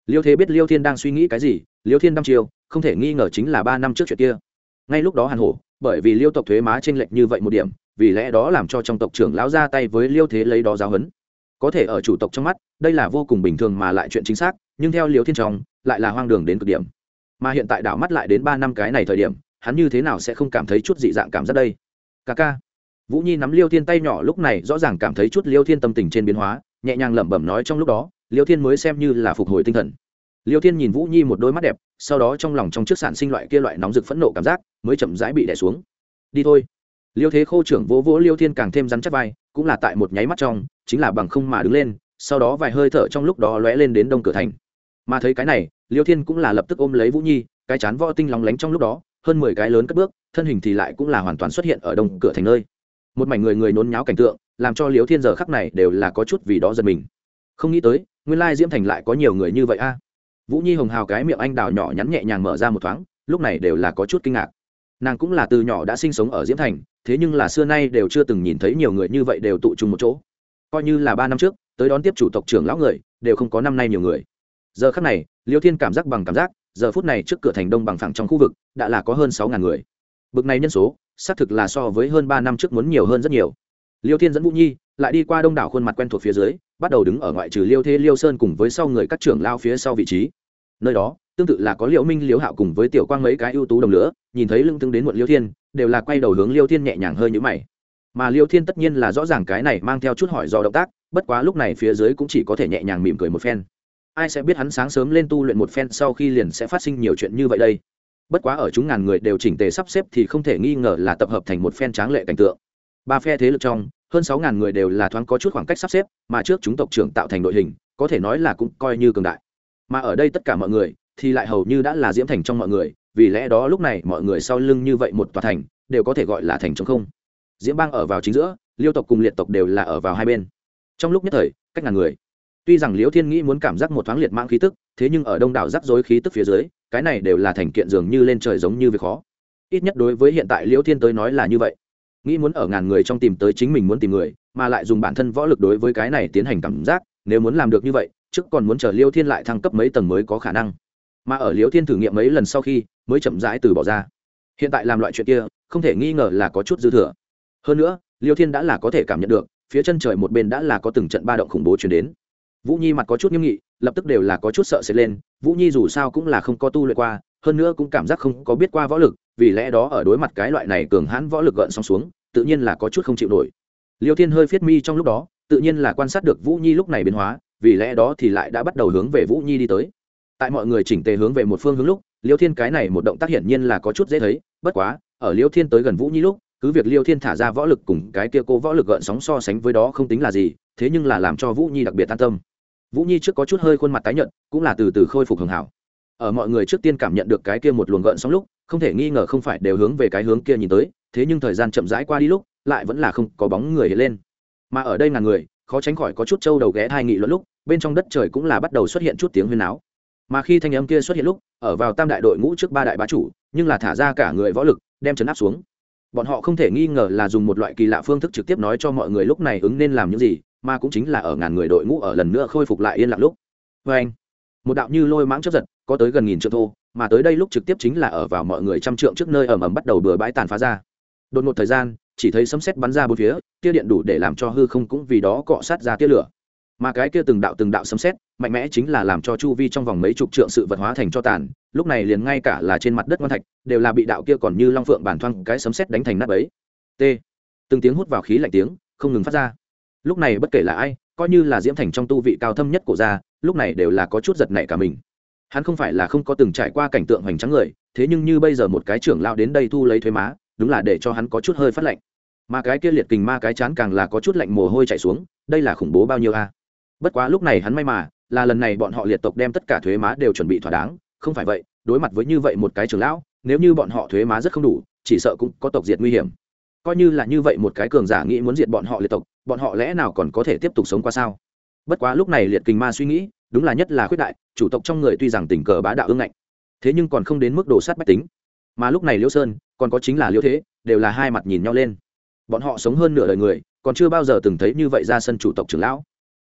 Liêu Thế biết Liêu Thiên đang suy nghĩ cái gì, Liêu Thiên đăm chiêu không thể nghi ngờ chính là 3 năm trước chuyện kia. Ngay lúc đó Hàn Hổ, bởi vì Liêu tộc thuế má chênh lệch như vậy một điểm, vì lẽ đó làm cho trong tộc trưởng lão ra tay với Liêu Thế lấy đó giáo huấn. Có thể ở chủ tộc trong mắt, đây là vô cùng bình thường mà lại chuyện chính xác, nhưng theo Liêu Thiên trong, lại là hoang đường đến cực điểm. Mà hiện tại đảo mắt lại đến 3 năm cái này thời điểm, hắn như thế nào sẽ không cảm thấy chút dị dạng cảm giác đây. Ca Vũ Nhi nắm Liêu Thiên tay nhỏ, lúc này rõ ràng cảm thấy chút Liêu Thiên tâm tình trên biến hóa, nhẹ nhàng lẩm bẩm nói, trong lúc đó Liêu Thiên mới xem như là phục hồi tinh thần. Liêu Thiên nhìn Vũ Nhi một đôi mắt đẹp, sau đó trong lòng trong trước sản sinh loại kia loại nóng rực phẫn nộ cảm giác, mới chậm rãi bị đè xuống. Đi thôi. Liêu Thế khô trưởng vỗ vỗ Liêu Thiên càng thêm rắn chắc vai, cũng là tại một nháy mắt trong, chính là bằng không mà đứng lên, sau đó vài hơi thở trong lúc đó lóe lên đến đông cửa thành. Mà thấy cái này, Liêu Thiên cũng là lập tức ôm lấy Vũ Nhi, cái chán võ tinh lóng lánh trong lúc đó, hơn 10 cái lớn cất bước, thân hình thì lại cũng là hoàn toàn xuất hiện ở đông cửa thành nơi. Một mảnh người nôn nháo cảnh tượng, làm cho Liêu Thiên giờ khắc này đều là có chút vì đó giật mình. Không nghĩ tới, nguyên lai Diễm Thành lại có nhiều người như vậy a. Vũ Nhi hồng hào cái miệng anh đào nhỏ nhắn nhẹ nhàng mở ra một thoáng, lúc này đều là có chút kinh ngạc. Nàng cũng là từ nhỏ đã sinh sống ở Diễm Thành, thế nhưng là xưa nay đều chưa từng nhìn thấy nhiều người như vậy đều tụ chung một chỗ. Coi như là 3 năm trước, tới đón tiếp chủ tộc trưởng lão người, đều không có năm nay nhiều người. Giờ khắc này, Liêu Thiên cảm giác bằng cảm giác, giờ phút này trước cửa thành đông bằng phẳng trong khu vực, đã là có hơn 6.000 người. Bực này nhân số, xác thực là so với hơn 3 năm trước muốn nhiều hơn rất nhiều. Liêu Thiên dẫn Vũ Nhi, lại đi qua đông đảo khuôn mặt quen thuộc phía dưới, bắt đầu đứng ở ngoại trừ Liêu Thế Liêu Sơn cùng với sau người các trưởng lao phía sau vị trí. Nơi đó, tương tự là có Liễu Minh, Liễu Hạo cùng với Tiểu Quang mấy cái ưu tú đồng lửa, nhìn thấy lưng tương đến muộn Liêu Thiên, đều là quay đầu hướng Liêu Thiên nhẹ nhàng hơi nhíu mày. Mà Liêu Thiên tất nhiên là rõ ràng cái này mang theo chút hỏi do động tác, bất quá lúc này phía dưới cũng chỉ có thể nhẹ nhàng mỉm cười một phen. Ai sẽ biết hắn sáng sớm lên tu luyện một phen sau khi liền sẽ phát sinh nhiều chuyện như vậy đây. Bất quá ở chúng ngàn người đều chỉnh tề sắp xếp thì không thể nghi ngờ là tập hợp thành một phen tráng lệ cảnh tượng. 3 phe thế lực trong, hơn 6.000 người đều là thoáng có chút khoảng cách sắp xếp, mà trước chúng tộc trưởng tạo thành đội hình, có thể nói là cũng coi như cường đại. Mà ở đây tất cả mọi người thì lại hầu như đã là Diễm Thành trong mọi người, vì lẽ đó lúc này mọi người sau lưng như vậy một tòa thành, đều có thể gọi là thành trống không. Diễm Bang ở vào chính giữa, Liêu tộc cùng Liệt tộc đều là ở vào hai bên. Trong lúc nhất thời, cách ngàn người. Tuy rằng Liễu Thiên nghĩ muốn cảm giác một thoáng liệt mãng khí tức, thế nhưng ở đông đảo rắc rối khí tức phía dưới, cái này đều là thành kiện dường như lên trời giống như việc khó. Ít nhất đối với hiện tại Liễu Thiên tới nói là như vậy. Nghĩ muốn ở ngàn người trong tìm tới chính mình muốn tìm người, mà lại dùng bản thân võ lực đối với cái này tiến hành cảm giác, nếu muốn làm được như vậy, trước còn muốn chờ Liễu Thiên lại thăng cấp mấy tầng mới có khả năng. Mà ở Liễu Thiên thử nghiệm mấy lần sau khi, mới chậm rãi từ bỏ ra. Hiện tại làm loại chuyện kia, không thể nghi ngờ là có chút dư thừa. Hơn nữa, Liễu Thiên đã là có thể cảm nhận được, phía chân trời một bên đã là có từng trận ba động khủng bố truyền đến. Vũ Nhi mặt có chút nghiêm nghị, lập tức đều là có chút sợ sệt lên. Vũ Nhi dù sao cũng là không có tu luyện qua, hơn nữa cũng cảm giác không có biết qua võ lực, vì lẽ đó ở đối mặt cái loại này cường hãn võ lực gợn sóng xuống, tự nhiên là có chút không chịu nổi. Liêu Thiên hơi phiết mi trong lúc đó, tự nhiên là quan sát được Vũ Nhi lúc này biến hóa, vì lẽ đó thì lại đã bắt đầu hướng về Vũ Nhi đi tới. Tại mọi người chỉnh tề hướng về một phương hướng lúc, Liêu Thiên cái này một động tác hiển nhiên là có chút dễ thấy, bất quá, ở Liêu Thiên tới gần Vũ Nhi lúc, cứ việc Liêu Thiên thả ra võ lực cùng cái kia cô võ lực gợn sóng so sánh với đó không tính là gì, thế nhưng là làm cho Vũ Nhi đặc biệt an tâm. Vũ Nhi trước có chút hơi khuôn mặt tái nhợt, cũng là từ từ khôi phục hưởng hảo. Ở mọi người trước tiên cảm nhận được cái kia một luồng gợn sóng lúc, không thể nghi ngờ không phải đều hướng về cái hướng kia nhìn tới, thế nhưng thời gian chậm rãi qua đi lúc, lại vẫn là không có bóng người hiện lên. Mà ở đây ngàn người, khó tránh khỏi có chút trâu đầu ghé thai nghị luận lúc, bên trong đất trời cũng là bắt đầu xuất hiện chút tiếng huyên náo. Mà khi thanh âm kia xuất hiện lúc, ở vào tam đại đội ngũ trước 3 đại bá chủ, nhưng là thả ra cả người võ lực, đem trấn áp xuống. Bọn họ không thể nghi ngờ là dùng một loại kỳ lạ phương thức trực tiếp nói cho mọi người lúc này ứng nên làm những gì, mà cũng chính là ở ngàn người đội ngũ ở lần nữa khôi phục lại yên lặng lúc. Và anh, một đạo như lôi mãng chớp giật, có tới gần nghìn trượng thô, mà tới đây lúc trực tiếp chính là ở vào mọi người trăm trượng trước nơi ầm ầm bắt đầu bừa bãi tàn phá ra. Đột ngột thời gian, chỉ thấy sấm sét bắn ra bốn phía, tia điện đủ để làm cho hư không cũng vì đó cọ sát ra tia lửa. Mà cái kia từng đạo sấm sét, mạnh mẽ chính là làm cho chu vi trong vòng mấy chục trượng sự vật hóa thành cho tàn, lúc này liền ngay cả là trên mặt đất ngoan thạch, đều là bị đạo kia còn như long phượng bản thoang cái sấm sét đánh thành nát bấy. T. Từng tiếng hút vào khí lạnh tiếng, không ngừng phát ra. Lúc này bất kể là ai, coi như là Diễm Thành trong tu vị cao thâm nhất cổ gia, lúc này đều là có chút giật nảy cả mình. Hắn không phải là không có từng trải qua cảnh tượng hoành tráng người, thế nhưng như bây giờ một cái trưởng lão đến đây thu lấy thuế má, đúng là để cho hắn có chút hơi phát lạnh. Mà cái kia liệt kình ma cái chán càng là có chút lạnh mồ hôi chảy xuống, đây là khủng bố bao nhiêu a. Bất quá lúc này hắn may mà, là lần này bọn họ liệt tộc đem tất cả thuế má đều chuẩn bị thỏa đáng, không phải vậy, đối mặt với như vậy một cái trưởng lão, nếu như bọn họ thuế má rất không đủ, chỉ sợ cũng có tộc diệt nguy hiểm. Coi như là như vậy một cái cường giả nghĩ muốn diệt bọn họ liệt tộc, bọn họ lẽ nào còn có thể tiếp tục sống qua sao? Bất quá lúc này liệt kình ma suy nghĩ, đúng là nhất là khuyết đại, chủ tộc trong người tuy rằng tình cờ bá đạo ương ngạnh, thế nhưng còn không đến mức đồ sát bách tính. Mà lúc này Liễu Sơn, còn có chính là Liễu Thế, đều là hai mặt nhìn nhau lên. Bọn họ sống hơn nửa đời người, còn chưa bao giờ từng thấy như vậy ra sân chủ tộc trưởng lão.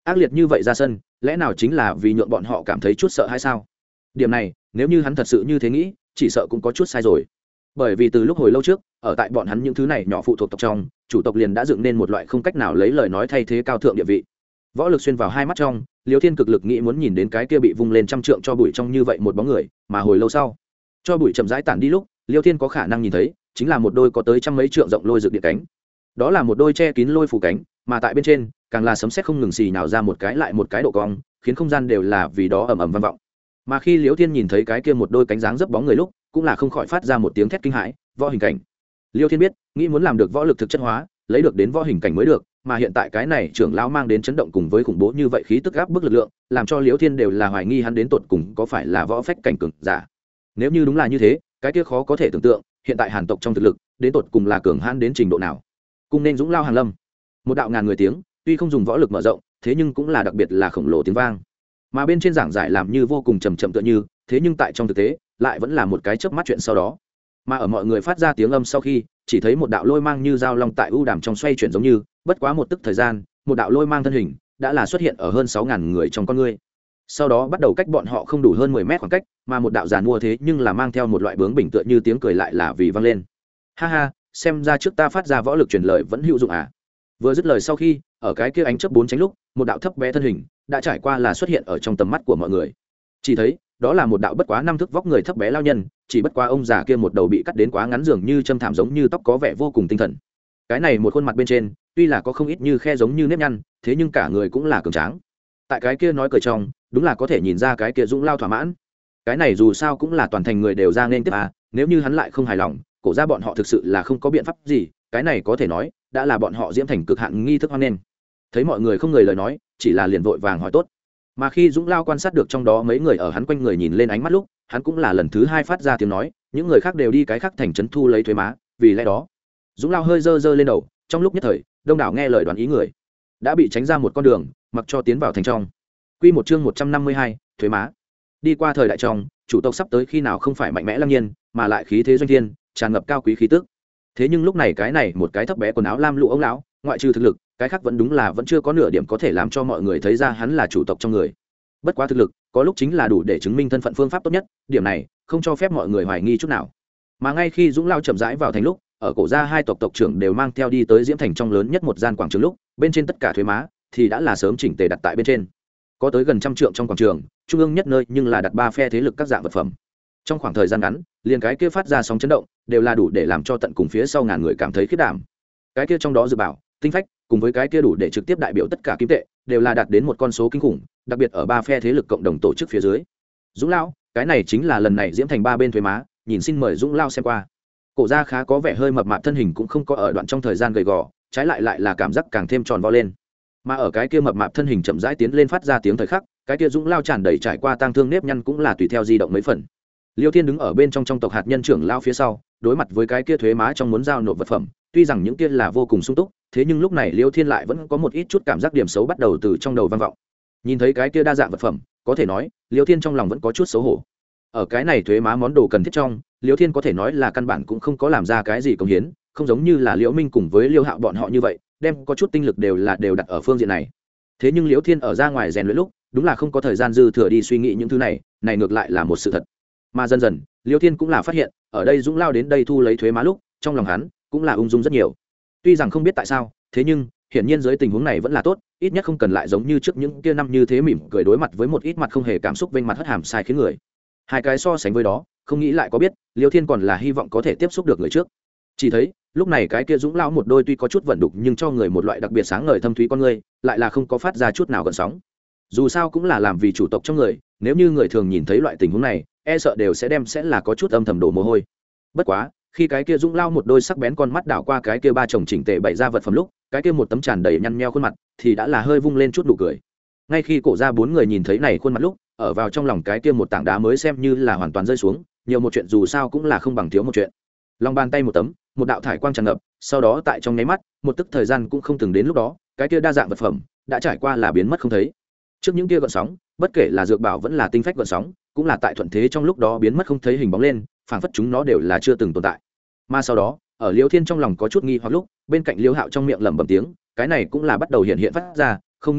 ác liệt như vậy ra sân lẽ nào chính là vì nhượng bọn họ cảm thấy chút sợ hay sao? Điểm này nếu như hắn thật sự như thế nghĩ chỉ sợ cũng có chút sai rồi, bởi vì từ lúc hồi lâu trước ở tại bọn hắn những thứ này nhỏ phụ thuộc tộc trong, chủ tộc liền đã dựng nên một loại không cách nào lấy lời nói thay thế cao thượng địa vị. Võ lực xuyên vào hai mắt trong, Liêu Thiên cực lực nghĩ muốn nhìn đến cái kia bị vung lên trăm trượng cho bụi trong như vậy một bóng người, mà hồi lâu sau cho bụi chậm rãi tản đi lúc Liêu Thiên có khả năng nhìn thấy chính là một đôi có tới trăm mấy trượng rộng lôi rực điện cánh. Đó là một đôi che kín lôi phủ cánh, mà tại bên trên càng là sấm sét không ngừng xì nào ra một cái lại một cái độ cong, khiến không gian đều là vì đó ầm ầm vang vọng. Mà khi Liêu Thiên nhìn thấy cái kia một đôi cánh dáng dấp bóng người lúc cũng là không khỏi phát ra một tiếng thét kinh hãi. Võ hình cảnh. Liêu Thiên biết nghĩ muốn làm được võ lực thực chất hóa lấy được đến võ hình cảnh mới được, mà hiện tại cái này trưởng lão mang đến chấn động cùng với khủng bố như vậy khí tức áp bức lực lượng làm cho Liêu Thiên đều là hoài nghi hắn đến tột cùng có phải là võ phách cảnh cường giả. Nếu như đúng là như thế cái kia khó có thể tưởng tượng hiện tại Hàn tộc trong thực lực đến tột cùng là cường hãn đến trình độ nào. Cùng nên dũng lao hàng lâm, một đạo ngàn người tiếng tuy không dùng võ lực mở rộng thế nhưng cũng là đặc biệt là khổng lồ tiếng vang, mà bên trên giảng giải làm như vô cùng trầm chậm tựa như thế nhưng tại trong thực tế lại vẫn là một cái chớp mắt chuyện sau đó. Mà ở mọi người phát ra tiếng âm sau khi chỉ thấy một đạo lôi mang như dao long tại u đàm trong xoay chuyển giống như bất quá một tức thời gian một đạo lôi mang thân hình đã là xuất hiện ở hơn 6.000 người trong con ngươi, sau đó bắt đầu cách bọn họ không đủ hơn 10 mét khoảng cách, mà một đạo giàn mua thế nhưng là mang theo một loại bướng bỉnh tựa như tiếng cười lại là vì vang lên. Ha ha, xem ra trước ta phát ra võ lực truyền lời vẫn hữu dụng à. Vừa dứt lời sau khi ở cái kia ánh chớp bốn tránh lúc một đạo thấp bé thân hình đã trải qua là xuất hiện ở trong tầm mắt của mọi người. Chỉ thấy đó là một đạo bất quá 5 thước vóc người thấp bé lao nhân, chỉ bất quá ông già kia một đầu bị cắt đến quá ngắn dường như châm thảm giống như tóc có vẻ vô cùng tinh thần. Cái này một khuôn mặt bên trên tuy là có không ít như khe giống như nếp nhăn thế nhưng cả người cũng là cường tráng. Tại cái kia nói cười trong đúng là có thể nhìn ra cái kia dũng lao thỏa mãn. Cái này dù sao cũng là toàn thành người đều ra nên tiếp à, nếu như hắn lại không hài lòng cổ ra bọn họ thực sự là không có biện pháp gì, cái này có thể nói đã là bọn họ diễm thành cực hạn nghi thức hoan nên. Thấy mọi người không người lời nói chỉ là liền vội vàng hỏi tốt, mà khi dũng lao quan sát được trong đó mấy người ở hắn quanh người nhìn lên ánh mắt lúc hắn cũng là lần thứ hai phát ra tiếng nói, những người khác đều đi cái khác thành trấn thu lấy thuế má, vì lẽ đó dũng lao hơi dơ dơ lên đầu, trong lúc nhất thời đông đảo nghe lời đoán ý người đã bị tránh ra một con đường mặc cho tiến vào thành trong. Quy một chương 152, thuế má. Đi qua thời đại trong chủ tộc sắp tới khi nào không phải mạnh mẽ lăng nhiên mà lại khí thế doanh thiên tràn ngập cao quý khí tức, thế nhưng lúc này cái này một cái thấp bé quần áo lam lũ ông lão ngoại trừ thực lực cái khác vẫn đúng là vẫn chưa có nửa điểm có thể làm cho mọi người thấy ra hắn là chủ tộc trong người. Bất quá thực lực có lúc chính là đủ để chứng minh thân phận phương pháp tốt nhất, điểm này không cho phép mọi người hoài nghi chút nào. Mà ngay khi dũng lao chậm rãi vào thành lúc ở cổ gia hai tộc tộc trưởng đều mang theo đi tới diễm thành trong lớn nhất một gian quảng trường lúc bên trên tất cả thuế má thì đã là sớm chỉnh tề đặt tại bên trên, có tới gần 100 trượng trong quảng trường trung ương nhất nơi nhưng là đặt 3 phe thế lực các dạng vật phẩm. Trong khoảng thời gian ngắn liền cái kia phát ra sóng chấn động đều là đủ để làm cho tận cùng phía sau ngàn người cảm thấy khiếp đảm. Cái kia trong đó dự bảo tinh phách cùng với cái kia đủ để trực tiếp đại biểu tất cả kim tệ đều là đạt đến một con số kinh khủng, đặc biệt ở 3 phe thế lực cộng đồng tổ chức phía dưới. Dũng lão, cái này chính là lần này diễm thành 3 bên thuế má, nhìn xin mời Dũng lão xem qua. Cổ gia khá có vẻ hơi mập mạp thân hình cũng không có ở đoạn trong thời gian gầy gò, trái lại lại là cảm giác càng thêm tròn vo lên. Mà ở cái kia mập mạp thân hình chậm rãi tiến lên phát ra tiếng thời khắc, cái kia Dũng lão tràn đầy trải qua tang thương nếp nhăn cũng là tùy theo di động mấy phần. Liêu Thiên đứng ở bên trong tộc hạt nhân trưởng lão phía sau, đối mặt với cái kia thuế má trong muốn giao nộp vật phẩm, tuy rằng những kia là vô cùng sung túc, thế nhưng lúc này Liêu Thiên lại vẫn có một ít chút cảm giác điểm xấu bắt đầu từ trong đầu vang vọng. Nhìn thấy cái kia đa dạng vật phẩm, có thể nói, Liêu Thiên trong lòng vẫn có chút xấu hổ. Ở cái này thuế má món đồ cần thiết trong, Liêu Thiên có thể nói là căn bản cũng không có làm ra cái gì công hiến, không giống như là Liễu Minh cùng với Liêu Hạo bọn họ như vậy, đem có chút tinh lực đều đặt ở phương diện này. Thế nhưng Liêu Thiên ở ra ngoài rèn luyện lúc, đúng là không có thời gian dư thừa đi suy nghĩ những thứ này, này ngược lại là một sự thật. Mà dần dần Liêu Thiên cũng là phát hiện ở đây Dũng lao đến đây thu lấy thuế má lúc trong lòng hắn cũng là ung dung rất nhiều, tuy rằng không biết tại sao, thế nhưng hiển nhiên dưới tình huống này vẫn là tốt, ít nhất không cần lại giống như trước những kia năm như thế mỉm cười đối mặt với một ít mặt không hề cảm xúc vênh mặt hất hàm sai khiến người. Hai cái so sánh với đó không nghĩ lại có biết Liêu Thiên còn là hy vọng có thể tiếp xúc được người trước. Chỉ thấy lúc này cái kia Dũng lão một đôi tuy có chút vận đục nhưng cho người một loại đặc biệt sáng ngời thâm thúy con người, lại là không có phát ra chút nào gợn sóng. Dù sao cũng là làm vì chủ tộc trong người, nếu như người thường nhìn thấy loại tình huống này e sợ đều sẽ là có chút âm thầm đổ mồ hôi. Bất quá khi cái kia Dũng lao một đôi sắc bén con mắt đảo qua cái kia 3 chồng chỉnh tề bày ra vật phẩm lúc cái kia một tấm tràn đầy nhăn nheo khuôn mặt thì đã là hơi vung lên chút nụ cười. Ngay khi cổ ra 4 người nhìn thấy này khuôn mặt lúc ở vào trong lòng cái kia một tảng đá mới xem như là hoàn toàn rơi xuống, nhiều một chuyện dù sao cũng là không bằng thiếu một chuyện. Lòng bàn tay một tấm, một đạo thải quang tràn ngập, sau đó tại trong nháy mắt một tức thời gian cũng không từng đến lúc đó cái kia đa dạng vật phẩm đã trải qua là biến mất không thấy. Trước những kia gợn sóng bất kể là dược bảo vẫn là tinh phách gợn sóng cũng là tại thuận thế trong lúc đó biến mất không thấy hình bóng lên, phảng phất chúng nó đều là chưa từng tồn tại. Mà sau đó ở Liêu Thiên trong lòng có chút nghi hoặc lúc bên cạnh Liêu Hạo trong miệng lẩm bẩm tiếng, cái này cũng là bắt đầu hiện phát ra, không nghĩ tới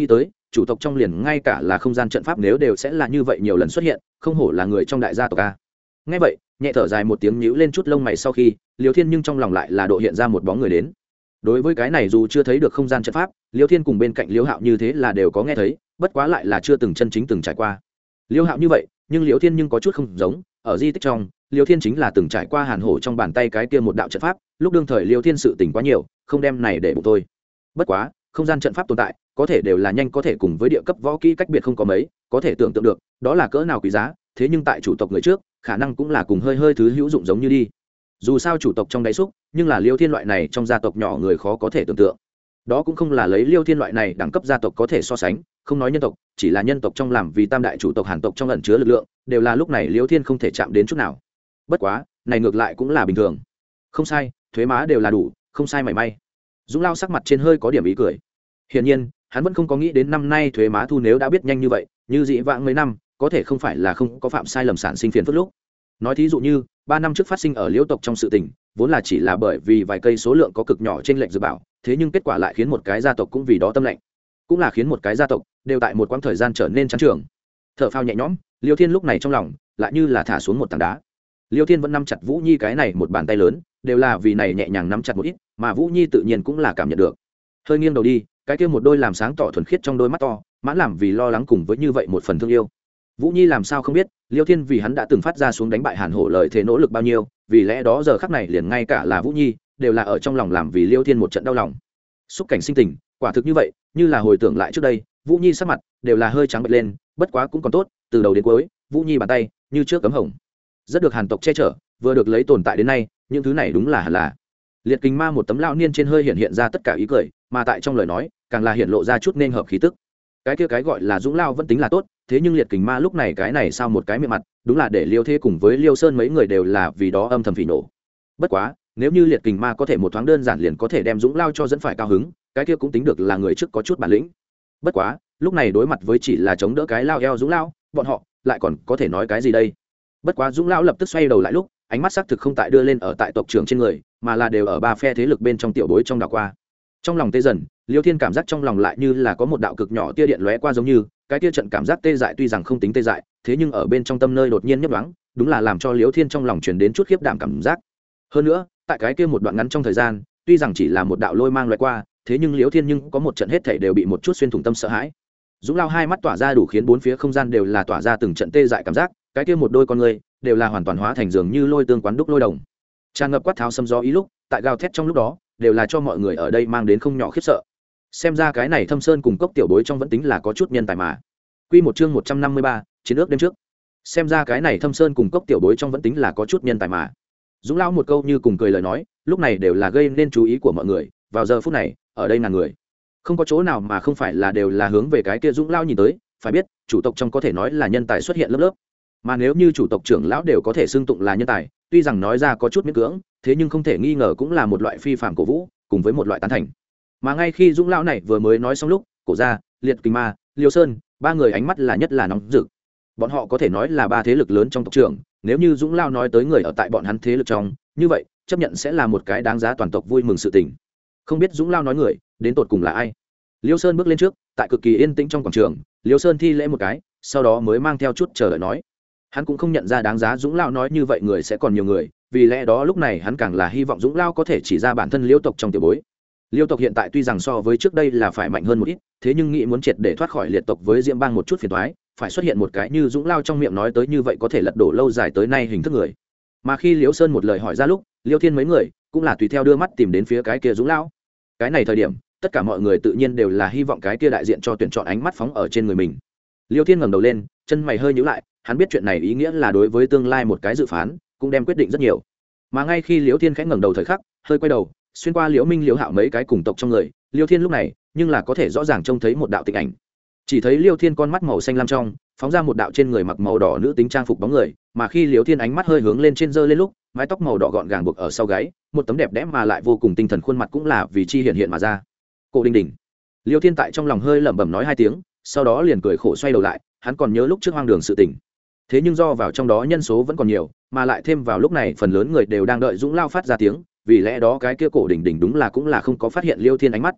chủ tộc trong liền ngay cả là không gian trận pháp nếu đều sẽ là như vậy nhiều lần xuất hiện, không hổ là người trong đại gia tộc a. Nghe vậy, nhẹ thở dài một tiếng, nhíu lên chút lông mày sau khi, Liêu Thiên nhưng trong lòng lại là độ hiện ra một bóng người đến. Đối với cái này dù chưa thấy được không gian trận pháp, Liêu Thiên cùng bên cạnh Liêu Hạo như thế là đều có nghe thấy, bất quá lại là chưa từng chân chính từng trải qua. Liêu Hạo như vậy, nhưng Liêu Thiên nhưng có chút không giống, ở di tích trong, Liêu Thiên chính là từng trải qua hàn hổ trong bàn tay cái kia một đạo trận pháp, lúc đương thời Liêu Thiên sự tỉnh quá nhiều, không đem này để bụng tôi. Bất quá, không gian trận pháp tồn tại, có thể đều là nhanh có thể cùng với địa cấp võ kỹ cách biệt không có mấy, có thể tưởng tượng được, đó là cỡ nào quý giá, thế nhưng tại chủ tộc người trước, khả năng cũng là cùng hơi hơi thứ hữu dụng giống như đi. Dù sao chủ tộc trong đáy xúc, nhưng là Liêu Thiên loại này trong gia tộc nhỏ người khó có thể tưởng tượng. Đó cũng không là lấy Liêu Thiên loại này đẳng cấp gia tộc có thể so sánh, không nói nhân tộc, chỉ là nhân tộc trong làm vì tam đại chủ tộc Hàn tộc trong ẩn chứa lực lượng, đều là lúc này Liêu Thiên không thể chạm đến chút nào. Bất quá, này ngược lại cũng là bình thường. Không sai, thuế má đều là đủ, không sai mảy may. Dũng Lao sắc mặt trên hơi có điểm ý cười. Hiển nhiên, hắn vẫn không có nghĩ đến năm nay thuế má thu nếu đã biết nhanh như vậy, như dị vãng mấy năm, có thể không phải là không có phạm sai lầm sản sinh phiền phức lúc. Nói thí dụ như, 3 năm trước phát sinh ở Liễu tộc trong sự tình, vốn là chỉ là bởi vì vài cây số lượng có cực nhỏ trên lệnh dự bảo, thế nhưng kết quả lại khiến một cái gia tộc cũng vì đó tâm lệnh, cũng là khiến một cái gia tộc đều tại một quãng thời gian trở nên chán trường. Thở phào nhẹ nhõm, Liêu Thiên lúc này trong lòng lại như là thả xuống một tảng đá. Liêu Thiên vẫn nắm chặt Vũ Nhi cái này một bàn tay lớn, đều là vì này nhẹ nhàng nắm chặt một ít, mà Vũ Nhi tự nhiên cũng là cảm nhận được. Hơi nghiêng đầu đi, cái kia một đôi làm sáng tỏ thuần khiết trong đôi mắt to, mãn làm vì lo lắng cùng với như vậy một phần thương yêu. Vũ Nhi làm sao không biết, Liêu Thiên vì hắn đã từng phát ra xuống đánh bại Hàn Hổ lời thế nỗ lực bao nhiêu, vì lẽ đó giờ khắc này liền ngay cả là Vũ Nhi đều là ở trong lòng làm vì Liêu Thiên một trận đau lòng. Xúc cảnh sinh tình, quả thực như vậy, như là hồi tưởng lại trước đây, Vũ Nhi sắc mặt đều là hơi trắng bệch lên, bất quá cũng còn tốt, từ đầu đến cuối, Vũ Nhi bàn tay như trước cấm hồng. Rất được Hàn tộc che chở, vừa được lấy tồn tại đến nay, những thứ này đúng là hẳn là. Liệt Kình Ma một tấm lão niên trên hơi hiện ra tất cả ý cười, mà tại trong lời nói, càng là hiện lộ ra chút nên hợp khí tức. Cái kia cái gọi là Dũng Lao vẫn tính là tốt, thế nhưng Liệt Kình Ma lúc này cái này sao một cái miệng mặt, đúng là để Liêu Thế cùng với Liêu Sơn mấy người đều là vì đó âm thầm phỉ nổ. Bất quá, nếu như Liệt Kình Ma có thể một thoáng đơn giản liền có thể đem Dũng Lao cho dẫn phải cao hứng, cái kia cũng tính được là người trước có chút bản lĩnh. Bất quá, lúc này đối mặt với chỉ là chống đỡ cái lao eo Dũng Lao, bọn họ lại còn có thể nói cái gì đây? Bất quá Dũng Lao lập tức xoay đầu lại lúc, ánh mắt xác thực không tại đưa lên ở tại tộc trưởng trên người, mà là đều ở ba phe thế lực bên trong tiểu bối trong đảo qua. Trong lòng tê dần, Liêu Thiên cảm giác trong lòng lại như là có một đạo cực nhỏ tia điện lóe qua, giống như cái tia trận cảm giác tê dại tuy rằng không tính tê dại, thế nhưng ở bên trong tâm nơi đột nhiên nhấp nhoáng, đúng là làm cho Liêu Thiên trong lòng truyền đến chút khiếp đảm cảm giác. Hơn nữa, tại cái kia một đoạn ngắn trong thời gian, tuy rằng chỉ là một đạo lôi mang lóe qua, thế nhưng Liêu Thiên nhưng có một trận hết thảy đều bị một chút xuyên thủng tâm sợ hãi. Dũng Lao hai mắt tỏa ra đủ khiến bốn phía không gian đều là tỏa ra từng trận tê dại cảm giác, cái kia một đôi con người đều là hoàn toàn hóa thành dường như lôi tương quán đúc lôi đồng. Tràn ngập quát tháo xâm gió ý lúc, tại gào thét trong lúc đó, đều là cho mọi người ở đây mang đến không nhỏ khiếp sợ. Xem ra cái này Thâm Sơn cùng cốc tiểu bối trong vẫn tính là có chút nhân tài mà. Quy một chương 153, chiến ước đêm trước. Xem ra cái này Thâm Sơn cùng cốc tiểu bối trong vẫn tính là có chút nhân tài mà. Dũng Lão một câu như cùng cười lời nói, lúc này đều là gây nên chú ý của mọi người, vào giờ phút này, ở đây ngàn người, không có chỗ nào mà không phải là đều là hướng về cái kia Dũng Lão nhìn tới, phải biết, chủ tộc trong có thể nói là nhân tài xuất hiện lớp lớp. Mà nếu như chủ tộc trưởng lão đều có thể xưng tụng là nhân tài, tuy rằng nói ra có chút miễn cưỡng, thế nhưng không thể nghi ngờ cũng là một loại phi phàm cổ vũ, cùng với một loại tán thành. Mà ngay khi Dũng Lão này vừa mới nói xong lúc, Cổ Gia, Liệt Kình Ma, Liêu Sơn, ba người ánh mắt là nhất là nóng rực. Bọn họ có thể nói là ba thế lực lớn trong tộc trưởng, nếu như Dũng Lão nói tới người ở tại bọn hắn thế lực trong, như vậy, chấp nhận sẽ là một cái đáng giá toàn tộc vui mừng sự tình. Không biết Dũng Lão nói người, đến tột cùng là ai? Liêu Sơn bước lên trước, tại cực kỳ yên tĩnh trong quảng trường, Liêu Sơn thi lễ một cái, sau đó mới mang theo chút chờ đợi nói. Hắn cũng không nhận ra đáng giá Dũng Lão nói như vậy người sẽ còn nhiều người, vì lẽ đó lúc này hắn càng là hy vọng Dũng Lão có thể chỉ ra bản thân Liêu tộc trong tiểu bối. Liêu tộc hiện tại tuy rằng so với trước đây là phải mạnh hơn một ít, thế nhưng nghĩ muốn triệt để thoát khỏi liệt tộc với Diễm Bang một chút phiền toái, phải xuất hiện một cái như Dũng Lão trong miệng nói tới như vậy có thể lật đổ lâu dài tới nay hình thức người. Mà khi Liêu Sơn một lời hỏi ra lúc, Liêu Thiên mấy người cũng là tùy theo đưa mắt tìm đến phía cái kia Dũng Lão. Cái này thời điểm, tất cả mọi người tự nhiên đều là hy vọng cái kia đại diện cho tuyển chọn ánh mắt phóng ở trên người mình. Liêu Thiên ngẩng đầu lên, chân mày hơi nhíu lại, hắn biết chuyện này ý nghĩa là đối với tương lai một cái dự phán, cũng đem quyết định rất nhiều. Mà ngay khi Liêu Thiên khẽ ngẩng đầu thời khắc, hơi quay đầu, xuyên qua Liễu Minh Liễu Hạo mấy cái cùng tộc trong người, Liêu Thiên lúc này, nhưng là có thể rõ ràng trông thấy một đạo tịch ảnh. Chỉ thấy Liêu Thiên con mắt màu xanh lam trong, phóng ra một đạo trên người mặc màu đỏ nữ tính trang phục bóng người, mà khi Liêu Thiên ánh mắt hơi hướng lên trên giơ lên lúc, mái tóc màu đỏ gọn gàng buộc ở sau gáy, một tấm đẹp đẽ mà lại vô cùng tinh thần khuôn mặt cũng là vì chi hiện hiện mà ra. Cổ Đình Đình. Liêu Thiên tại trong lòng hơi lẩm bẩm nói hai tiếng, sau đó liền cười khổ xoay đầu lại, hắn còn nhớ lúc trước hoang đường sự tình. Thế nhưng do vào trong đó nhân số vẫn còn nhiều, mà lại thêm vào lúc này phần lớn người đều đang đợi Dũng Lão phát ra tiếng, vì lẽ đó cái kia Cổ Đình Đình đúng là cũng là không có phát hiện Liêu Thiên ánh mắt.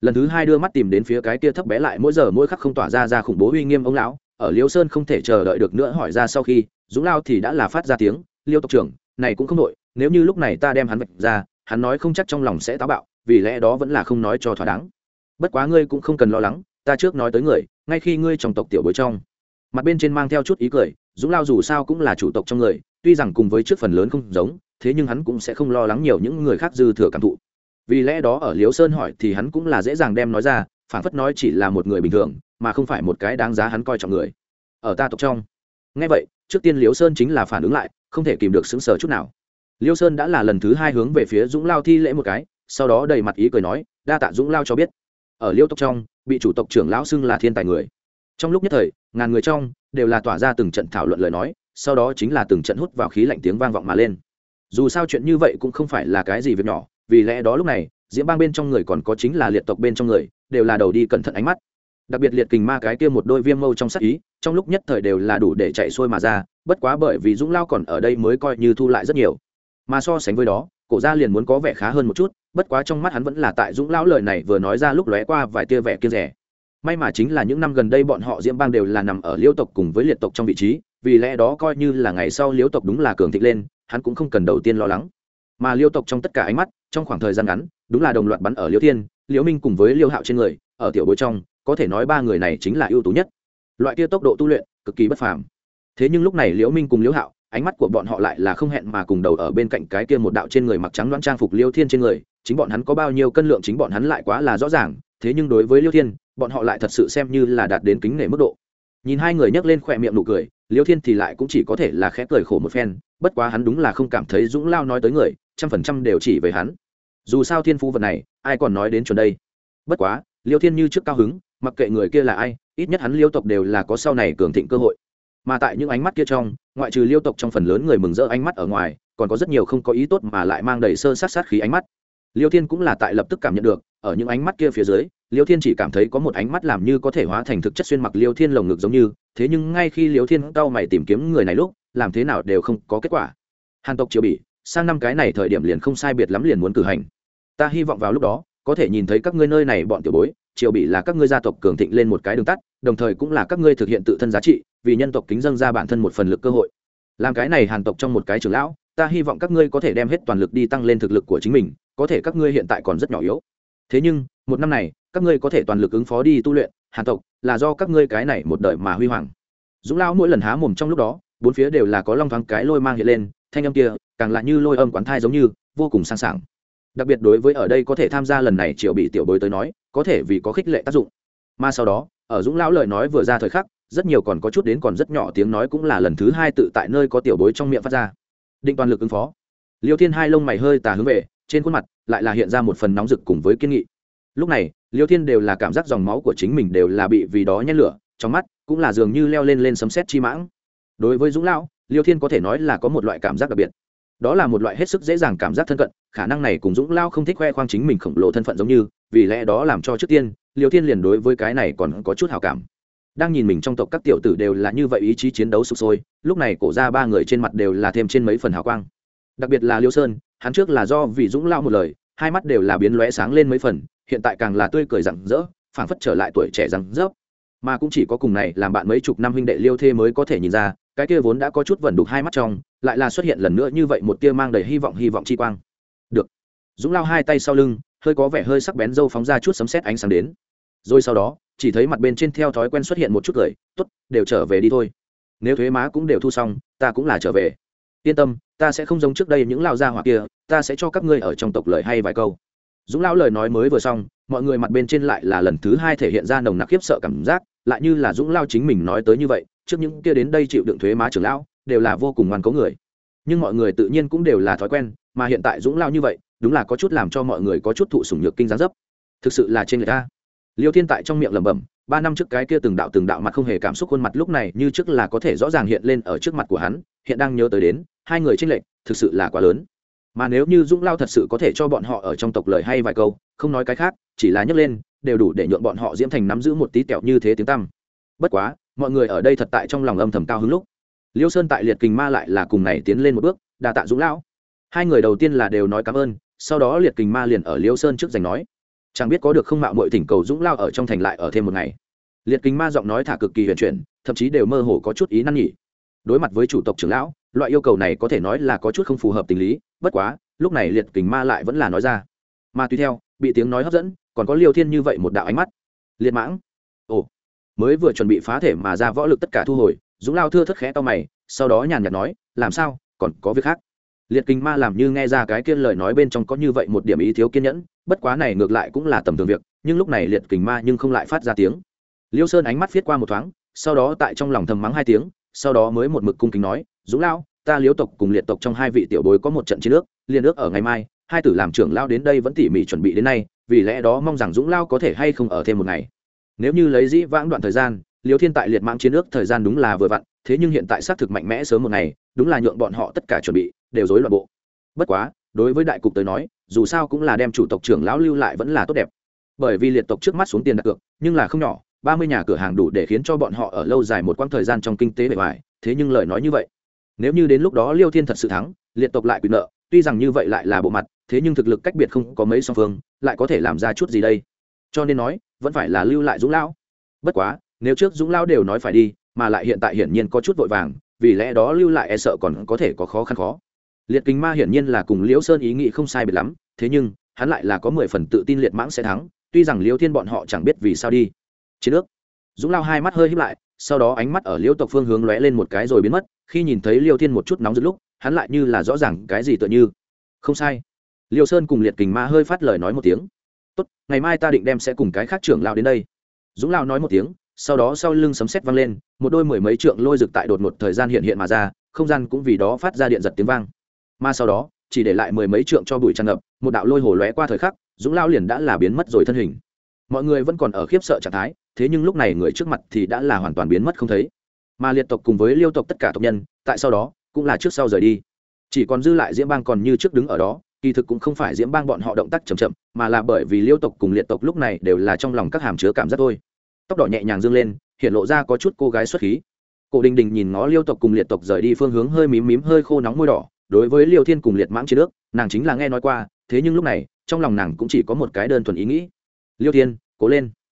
lần thứ hai đưa mắt tìm đến phía cái kia thấp bé lại mỗi giờ mỗi khắc không tỏa ra khủng bố uy nghiêm ông lão. Ở Liêu Sơn không thể chờ đợi được nữa hỏi ra sau khi Dũng Lao thì đã là phát ra tiếng: Liêu tộc trưởng, này cũng không đội, nếu như lúc này ta đem hắn vạch ra, hắn nói không chắc trong lòng sẽ táo bạo, vì lẽ đó vẫn là không nói cho thỏa đáng. Bất quá ngươi cũng không cần lo lắng, ta trước nói tới người, ngay khi ngươi trong tộc tiểu bối trong mặt bên trên mang theo chút ý cười. Dũng Lao dù sao cũng là chủ tộc trong người, tuy rằng cùng với trước phần lớn không giống, thế nhưng hắn cũng sẽ không lo lắng nhiều những người khác dư thừa cảm thụ. Vì lẽ đó ở Liêu Sơn hỏi thì hắn cũng là dễ dàng đem nói ra, phản phất nói chỉ là một người bình thường, mà không phải một cái đáng giá hắn coi trọng người. Ở ta tộc trong. Nghe vậy, trước tiên Liêu Sơn chính là phản ứng lại, không thể kìm được sững sờ chút nào. Liêu Sơn đã là lần thứ hai hướng về phía Dũng Lao thi lễ một cái, sau đó đầy mặt ý cười nói: đa tạ Dũng Lao cho biết. Ở Liêu tộc trong, bị chủ tộc trưởng lão xưng là thiên tài người. Trong lúc nhất thời, ngàn người trong đều là tỏa ra từng trận thảo luận lời nói, sau đó chính là từng trận hút vào khí lạnh tiếng vang vọng mà lên. Dù sao chuyện như vậy cũng không phải là cái gì việc nhỏ, vì lẽ đó lúc này, Diễm Bang bên trong người còn có chính là liệt tộc bên trong người, đều là đầu đi cẩn thận ánh mắt. Đặc biệt liệt kình ma cái kia một đôi viêm mâu trong sắc ý, trong lúc nhất thời đều là đủ để chạy xuôi mà ra, bất quá bởi vì Dũng Lao còn ở đây mới coi như thu lại rất nhiều. Mà so sánh với đó, Cổ Gia liền muốn có vẻ khá hơn một chút, bất quá trong mắt hắn vẫn là tại Dũng Lão lời này vừa nói ra lúc lóe qua vài tia vẻ kia rẻ. May mà chính là những năm gần đây bọn họ Diễm Bang đều là nằm ở Liêu tộc cùng với liệt tộc trong vị trí, vì lẽ đó coi như là ngày sau Liêu tộc đúng là cường thịnh lên, hắn cũng không cần đầu tiên lo lắng. Mà Liêu tộc trong tất cả ánh mắt, trong khoảng thời gian ngắn, đúng là đồng loạt bắn ở Liêu Thiên, Liễu Minh cùng với Liêu Hạo trên người, ở tiểu bối trong, có thể nói ba người này chính là ưu tú nhất. Loại kia tốc độ tu luyện cực kỳ bất phàm. Thế nhưng lúc này Liễu Minh cùng Liêu Hạo, ánh mắt của bọn họ lại là không hẹn mà cùng đầu ở bên cạnh cái kia một đạo trên người mặc trắng đoán trang phục Liêu Thiên trên người, chính bọn hắn có bao nhiêu cân lượng chính bọn hắn lại quá là rõ ràng, thế nhưng đối với Liêu Thiên, bọn họ lại thật sự xem như là đạt đến kính nể mức độ. Nhìn hai người nhếch lên khóe miệng nụ cười, Liêu Thiên thì lại cũng chỉ có thể là khẽ cười khổ một phen, bất quá hắn đúng là không cảm thấy Dũng Lao nói tới người, 100% đều chỉ về hắn. Dù sao thiên phú vật này, ai còn nói đến chuẩn đây. Bất quá, Liêu Thiên như trước cao hứng, mặc kệ người kia là ai, ít nhất hắn Liêu tộc đều là có sau này cường thịnh cơ hội. Mà tại những ánh mắt kia trong, ngoại trừ Liêu tộc trong phần lớn người mừng rỡ ánh mắt ở ngoài, còn có rất nhiều không có ý tốt mà lại mang đầy sơ sát khí ánh mắt. Liêu Thiên cũng là tại lập tức cảm nhận được, ở những ánh mắt kia phía dưới, Liêu Thiên chỉ cảm thấy có một ánh mắt làm như có thể hóa thành thực chất xuyên mặc Liêu Thiên lồng ngực giống như, thế nhưng ngay khi Liêu Thiên cau mày tìm kiếm người này lúc, làm thế nào đều không có kết quả. Hàn tộc Triều Bỉ, sang năm cái này thời điểm liền không sai biệt lắm liền muốn cử hành. Ta hy vọng vào lúc đó, có thể nhìn thấy các ngươi nơi này bọn tiểu bối, Triều Bỉ là các ngươi gia tộc cường thịnh lên một cái đường tắt, đồng thời cũng là các ngươi thực hiện tự thân giá trị, vì nhân tộc kính dâng ra bản thân một phần lực cơ hội. Làm cái này Hàn tộc trong một cái trưởng lão, ta hy vọng các ngươi có thể đem hết toàn lực đi tăng lên thực lực của chính mình, có thể các ngươi hiện tại còn rất nhỏ yếu. Thế nhưng, một năm này, các ngươi có thể toàn lực ứng phó đi tu luyện, Hàn tộc là do các ngươi cái này một đời mà huy hoàng. Dũng lão mỗi lần há mồm trong lúc đó, bốn phía đều là có long thoáng cái lôi mang hiện lên, thanh âm kia càng là như lôi âm quán thai giống như, vô cùng sang sảng. Đặc biệt đối với ở đây có thể tham gia lần này Triều Bỉ tiểu bối tới nói, có thể vì có khích lệ tác dụng. Mà sau đó, ở Dũng lão lời nói vừa ra thời khắc, rất nhiều còn có chút đến còn rất nhỏ tiếng nói cũng là lần thứ hai tự tại nơi có tiểu bối trong miệng phát ra. Định toàn lực ứng phó. Liêu Thiên hai lông mày hơi tà hướng về, trên khuôn mặt lại là hiện ra một phần nóng rực cùng với kiên nghị. Lúc này, Liêu Thiên đều là cảm giác dòng máu của chính mình đều là bị vì đó nhen lửa, trong mắt cũng là dường như leo lên sấm sét chi mãng. Đối với Dũng lão, Liêu Thiên có thể nói là có một loại cảm giác đặc biệt. Đó là một loại hết sức dễ dàng cảm giác thân cận, khả năng này cùng Dũng lão không thích khoe khoang chính mình khổng lồ thân phận giống như, vì lẽ đó làm cho trước tiên, Liêu Thiên liền đối với cái này còn có chút hảo cảm. Đang nhìn mình trong tộc các tiểu tử đều là như vậy ý chí chiến đấu sục sôi, lúc này Cổ Gia ba người trên mặt đều là thêm trên mấy phần hào quang. Đặc biệt là Liêu Sơn, hắn trước là do vì Dũng lão một lời, hai mắt đều là biến lóe sáng lên mấy phần, hiện tại càng là tươi cười rạng rỡ, phảng phất trở lại tuổi trẻ rạng rỡ. Mà cũng chỉ có cùng này làm bạn mấy chục năm huynh đệ Liêu Thê mới có thể nhìn ra, cái kia vốn đã có chút vẩn đục hai mắt trong, lại là xuất hiện lần nữa như vậy một tia mang đầy hy vọng chi quang. Được. Dũng lão hai tay sau lưng, hơi có vẻ hơi sắc bén râu phóng ra chút sấm sét ánh sáng đến. Rồi sau đó, chỉ thấy mặt bên trên theo thói quen xuất hiện một chút cười, tốt, đều trở về đi thôi. Nếu thuế má cũng đều thu xong, ta cũng là trở về. Yên tâm, ta sẽ không giống trước đây những lao gia hỏa kia, ta sẽ cho các ngươi ở trong tộc lời hay vài câu. Dũng lão lời nói mới vừa xong, mọi người mặt bên trên lại là lần thứ hai thể hiện ra nồng nặc khiếp sợ cảm giác, lại như là Dũng lão chính mình nói tới như vậy, trước những kia đến đây chịu đựng thuế má trưởng lão, đều là vô cùng ngoan cố người. Nhưng mọi người tự nhiên cũng đều là thói quen, mà hiện tại Dũng lão như vậy, đúng là có chút làm cho mọi người có chút thụ sủng nhược kinh dáng dấp. Thực sự là trên người ta. Liêu Thiên tại trong miệng lẩm bẩm, 3 năm trước cái kia từng đạo mặt không hề cảm xúc khuôn mặt lúc này như trước là có thể rõ ràng hiện lên ở trước mặt của hắn, hiện đang nhớ tới đến, hai người chênh lệch thực sự là quá lớn. Mà nếu như Dũng Lao thật sự có thể cho bọn họ ở trong tộc lời hay vài câu, không nói cái khác, chỉ là nhấc lên, đều đủ để nhượng bọn họ Diễm Thành nắm giữ một tí tẹo như thế tiếng tăm. Bất quá, mọi người ở đây thật tại trong lòng âm thầm cao hứng lúc. Liêu Sơn tại Liệt Kình Ma lại là cùng này tiến lên một bước, đa tạ Dũng lão. Hai người đầu tiên là đều nói cảm ơn, sau đó Liệt Kình Ma liền ở Liêu Sơn trước giành nói: chẳng biết có được không mạo muội thỉnh cầu Dũng Lao ở trong thành lại ở thêm một ngày. Liệt Kình Ma giọng nói thả cực kỳ huyền chuyển, thậm chí đều mơ hồ có chút ý năn nỉ. Đối mặt với chủ tộc trưởng lão, loại yêu cầu này có thể nói là có chút không phù hợp tình lý, bất quá lúc này Liệt Kình Ma lại vẫn là nói ra. Mà tùy theo bị tiếng nói hấp dẫn, còn có Liêu Thiên như vậy một đạo ánh mắt. Liệt mãng, ồ, mới vừa chuẩn bị phá thể mà ra võ lực tất cả thu hồi, Dũng Lao thưa thất khẽ to mày, sau đó nhàn nhạt nói, làm sao, còn có việc khác. Liệt Kình Ma làm như nghe ra cái kia lời nói bên trong có như vậy một điểm ý thiếu kiên nhẫn, bất quá này ngược lại cũng là tầm thường việc, nhưng lúc này Liệt Kình Ma nhưng không lại phát ra tiếng. Liêu Sơn ánh mắt viết qua một thoáng, sau đó tại trong lòng thầm mắng hai tiếng, sau đó mới một mực cung kính nói, Dũng Lao, ta Liêu tộc cùng Liệt tộc trong hai vị tiểu bối có một trận chiến nước, liên ước ở ngày mai, hai tử làm trưởng lao đến đây vẫn tỉ mỉ chuẩn bị đến nay, vì lẽ đó mong rằng Dũng Lao có thể hay không ở thêm một ngày. Nếu như lấy dĩ vãng đoạn thời gian, Liêu Thiên tại Liệt mãng chiến ước thời gian đúng là vừa vặn, thế nhưng hiện tại xác thực mạnh mẽ sớm một ngày, đúng là nhượng bọn họ tất cả chuẩn bị đều rối loạn bộ. Bất quá, đối với đại cục tới nói, dù sao cũng là đem chủ tộc trưởng lão lưu lại vẫn là tốt đẹp. Bởi vì Liệt tộc trước mắt xuống tiền đặt cược, nhưng là không nhỏ, 30 nhà cửa hàng đủ để khiến cho bọn họ ở lâu dài một quãng thời gian trong kinh tế bề ngoài, thế nhưng lời nói như vậy, nếu như đến lúc đó Liêu Thiên thật sự thắng, Liệt tộc lại quy nợ, tuy rằng như vậy lại là bộ mặt, thế nhưng thực lực cách biệt không có mấy song phương, lại có thể làm ra chút gì đây? Cho nên nói, vẫn phải là lưu lại Dũng lão. Bất quá, nếu trước Dũng lão đều nói phải đi, mà lại hiện tại hiển nhiên có chút vội vàng, vì lẽ đó lưu lại e sợ còn có thể có khó khăn khó. Liệt Kình Ma hiển nhiên là cùng Liễu Sơn ý nghĩ không sai biệt lắm, thế nhưng hắn lại là có 10 phần tự tin Liệt mãng sẽ thắng, tuy rằng Liêu Thiên bọn họ chẳng biết vì sao đi. Chiến nước. Dũng Lao hai mắt hơi híp lại, sau đó ánh mắt ở Liễu tộc phương hướng lóe lên một cái rồi biến mất, khi nhìn thấy Liêu Thiên một chút nóng rực lúc, hắn lại như là rõ ràng cái gì tựa như. Không sai. Liêu Sơn cùng Liệt Kình Ma hơi phát lời nói một tiếng. Tốt, ngày mai ta định đem sẽ cùng cái khác trưởng lão đến đây. Dũng Lao nói một tiếng, sau đó sau lưng sấm sét vang lên, một đôi mười mấy trượng lôi rực tại đột một thời gian hiện hiện mà ra, không gian cũng vì đó phát ra điện giật tiếng vang. Mà sau đó, chỉ để lại mười mấy trượng cho bụi tràn ngập, một đạo lôi hồ lóe qua thời khắc, Dũng Lao liền đã là biến mất rồi thân hình. Mọi người vẫn còn ở khiếp sợ trạng thái, thế nhưng lúc này người trước mặt thì đã là hoàn toàn biến mất không thấy. Mà Liệt tộc cùng với Liêu tộc tất cả tộc nhân, tại sau đó cũng là trước sau rời đi. Chỉ còn dư lại Diễm Bang còn như trước đứng ở đó, kỳ thực cũng không phải Diễm Bang bọn họ động tác chậm chậm, mà là bởi vì Liêu tộc cùng Liệt tộc lúc này đều là trong lòng các hàm chứa cảm giác thôi. Tóc đỏ nhẹ nhàng dương lên, hiện lộ ra có chút cô gái xuất khí. Cổ Đình Đình nhìn ngó Liêu tộc cùng Liệt tộc rời đi phương hướng hơi mím mím hơi khô nóng môi đỏ, đối với Liêu Thiên cùng Liệt mãng chiến nước, nàng chính là nghe nói qua, thế nhưng lúc này trong lòng nàng cũng chỉ có một cái đơn thuần ý nghĩ: Liêu Thiên, cố lên.